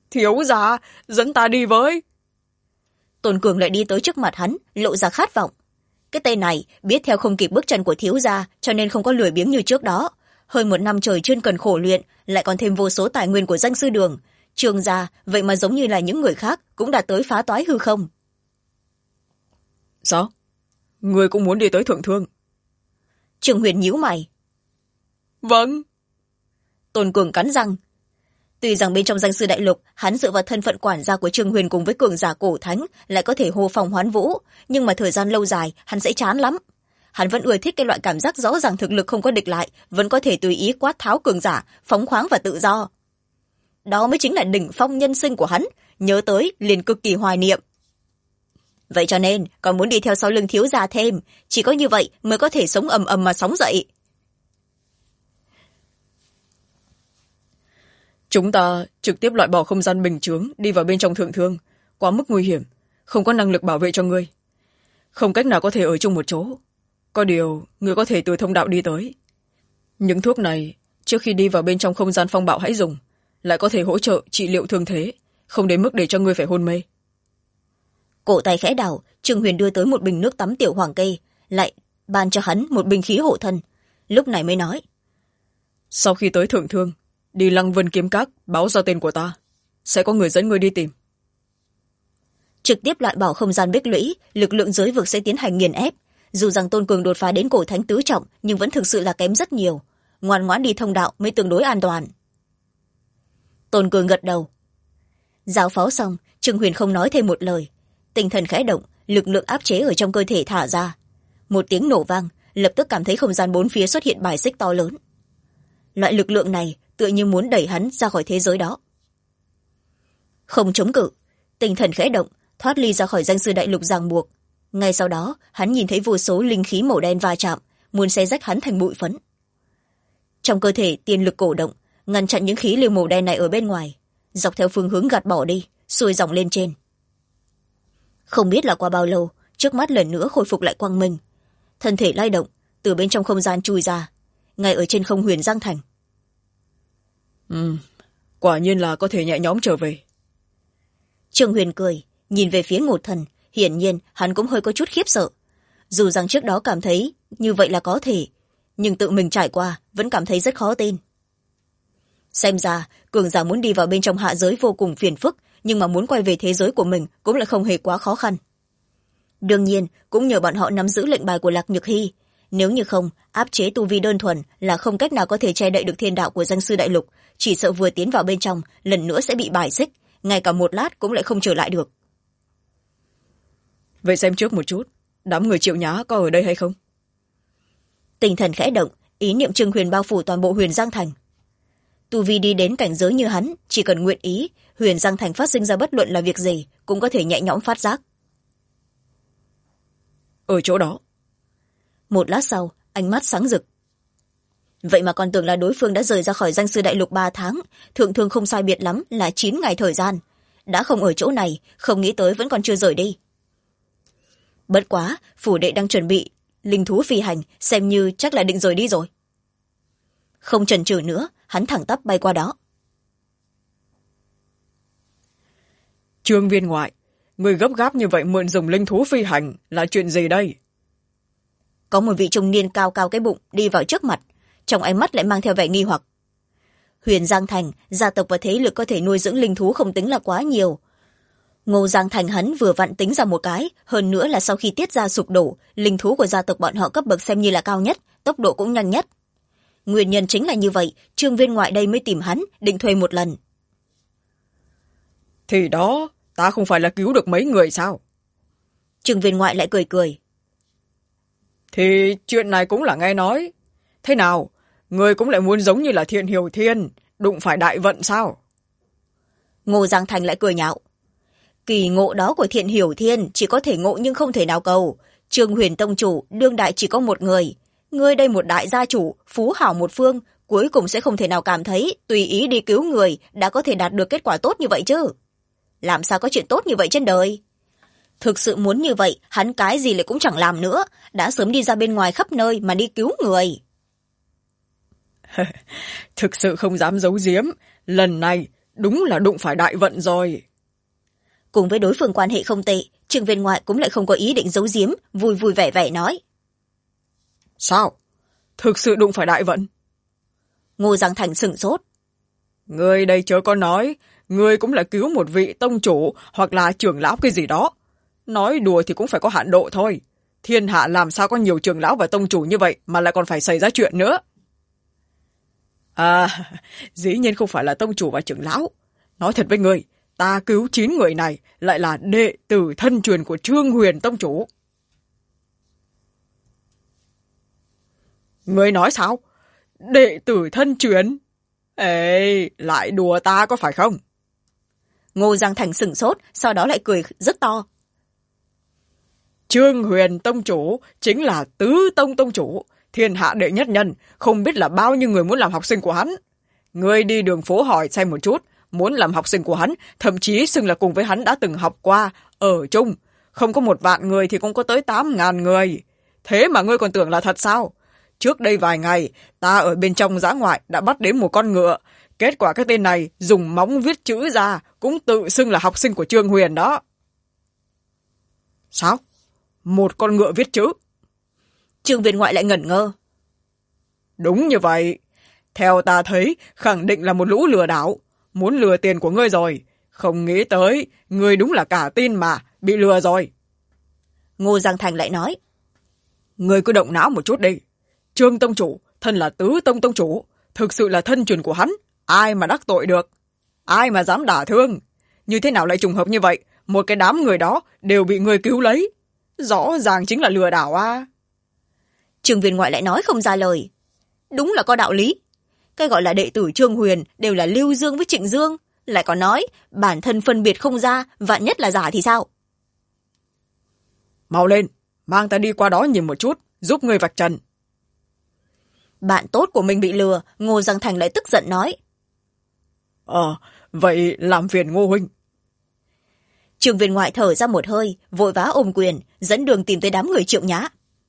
Thiếu gia, dẫn ta đi với. Tôn Cường lại đi tới trước mặt hắn, lộ ra khát vọng. Cái tên này biết theo không kịp bước chân của thiếu gia, cho nên không có lười biếng như trước đó. Hơn 1 năm trời chuyên cần khổ luyện, lại còn thêm vô số tài nguyên của danh sư đường. Trương gia vậy mà giống như là những người khác cũng đã tới phá toái hư không. Sao? Người cũng muốn đi tới thượng thương? Trương Huyền nhíu mày. Vâng. Tôn Cường cắn răng. Tuy rằng bên trong danh sư đại lục, hắn dựa vào thân phận quản gia của Trương Huyền cùng với cường giả cổ thánh lại có thể hô phong hoán vũ, nhưng mà thời gian lâu dài hắn sẽ chán lắm. Hắn vẫn ưa thích cái loại cảm giác rõ ràng thực lực không có địch lại, vẫn có thể tùy ý quát tháo cường giả, phóng khoáng và tự do. Đó mới chính là đỉnh phong nhân sinh của hắn, nhớ tới liền cực kỳ hoài niệm. Vậy cho nên còn muốn đi theo sau lưng thiếu gia thêm, chỉ có như vậy mới có thể sống ầm ầm mà sóng dậy. Chúng ta trực tiếp loại bỏ không gian bình chướng đi vào bên trong thượng thương, quá mức nguy hiểm, không có năng lực bảo vệ cho ngươi, không cách nào có thể ở chung một chỗ. Có điều ngươi có thể từ thông đạo đi tới. Những thuốc này trước khi đi vào bên trong không gian phong bạo hãy dùng, lại có thể hỗ trợ trị liệu thương thế, không đến mức để cho ngươi phải hôn mê. Cổ tay khẽ đảo, Trương Huyền đưa tới một bình nước tắm tiểu hoàng cây, lại ban cho hắn một bình khí hộ thân. Lúc này mới nói: sau khi tới thượng thương, đi Lăng Vân Kiếm Các báo ra tên của ta, sẽ có người dẫn ngươi đi tìm. Trực tiếp loại bỏ không gian bích lũy, lực lượng giới vực sẽ tiến hành nghiền ép. Dù rằng Tôn Cường đột phá đến cổ thánh tứ trọng, nhưng vẫn thực sự là kém rất nhiều. Ngoan ngoãn đi thông đạo mới tương đối an toàn. Tôn Cường gật đầu. Giao phó xong, Trương Huyền không nói thêm một lời. Tinh thần khẽ động, lực lượng áp chế ở trong cơ thể thả ra. Một tiếng nổ vang, lập tức cảm thấy không gian bốn phía xuất hiện bài xích to lớn. Loại lực lượng này tựa như muốn đẩy hắn ra khỏi thế giới đó. Không chống cự, tinh thần khẽ động, thoát ly ra khỏi danh sư đại lục ràng buộc. Ngay sau đó, hắn nhìn thấy vô số linh khí màu đen va chạm, muốn xé rách hắn thành bụi phấn. Trong cơ thể tiên lực cổ động, ngăn chặn những khí lưu màu đen này ở bên ngoài, dọc theo phương hướng gạt bỏ đi, xuôi dòng lên trên. Không biết là qua bao lâu, trước mắt lần nữa khôi phục lại quang minh. Thân thể lay động, từ bên trong không gian chui ra, ngay ở trên không Huyền Giang Thành. Quả nhiên là có thể nhẹ nhõm trở về. Trương Huyền cười, nhìn về phía Ngột Thần, hiển nhiên hắn cũng hơi có chút khiếp sợ. Dù rằng trước đó cảm thấy như vậy là có thể, nhưng tự mình trải qua vẫn cảm thấy rất khó tin. Xem ra cường giả muốn đi vào bên trong hạ giới vô cùng phiền phức, nhưng mà muốn quay về thế giới của mình cũng lại không hề quá khó khăn. Đương nhiên cũng nhờ bọn họ nắm giữ lệnh bài của Lạc Nhược Hy. Nếu như không, áp chế tu vi đơn thuần là không cách nào có thể che đậy được thiên đạo của danh sư đại lục, chỉ sợ vừa tiến vào bên trong lần nữa sẽ bị bài xích, ngay cả một lát cũng lại không trở lại được. Vậy xem trước một chút, đám người Triệu Nhã có ở đây hay không? Tinh thần khẽ động, ý niệm Trương Huyền bao phủ toàn bộ Huyền Giang Thành. Tu vi đi đến cảnh giới như hắn, chỉ cần nguyện ý, Huyền Giang Thành phát sinh ra bất luận là việc gì cũng có thể nhẹ nhõm phát giác. Ở chỗ đó. Một lát sau, ánh mắt sáng rực. Vậy mà còn tưởng là đối phương đã rời ra khỏi danh sư đại lục 3 tháng, thượng thương không sai biệt lắm là 9 ngày thời gian. Đã không ở chỗ này, không nghĩ tới vẫn còn chưa rời đi. Bất quá, phủ đệ đang chuẩn bị linh thú phi hành, xem như chắc là định rời đi rồi. Không chần chừ nữa, hắn thẳng tắp bay qua đó. Trương viên ngoại, người gấp gáp như vậy mượn dùng linh thú phi hành là chuyện gì đây? Có một vị trung niên cao cao cái bụng đi vào trước mặt, trong ánh mắt lại mang theo vẻ nghi hoặc. Huyền Giang Thành, gia tộc và thế lực có thể nuôi dưỡng linh thú không tính là quá nhiều. Ngô Giang Thành hắn vừa vặn tính ra một cái, hơn nữa là sau khi tiết ra sụp đổ, linh thú của gia tộc bọn họ cấp bậc xem như là cao nhất, tốc độ cũng nhanh nhất. Nguyên nhân chính là như vậy, Trương viên ngoại đây mới tìm hắn, định thuê một lần. Thì đó, ta không phải là cứu được mấy người sao? Trương viên ngoại lại cười cười. Thì chuyện này cũng là nghe nói. Thế nào, người cũng lại muốn giống như là Thiện Hiểu Thiên, đụng phải đại vận sao? Ngô Giang Thành lại cười nhạo. Kỳ ngộ đó của Thiện Hiểu Thiên chỉ có thể ngộ nhưng không thể nào cầu. Trương Huyền tông chủ đương đại chỉ có một người. Ngươi đây một đại gia chủ, phú hảo một phương, cuối cùng sẽ không thể nào cảm thấy tùy ý đi cứu người đã có thể đạt được kết quả tốt như vậy chứ. Làm sao có chuyện tốt như vậy trên đời? Thực sự muốn như vậy, hắn cái gì lại cũng chẳng làm nữa, đã sớm đi ra bên ngoài khắp nơi mà đi cứu người. Thực sự không dám giấu giếm, lần này đúng là đụng phải đại vận rồi. Cùng với đối phương quan hệ không tệ, Trương Viên Ngoại cũng lại không có ý định giấu giếm, vui vui vẻ vẻ nói. Sao? Thực sự đụng phải đại vận? Ngô Giang Thành sửng sốt. Ngươi đây chớ có nói, ngươi cũng là cứu một vị tông chủ hoặc là trưởng lão cái gì đó. Nói đùa thì cũng phải có hạn độ thôi. Thiên hạ làm sao có nhiều trưởng lão và tông chủ như vậy mà lại còn phải xảy ra chuyện nữa. À, dĩ nhiên không phải là tông chủ và trưởng lão. Nói thật với ngươi, ta cứu 9 người này lại là đệ tử thân truyền của Trương Huyền tông chủ. Ngươi nói sao? Đệ tử thân truyền? Ê, lại đùa ta có phải không? Ngô Giang Thành sửng sốt, sau đó lại cười rất to. Trương Huyền tông chủ chính là tứ tông tông chủ, thiên hạ đệ nhất nhân, không biết là bao nhiêu người muốn làm học sinh của hắn. Ngươi đi đường phố hỏi xem một chút, muốn làm học sinh của hắn, thậm chí xưng là cùng với hắn đã từng học qua, ở chung. Không có 1 vạn người thì cũng có tới 8.000 người. Thế mà ngươi còn tưởng là thật sao? Trước đây vài ngày, ta ở bên trong dã ngoại đã bắt đến một con ngựa. Kết quả cái tên này dùng móng viết chữ ra, cũng tự xưng là học sinh của Trương Huyền đó. Sao? Một con ngựa viết chữ? Trương Viên Ngoại lại ngẩn ngơ. Đúng như vậy. Theo ta thấy, khẳng định là một lũ lừa đảo. Muốn lừa tiền của ngươi rồi. Không nghĩ tới, ngươi đúng là cả tin mà, bị lừa rồi. Ngô Giang Thành lại nói. Ngươi cứ động não một chút đi. Trương tông chủ, thân là tứ tông tông chủ, thực sự là thân truyền của hắn. Ai mà đắc tội được? Ai mà dám đả thương? Như thế nào lại trùng hợp như vậy? Một cái đám người đó đều bị ngươi cứu lấy. Rõ ràng chính là lừa đảo à? Trương Viên Ngoại lại nói không ra lời. Đúng là có đạo lý. Cái gọi là đệ tử Trương Huyền đều là Lưu Dương với Trịnh Dương. Lại còn nói bản thân phân biệt không ra, vạn nhất là giả thì sao? Mau lên, mang ta đi qua đó nhìn một chút, giúp ngươi vạch trần. Bạn tốt của mình bị lừa, Ngô Giang Thành lại tức giận nói. Vậy làm phiền Ngô huynh. Trương Viên Ngoại thở ra một hơi, vội vã ôm quyền, dẫn đường tìm tới đám người Triệu Nhã.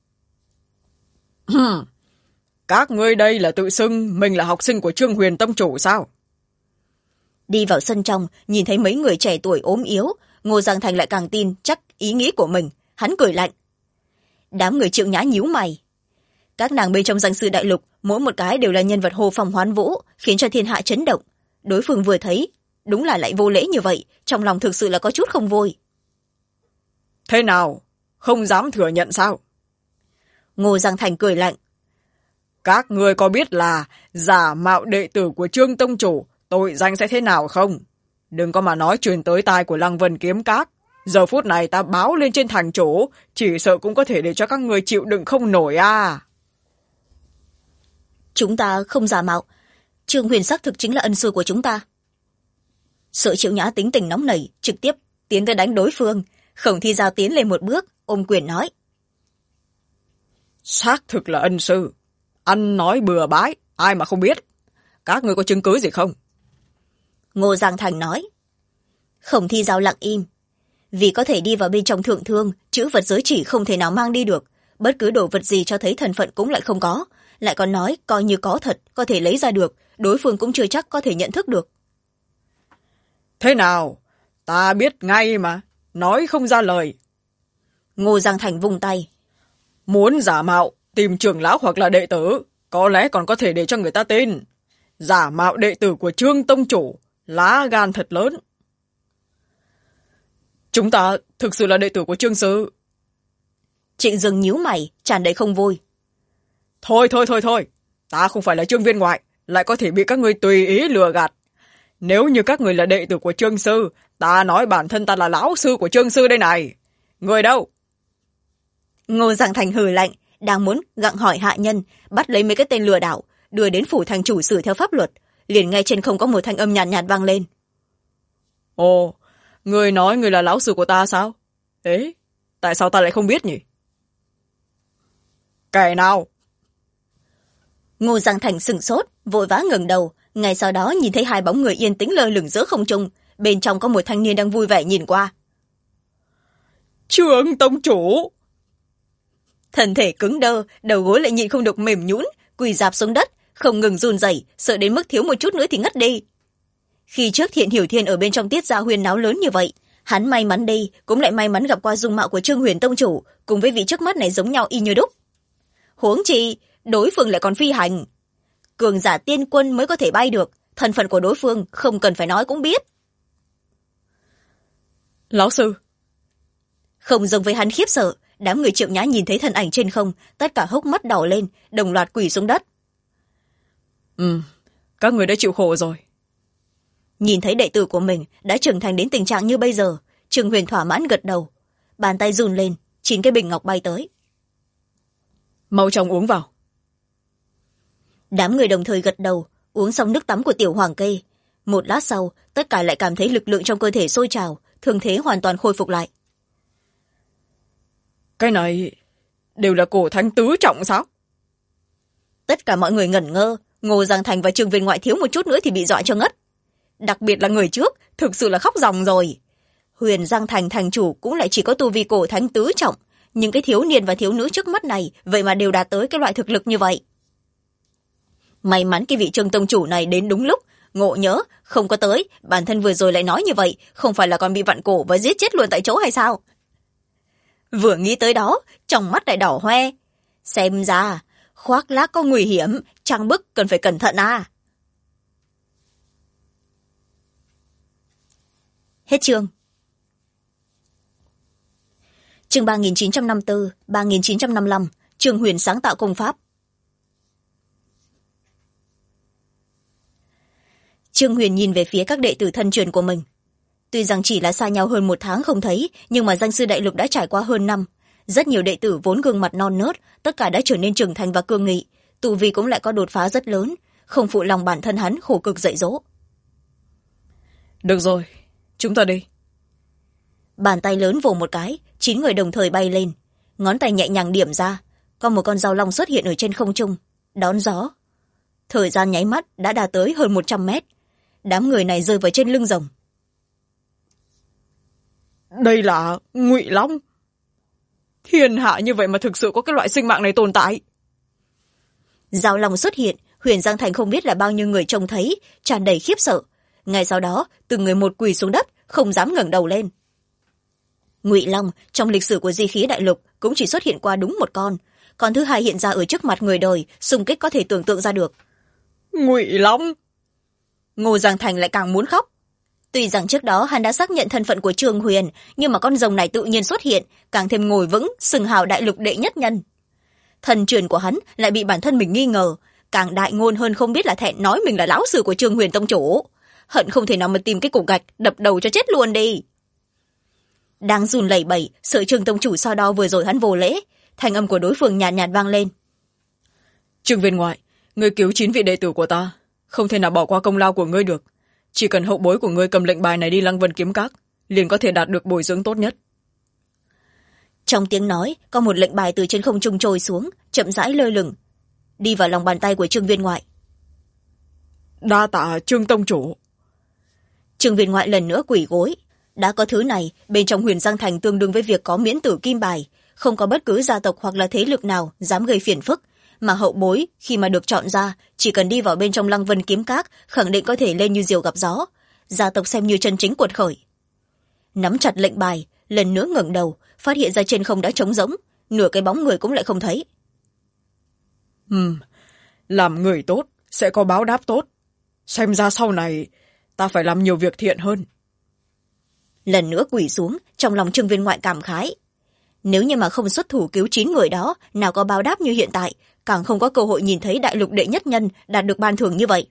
Các ngươi đây là tự xưng mình là học sinh của Trương Huyền tông chủ sao? Đi vào sân trong, nhìn thấy mấy người trẻ tuổi ốm yếu, Ngô Giang Thành lại càng tin chắc ý nghĩ của mình. Hắn cười lạnh. Đám người Triệu Nhã nhíu mày. Các nàng bên trong danh sư đại lục, mỗi một cái đều là nhân vật hồ phong hoán vũ, khiến cho thiên hạ chấn động. Đối phương vừa thấy, đúng là lại vô lễ như vậy, trong lòng thực sự là có chút không vui. Thế nào? Không dám thừa nhận sao? Ngô Giang Thành cười lạnh. Các ngươi có biết là giả mạo đệ tử của Trương tông chủ tội danh sẽ thế nào không? Đừng có mà nói truyền tới tai của Lăng Vân Kiếm Các. Giờ phút này ta báo lên trên thành chủ, chỉ sợ cũng có thể để cho các ngươi chịu đựng không nổi à. Chúng ta không giả mạo. Trương Huyền xác thực chính là ân sư của chúng ta. Sợ Triệu Nhã tính tình nóng nảy, trực tiếp tiến tới đánh đối phương. Khổng Thi Giao tiến lên một bước, ôm quyền nói. Xác thực là ân sư. Ăn nói bừa bãi, ai mà không biết. Các ngươi có chứng cứ gì không? Ngô Giang Thành nói. Khổng Thi Giao lặng im. Vì có thể đi vào bên trong thượng thương, chữ vật giới chỉ không thể nào mang đi được. Bất cứ đồ vật gì cho thấy thân phận cũng lại không có. Lại còn nói coi như có thật, có thể lấy ra được. Đối phương cũng chưa chắc có thể nhận thức được. Thế nào? Ta biết ngay mà. Nói không ra lời. Ngô Giang Thành vung tay. Muốn giả mạo, tìm trưởng lão hoặc là đệ tử, có lẽ còn có thể để cho người ta tin. Giả mạo đệ tử của Trương tông chủ, lá gan thật lớn. Chúng ta thực sự là đệ tử của Trương sư. Trịnh Dương nhíu mày, tràn đầy không vui. Thôi, ta không phải là Trương Viên Ngoại, lại có thể bị các ngươi tùy ý lừa gạt. Nếu như các người là đệ tử của Trương sư, ta nói bản thân ta là lão sư của Trương sư đây này. Người đâu? Ngô Giang Thành hừ lạnh, đang muốn gặng hỏi hạ nhân, bắt lấy mấy cái tên lừa đảo, đưa đến phủ thành chủ xử theo pháp luật. Liền ngay trên không có một thanh âm nhàn nhạt vang lên. Ồ, người nói người là lão sư của ta sao? Ế, tại sao ta lại không biết nhỉ? Kẻ nào? Ngô Giang Thành sửng sốt, vội vã ngẩng đầu, ngay sau đó nhìn thấy 2 bóng người yên tĩnh lơ lửng giữa không trung, bên trong có một thanh niên đang vui vẻ nhìn qua. Trương tông chủ! Thân thể cứng đơ, đầu gối lại nhịn không được mềm nhũn, quỳ rạp xuống đất, không ngừng run rẩy, sợ đến mức thiếu một chút nữa thì ngất đi. khi trước Thiện Hiểu Thiên ở bên trong tiết gia huyên náo lớn như vậy, hắn may mắn đi cũng lại may mắn gặp qua dung mạo của Trương Huyền tông chủ cùng với vị trước mắt này giống nhau y như đúc. Huống chi đối phương lại còn phi hành, cường giả tiên quân mới có thể bay được, thân phận của đối phương không cần phải nói cũng biết. Lão sư. Không giống với hắn khiếp sợ, đám người Triệu Nhã nhìn thấy thân ảnh trên không, tất cả hốc mắt đỏ lên, đồng loạt quỳ xuống đất. Các người đã chịu khổ rồi. Nhìn thấy đệ tử của mình đã trưởng thành đến tình trạng như bây giờ, Trương Huyền thỏa mãn gật đầu, bàn tay run lên, 9 cái bình ngọc bay tới. Mau chóng uống vào. Đám người đồng thời gật đầu, uống xong nước tắm của tiểu hoàng kê. Một lát sau, tất cả lại cảm thấy lực lượng trong cơ thể sôi trào, thương thế hoàn toàn khôi phục lại. Cái này đều là cổ thánh tứ trọng sao? Tất cả mọi người ngẩn ngơ, Ngô Giang Thành và Trương Viên Ngoại thiếu một chút nữa thì bị dọa cho ngất. Đặc biệt là người trước, thực sự là khóc ròng rồi. Huyền Giang Thành thành chủ cũng lại chỉ có tu vi cổ thánh tứ trọng, nhưng cái thiếu niên và thiếu nữ trước mắt này vậy mà đều đạt tới cái loại thực lực như vậy. May mắn cái vị Trương tông chủ này đến đúng lúc, ngộ nhớ không có tới, bản thân vừa rồi lại nói như vậy, không phải là còn bị vặn cổ và giết chết luôn tại chỗ hay sao? Vừa nghĩ tới đó, trong mắt lại đỏ hoe. Xem ra khoác lác có nguy hiểm, trang bức cần phải cẩn thận à. Hết chương. Chương 3954, 3955, Trương Huyền sáng tạo công pháp. Trương Huyền nhìn về phía các đệ tử thân truyền của mình. Tuy rằng chỉ là xa nhau hơn 1 tháng không thấy, nhưng mà danh sư đại lục đã trải qua hơn năm. Rất nhiều đệ tử vốn gương mặt non nớt, tất cả đã trở nên trưởng thành và cương nghị, tu vi cũng lại có đột phá rất lớn, không phụ lòng bản thân hắn khổ cực dạy dỗ. Được rồi, chúng ta đi. Bàn tay lớn vồ một cái, 9 người đồng thời bay lên, ngón tay nhẹ nhàng điểm ra, có một con dao long xuất hiện ở trên không trung, đón gió. Thời gian nháy mắt đã đạt tới hơn 100 mét. Đám người này rơi vào trên lưng rồng. Đây là Ngụy Long. Thiên hạ như vậy mà thực sự có cái loại sinh mạng này tồn tại. Dao long xuất hiện, Huyền Giang Thành không biết là bao nhiêu người trông thấy, tràn đầy khiếp sợ. Ngay sau đó, từng người một quỳ xuống đất, không dám ngẩng đầu lên. Ngụy Long trong lịch sử của di khí đại lục cũng chỉ xuất hiện qua đúng một con thứ hai hiện ra ở trước mặt người đời, xung kích có thể tưởng tượng ra được. Ngụy Long. Ngô Giang Thành lại càng muốn khóc. Tuy rằng trước đó hắn đã xác nhận thân phận của Trương Huyền, nhưng mà con rồng này tự nhiên xuất hiện, càng thêm ngồi vững, xưng hào đại lục đệ nhất nhân. Thần truyền của hắn lại bị bản thân mình nghi ngờ, càng đại ngôn hơn không biết là thẹn nói mình là lão sư của Trương Huyền tông chủ. Hận không thể nào mà tìm cái cục gạch đập đầu cho chết luôn đi. Đang run lẩy bẩy, sợ Trương tông chủ sau đó vừa rồi hắn vô lễ, thanh âm của đối phương nhàn nhạt vang lên. Trương Viên Ngoại, ngươi cứu 9 vị đệ tử của ta, không thể nào bỏ qua công lao của ngươi được. Chỉ cần hậu bối của ngươi cầm lệnh bài này đi Lăng Vân Kiếm Các, liền có thể đạt được bồi dưỡng tốt nhất. Trong tiếng nói, có một lệnh bài từ trên không trung trôi xuống, chậm rãi lơ lửng, đi vào lòng bàn tay của Trương Viên Ngoại. Đa tạ Trương tông chủ. Trương Viên Ngoại lần nữa quỳ gối. Đã có thứ này, bên trong Huyền Giang Thành tương đương với việc có miễn tử kim bài, không có bất cứ gia tộc hoặc là thế lực nào dám gây phiền phức, mà hậu bối khi mà được chọn ra, chỉ cần đi vào bên trong Lăng Vân Kiếm Các, khẳng định có thể lên như diều gặp gió, gia tộc xem như chân chính cuột khởi. Nắm chặt lệnh bài, lần nữa ngẩng đầu, phát hiện ra trên không đã trống rỗng, nửa cái bóng người cũng lại không thấy. Làm người tốt sẽ có báo đáp tốt, xem ra sau này ta phải làm nhiều việc thiện hơn. Lần nữa quỳ xuống, trong lòng Trương Viên Ngoại cảm khái. Nếu như mà không xuất thủ cứu 9 người đó, nào có báo đáp như hiện tại, càng không có cơ hội nhìn thấy đại lục đệ nhất nhân đạt được ban thưởng như vậy.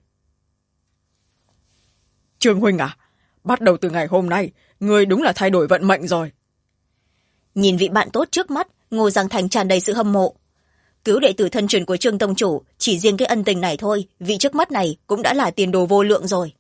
Trương huynh à, bắt đầu từ ngày hôm nay, ngươi đúng là thay đổi vận mệnh rồi. Nhìn vị bạn tốt trước mắt, Ngô Giang Thành tràn đầy sự hâm mộ. Cứu đệ tử thân truyền của Trương tông chủ, chỉ riêng cái ân tình này thôi, vị trước mắt này cũng đã là tiền đồ vô lượng rồi.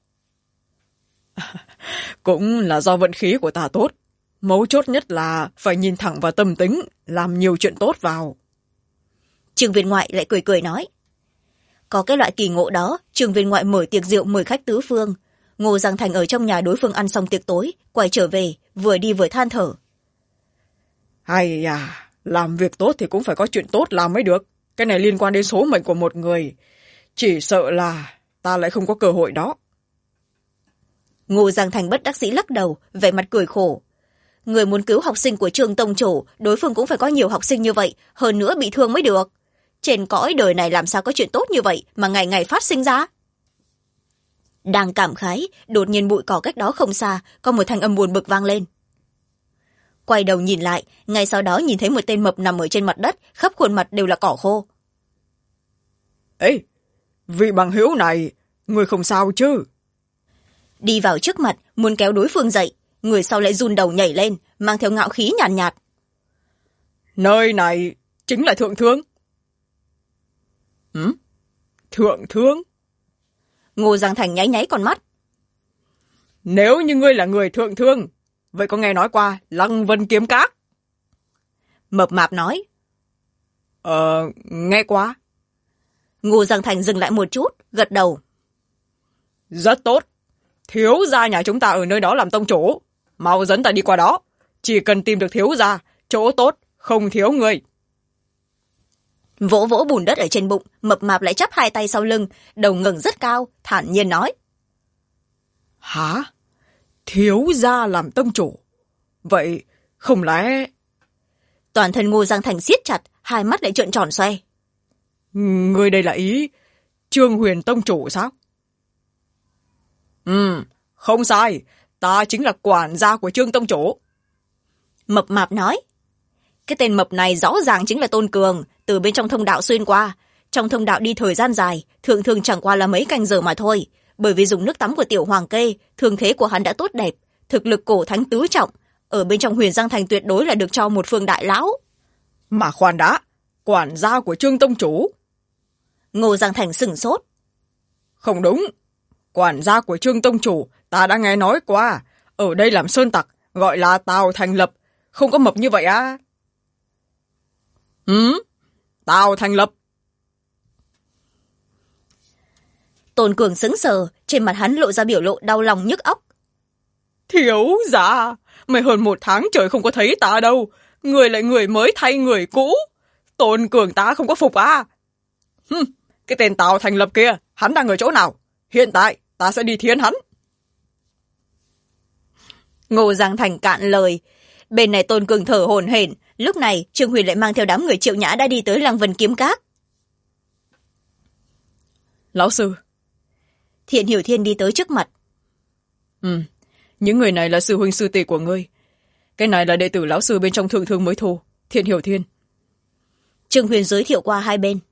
Cũng là do vận khí của ta tốt. Mấu chốt nhất là phải nhìn thẳng vào tâm tính, làm nhiều chuyện tốt vào. Trương Viên Ngoại lại cười cười nói. Có cái loại kỳ ngộ đó, Trương Viên Ngoại mở tiệc rượu mời khách tứ phương. Ngô Giang Thành ở trong nhà đối phương ăn xong tiệc tối, quay trở về, vừa đi vừa than thở. Hay à, làm việc tốt thì cũng phải có chuyện tốt làm mới được. Cái này liên quan đến số mệnh của một người. Chỉ sợ là ta lại không có cơ hội đó. Ngô Giang Thành bất đắc dĩ lắc đầu, vẻ mặt cười khổ. Người muốn cứu học sinh của Trương tông chủ, đối phương cũng phải có nhiều học sinh như vậy, hơn nữa bị thương mới được. Trên cõi đời này làm sao có chuyện tốt như vậy mà ngày ngày phát sinh ra. Đang cảm khái, đột nhiên bụi cỏ cách đó không xa có một thanh âm buồn bực vang lên. Quay đầu nhìn lại, ngay sau đó nhìn thấy một tên mập nằm ở trên mặt đất, khắp khuôn mặt đều là cỏ khô. Ê, vị bằng hữu này, người không sao chứ? Đi vào trước mặt, muốn kéo đối phương dậy, người sau lại run đầu nhảy lên, mang theo ngạo khí nhàn nhạt. Nơi này chính là thượng thương. Thượng thương? Ngô Giang Thành nháy nháy con mắt. Nếu như ngươi là người thượng thương, vậy có nghe nói qua Lăng Vân Kiếm Các? Mập mạp nói. Nghe qua. Ngô Giang Thành dừng lại một chút, gật đầu. Rất tốt. Thiếu gia nhà chúng ta ở nơi đó làm tông chủ. Mau dẫn ta đi qua đó. Chỉ cần tìm được thiếu gia, chỗ tốt, không thiếu người. Vỗ vỗ bùn đất ở trên bụng, mập mạp lại chắp hai tay sau lưng, đầu ngẩng rất cao, thản nhiên nói. Hả? Thiếu gia làm tông chủ? Vậy không lẽ... Toàn thân Ngô Giang Thành siết chặt, hai mắt lại trợn tròn xoe. Người đây là ý Trương Huyền tông chủ sao? Không sai, ta chính là quản gia của Trương tông chủ. Mập mạp nói. Cái tên mập này rõ ràng chính là Tôn Cường, từ bên trong thông đạo xuyên qua. Trong thông đạo đi thời gian dài, thường thường chẳng qua là mấy canh giờ mà thôi. Bởi vì dùng nước tắm của tiểu hoàng kê, thương thế của hắn đã tốt đẹp, thực lực cổ thánh tứ trọng. Ở bên trong Huyền Giang Thành tuyệt đối là được cho một phương đại lão. Mà khoan đã, quản gia của Trương tông chủ? Ngô Giang Thành sửng sốt. Không đúng, quản gia của Trương tông chủ ta đã nghe nói qua, ở đây làm sơn tặc, gọi là Tào Thành Lập, không có mập như vậy à? Tào Thành Lập. Tôn Cường sững sờ, trên mặt hắn lộ ra biểu lộ đau lòng nhức óc. Thiếu gia, mày hơn 1 tháng trời không có thấy ta đâu, người lại người mới thay người cũ. Tôn Cường ta không có phục à? Cái tên Tào Thành Lập kia, hắn đang ở chỗ nào? Hiện tại ta sẽ đi thiến hắn. Ngô Giang Thành cạn lời. Bên này Tôn Cường thở hổn hển. Lúc này Trương Huyền lại mang theo đám người Triệu Nhã đã đi tới Lăng Vân Kiếm Các. Lão sư. Thiện Hiểu Thiên đi tới trước mặt. Những người này là sư huynh sư tỷ của ngươi. Cái này là đệ tử lão sư bên trong thượng thương mới thu, Thiện Hiểu Thiên. Trương Huyền giới thiệu qua hai bên.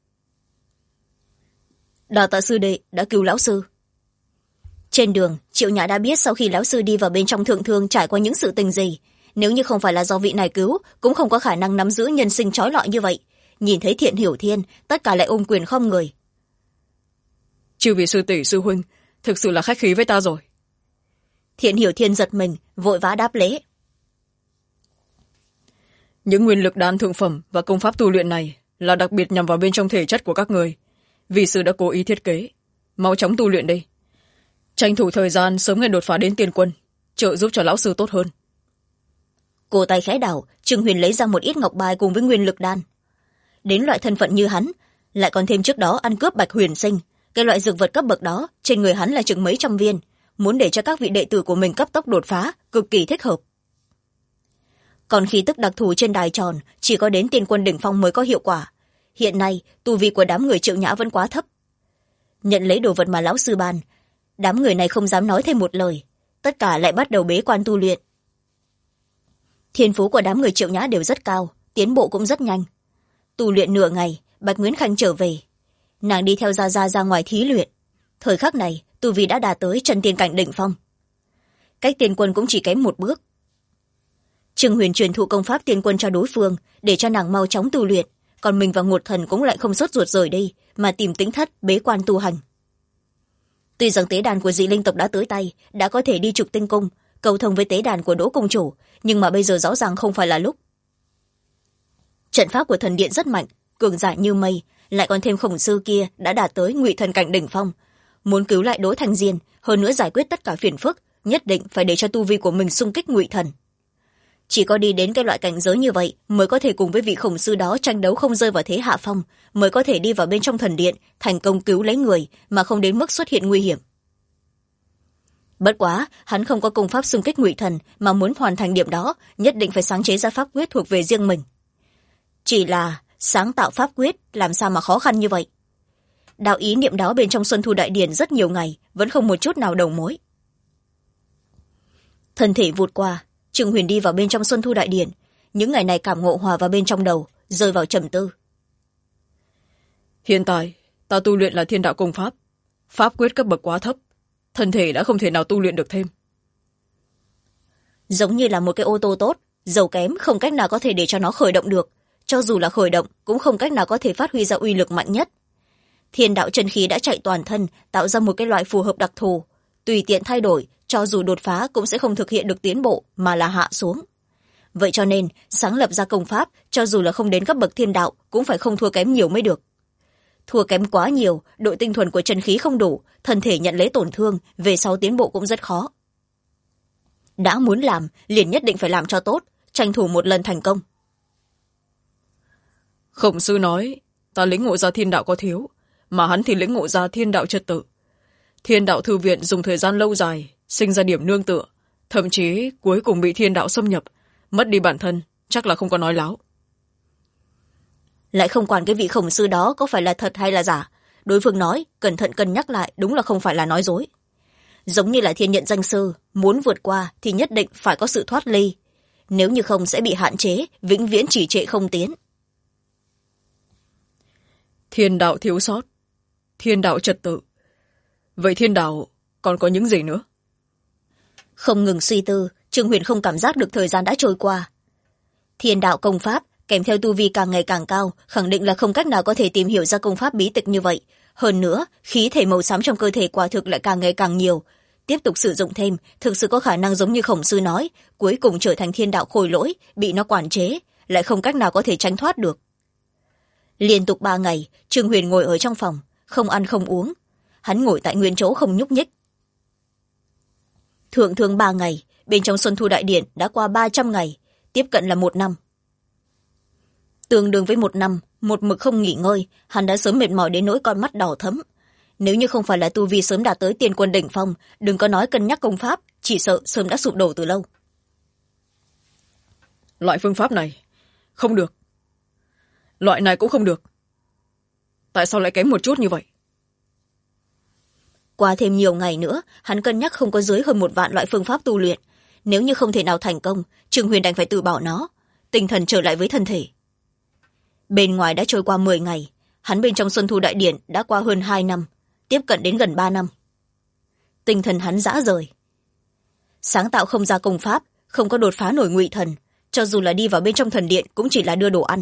Đà tạ sư đệ đã cứu lão sư. Trên đường, Triệu Nhã đã biết sau khi lão sư đi vào bên trong thượng thương trải qua những sự tình gì. Nếu như không phải là do vị này cứu, cũng không có khả năng nắm giữ nhân sinh trói lọi như vậy. Nhìn thấy Thiện Hiểu Thiên, tất cả lại ôm quyền không người. Chư vị sư tỷ sư huynh, thực sự là khách khí với ta rồi. Thiện Hiểu Thiên giật mình, vội vã đáp lễ. Những nguyên lực đan thượng phẩm và công pháp tu luyện này là đặc biệt nhằm vào bên trong thể chất của các người. Vì sư đã cố ý thiết kế. Mau chóng tu luyện đi. Tranh thủ thời gian sớm ngày đột phá đến tiền quân, trợ giúp cho lão sư tốt hơn. Cô tay khẽ đảo, Trương Huyền lấy ra một ít ngọc bài cùng với nguyên lực đan. Đến loại thân phận như hắn, lại còn thêm trước đó ăn cướp Bạch Huyền Sinh, cái loại dược vật cấp bậc đó trên người hắn là chừng mấy trăm viên, muốn để cho các vị đệ tử của mình cấp tốc đột phá, cực kỳ thích hợp. Còn khí tức đặc thù trên đài tròn chỉ có đến tiền quân đỉnh phong mới có hiệu quả. Hiện nay tu vi của đám người Triệu Nhã vẫn quá thấp. Nhận lấy đồ vật mà lão sư ban, đám người này không dám nói thêm một lời, tất cả lại bắt đầu bế quan tu luyện. Thiên phú của đám người Triệu Nhã đều rất cao, tiến bộ cũng rất nhanh. Tu luyện nửa ngày, Bạch Nguyễn Khanh trở về, nàng đi theo Gia Gia ra ngoài thí luyện. Thời khắc này tu vi đã đạt tới chân tiên cảnh đỉnh phong, cách tiền quân cũng chỉ kém một bước. Trương Huyền truyền thụ công pháp tiền quân cho đối phương để cho nàng mau chóng tu luyện, còn mình và Ngột Thần cũng lại không sốt ruột rời đi mà tìm tính thất bế quan tu hành. Tuy rằng tế đàn của dị linh tộc đã tới tay, đã có thể đi trục tinh cung cầu thông với tế đàn của Đỗ Cung chủ, nhưng mà bây giờ rõ ràng không phải là lúc. Trận pháp của thần điện rất mạnh, cường giả như mây, lại còn thêm khổng sư kia đã đạt tới ngụy thần cảnh đỉnh phong, muốn cứu lại Đỗ Thành Diên, hơn nữa giải quyết tất cả phiền phức, nhất định phải để cho tu vi của mình xung kích ngụy thần. Chỉ có đi đến cái loại cảnh giới như vậy mới có thể cùng với vị khổng sư đó tranh đấu không rơi vào thế hạ phong, mới có thể đi vào bên trong thần điện thành công cứu lấy người mà không đến mức xuất hiện nguy hiểm. Bất quá hắn không có công pháp xung kích ngụy thần, mà muốn hoàn thành điểm đó nhất định phải sáng chế ra pháp quyết thuộc về riêng mình. Chỉ là sáng tạo pháp quyết làm sao mà khó khăn như vậy. Đạo ý niệm đó bên trong Xuân Thu Đại Điển rất nhiều ngày vẫn không một chút nào đầu mối. Thân thể vụt qua, Trương Huyền đi vào bên trong Xuân Thu Đại Điển. Những ngày này cảm ngộ hòa vào bên trong đầu, rơi vào trầm tư. Hiện tại ta tu luyện là thiên đạo công pháp, pháp quyết cấp bậc quá thấp, thân thể đã không thể nào tu luyện được thêm. Giống như là một cái ô tô tốt, dầu kém không cách nào có thể để cho nó khởi động được, cho dù là khởi động cũng không cách nào có thể phát huy ra uy lực mạnh nhất. Thiên đạo chân khí đã chạy toàn thân, tạo ra một cái loại phù hợp đặc thù, tùy tiện thay đổi, cho dù đột phá cũng sẽ không thực hiện được tiến bộ mà là hạ xuống. Vậy cho nên sáng lập ra công pháp, cho dù là không đến cấp bậc thiên đạo cũng phải không thua kém nhiều mới được. Thua kém quá nhiều, độ tinh thuần của chân khí không đủ, thân thể nhận lấy tổn thương, về sau tiến bộ cũng rất khó. Đã muốn làm liền nhất định phải làm cho tốt, tranh thủ một lần thành công. Khổng sư nói ta lĩnh ngộ ra thiên đạo có thiếu, mà hắn thì lĩnh ngộ ra thiên đạo trật tự. Thiên đạo thư viện dùng thời gian lâu dài sinh ra điểm nương tựa, thậm chí cuối cùng bị thiên đạo xâm nhập, mất đi bản thân, chắc là không có nói láo. Lại không quản cái vị khổng sư đó có phải là thật hay là giả, đối phương nói cẩn thận cân nhắc lại đúng là không phải là nói dối. Giống như là thiên nhận danh sư, muốn vượt qua thì nhất định phải có sự thoát ly, nếu như không sẽ bị hạn chế, vĩnh viễn chỉ trệ không tiến. Thiên đạo thiếu sót, thiên đạo trật tự, vậy thiên đạo còn có những gì nữa? Không ngừng suy tư, Trương Huyền không cảm giác được thời gian đã trôi qua. Thiên đạo công pháp kèm theo tu vi càng ngày càng cao, khẳng định là không cách nào có thể tìm hiểu ra công pháp bí tịch như vậy. Hơn nữa khí thể màu xám trong cơ thể quả thực lại càng ngày càng nhiều, tiếp tục sử dụng thêm thực sự có khả năng giống như khổng sư nói, cuối cùng trở thành thiên đạo khôi lỗi, bị nó quản chế, lại không cách nào có thể tránh thoát được. Liên tục 3 ngày, Trương Huyền ngồi ở trong phòng, không ăn không uống. Hắn ngồi tại nguyên chỗ không nhúc nhích. Thượng thương 3 ngày, bên trong Xuân Thu Đại Điển đã qua 300 ngày, tiếp cận là 1 năm. Tương đương với 1 năm, một mực không nghỉ ngơi, hắn đã sớm mệt mỏi đến nỗi con mắt đỏ thẫm. Nếu như không phải là tu vi sớm đạt tới tiên quân đỉnh phong, đừng có nói cân nhắc công pháp, chỉ sợ sớm đã sụp đổ từ lâu. Loại phương pháp này không được, loại này cũng không được, tại sao lại kém một chút như vậy? Qua thêm nhiều ngày nữa, hắn cân nhắc không có dưới hơn 1 vạn loại phương pháp tu luyện. Nếu như không thể nào thành công, Trương Huyền đành phải từ bỏ nó, tinh thần trở lại với thân thể. Bên ngoài đã trôi qua 10 ngày, hắn bên trong Xuân Thu Đại Điển đã qua hơn 2 năm, tiếp cận đến gần 3 năm. Tinh thần hắn rã rời. Sáng tạo không ra công pháp, không có đột phá nổi ngụy thần, cho dù là đi vào bên trong thần điện cũng chỉ là đưa đồ ăn.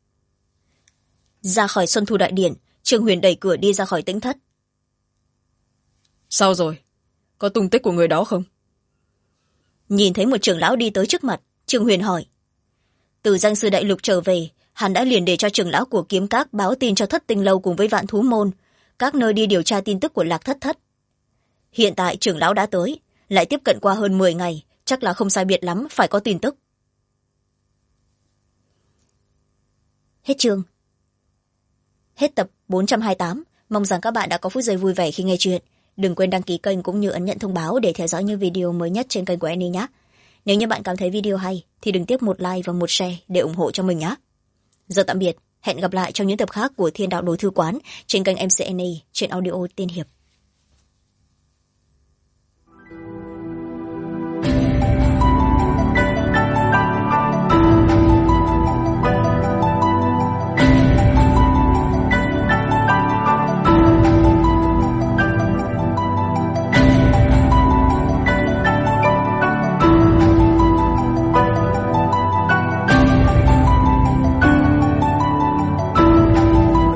Ra khỏi Xuân Thu Đại Điển, Trương Huyền đẩy cửa đi ra khỏi tĩnh thất. Sao rồi? Có tung tích của người đó không? Nhìn thấy một trưởng lão đi tới trước mặt, Trương Huyền hỏi. Từ danh sư đại lục trở về, hắn đã liền để cho trưởng lão của Kiếm Các báo tin cho Thất Tinh Lâu cùng với Vạn Thú Môn, các nơi đi điều tra tin tức của Lạc Thất Thất. Hiện tại trưởng lão đã tới, lại tiếp cận qua hơn 10 ngày, chắc là không sai biệt lắm phải có tin tức. Hết chương. Hết tập 428. Mong rằng các bạn đã có phút giây vui vẻ khi nghe chuyện. Đừng quên đăng ký kênh cũng như ấn nhận thông báo để theo dõi những video mới nhất trên kênh của Annie nhé. Nếu như bạn cảm thấy video hay thì đừng tiếc một like và một share để ủng hộ cho mình nhé. Giờ tạm biệt, hẹn gặp lại trong những tập khác của Thiên Đạo Đối Thư Quán trên kênh MC Annie trên audio Tiên Hiệp.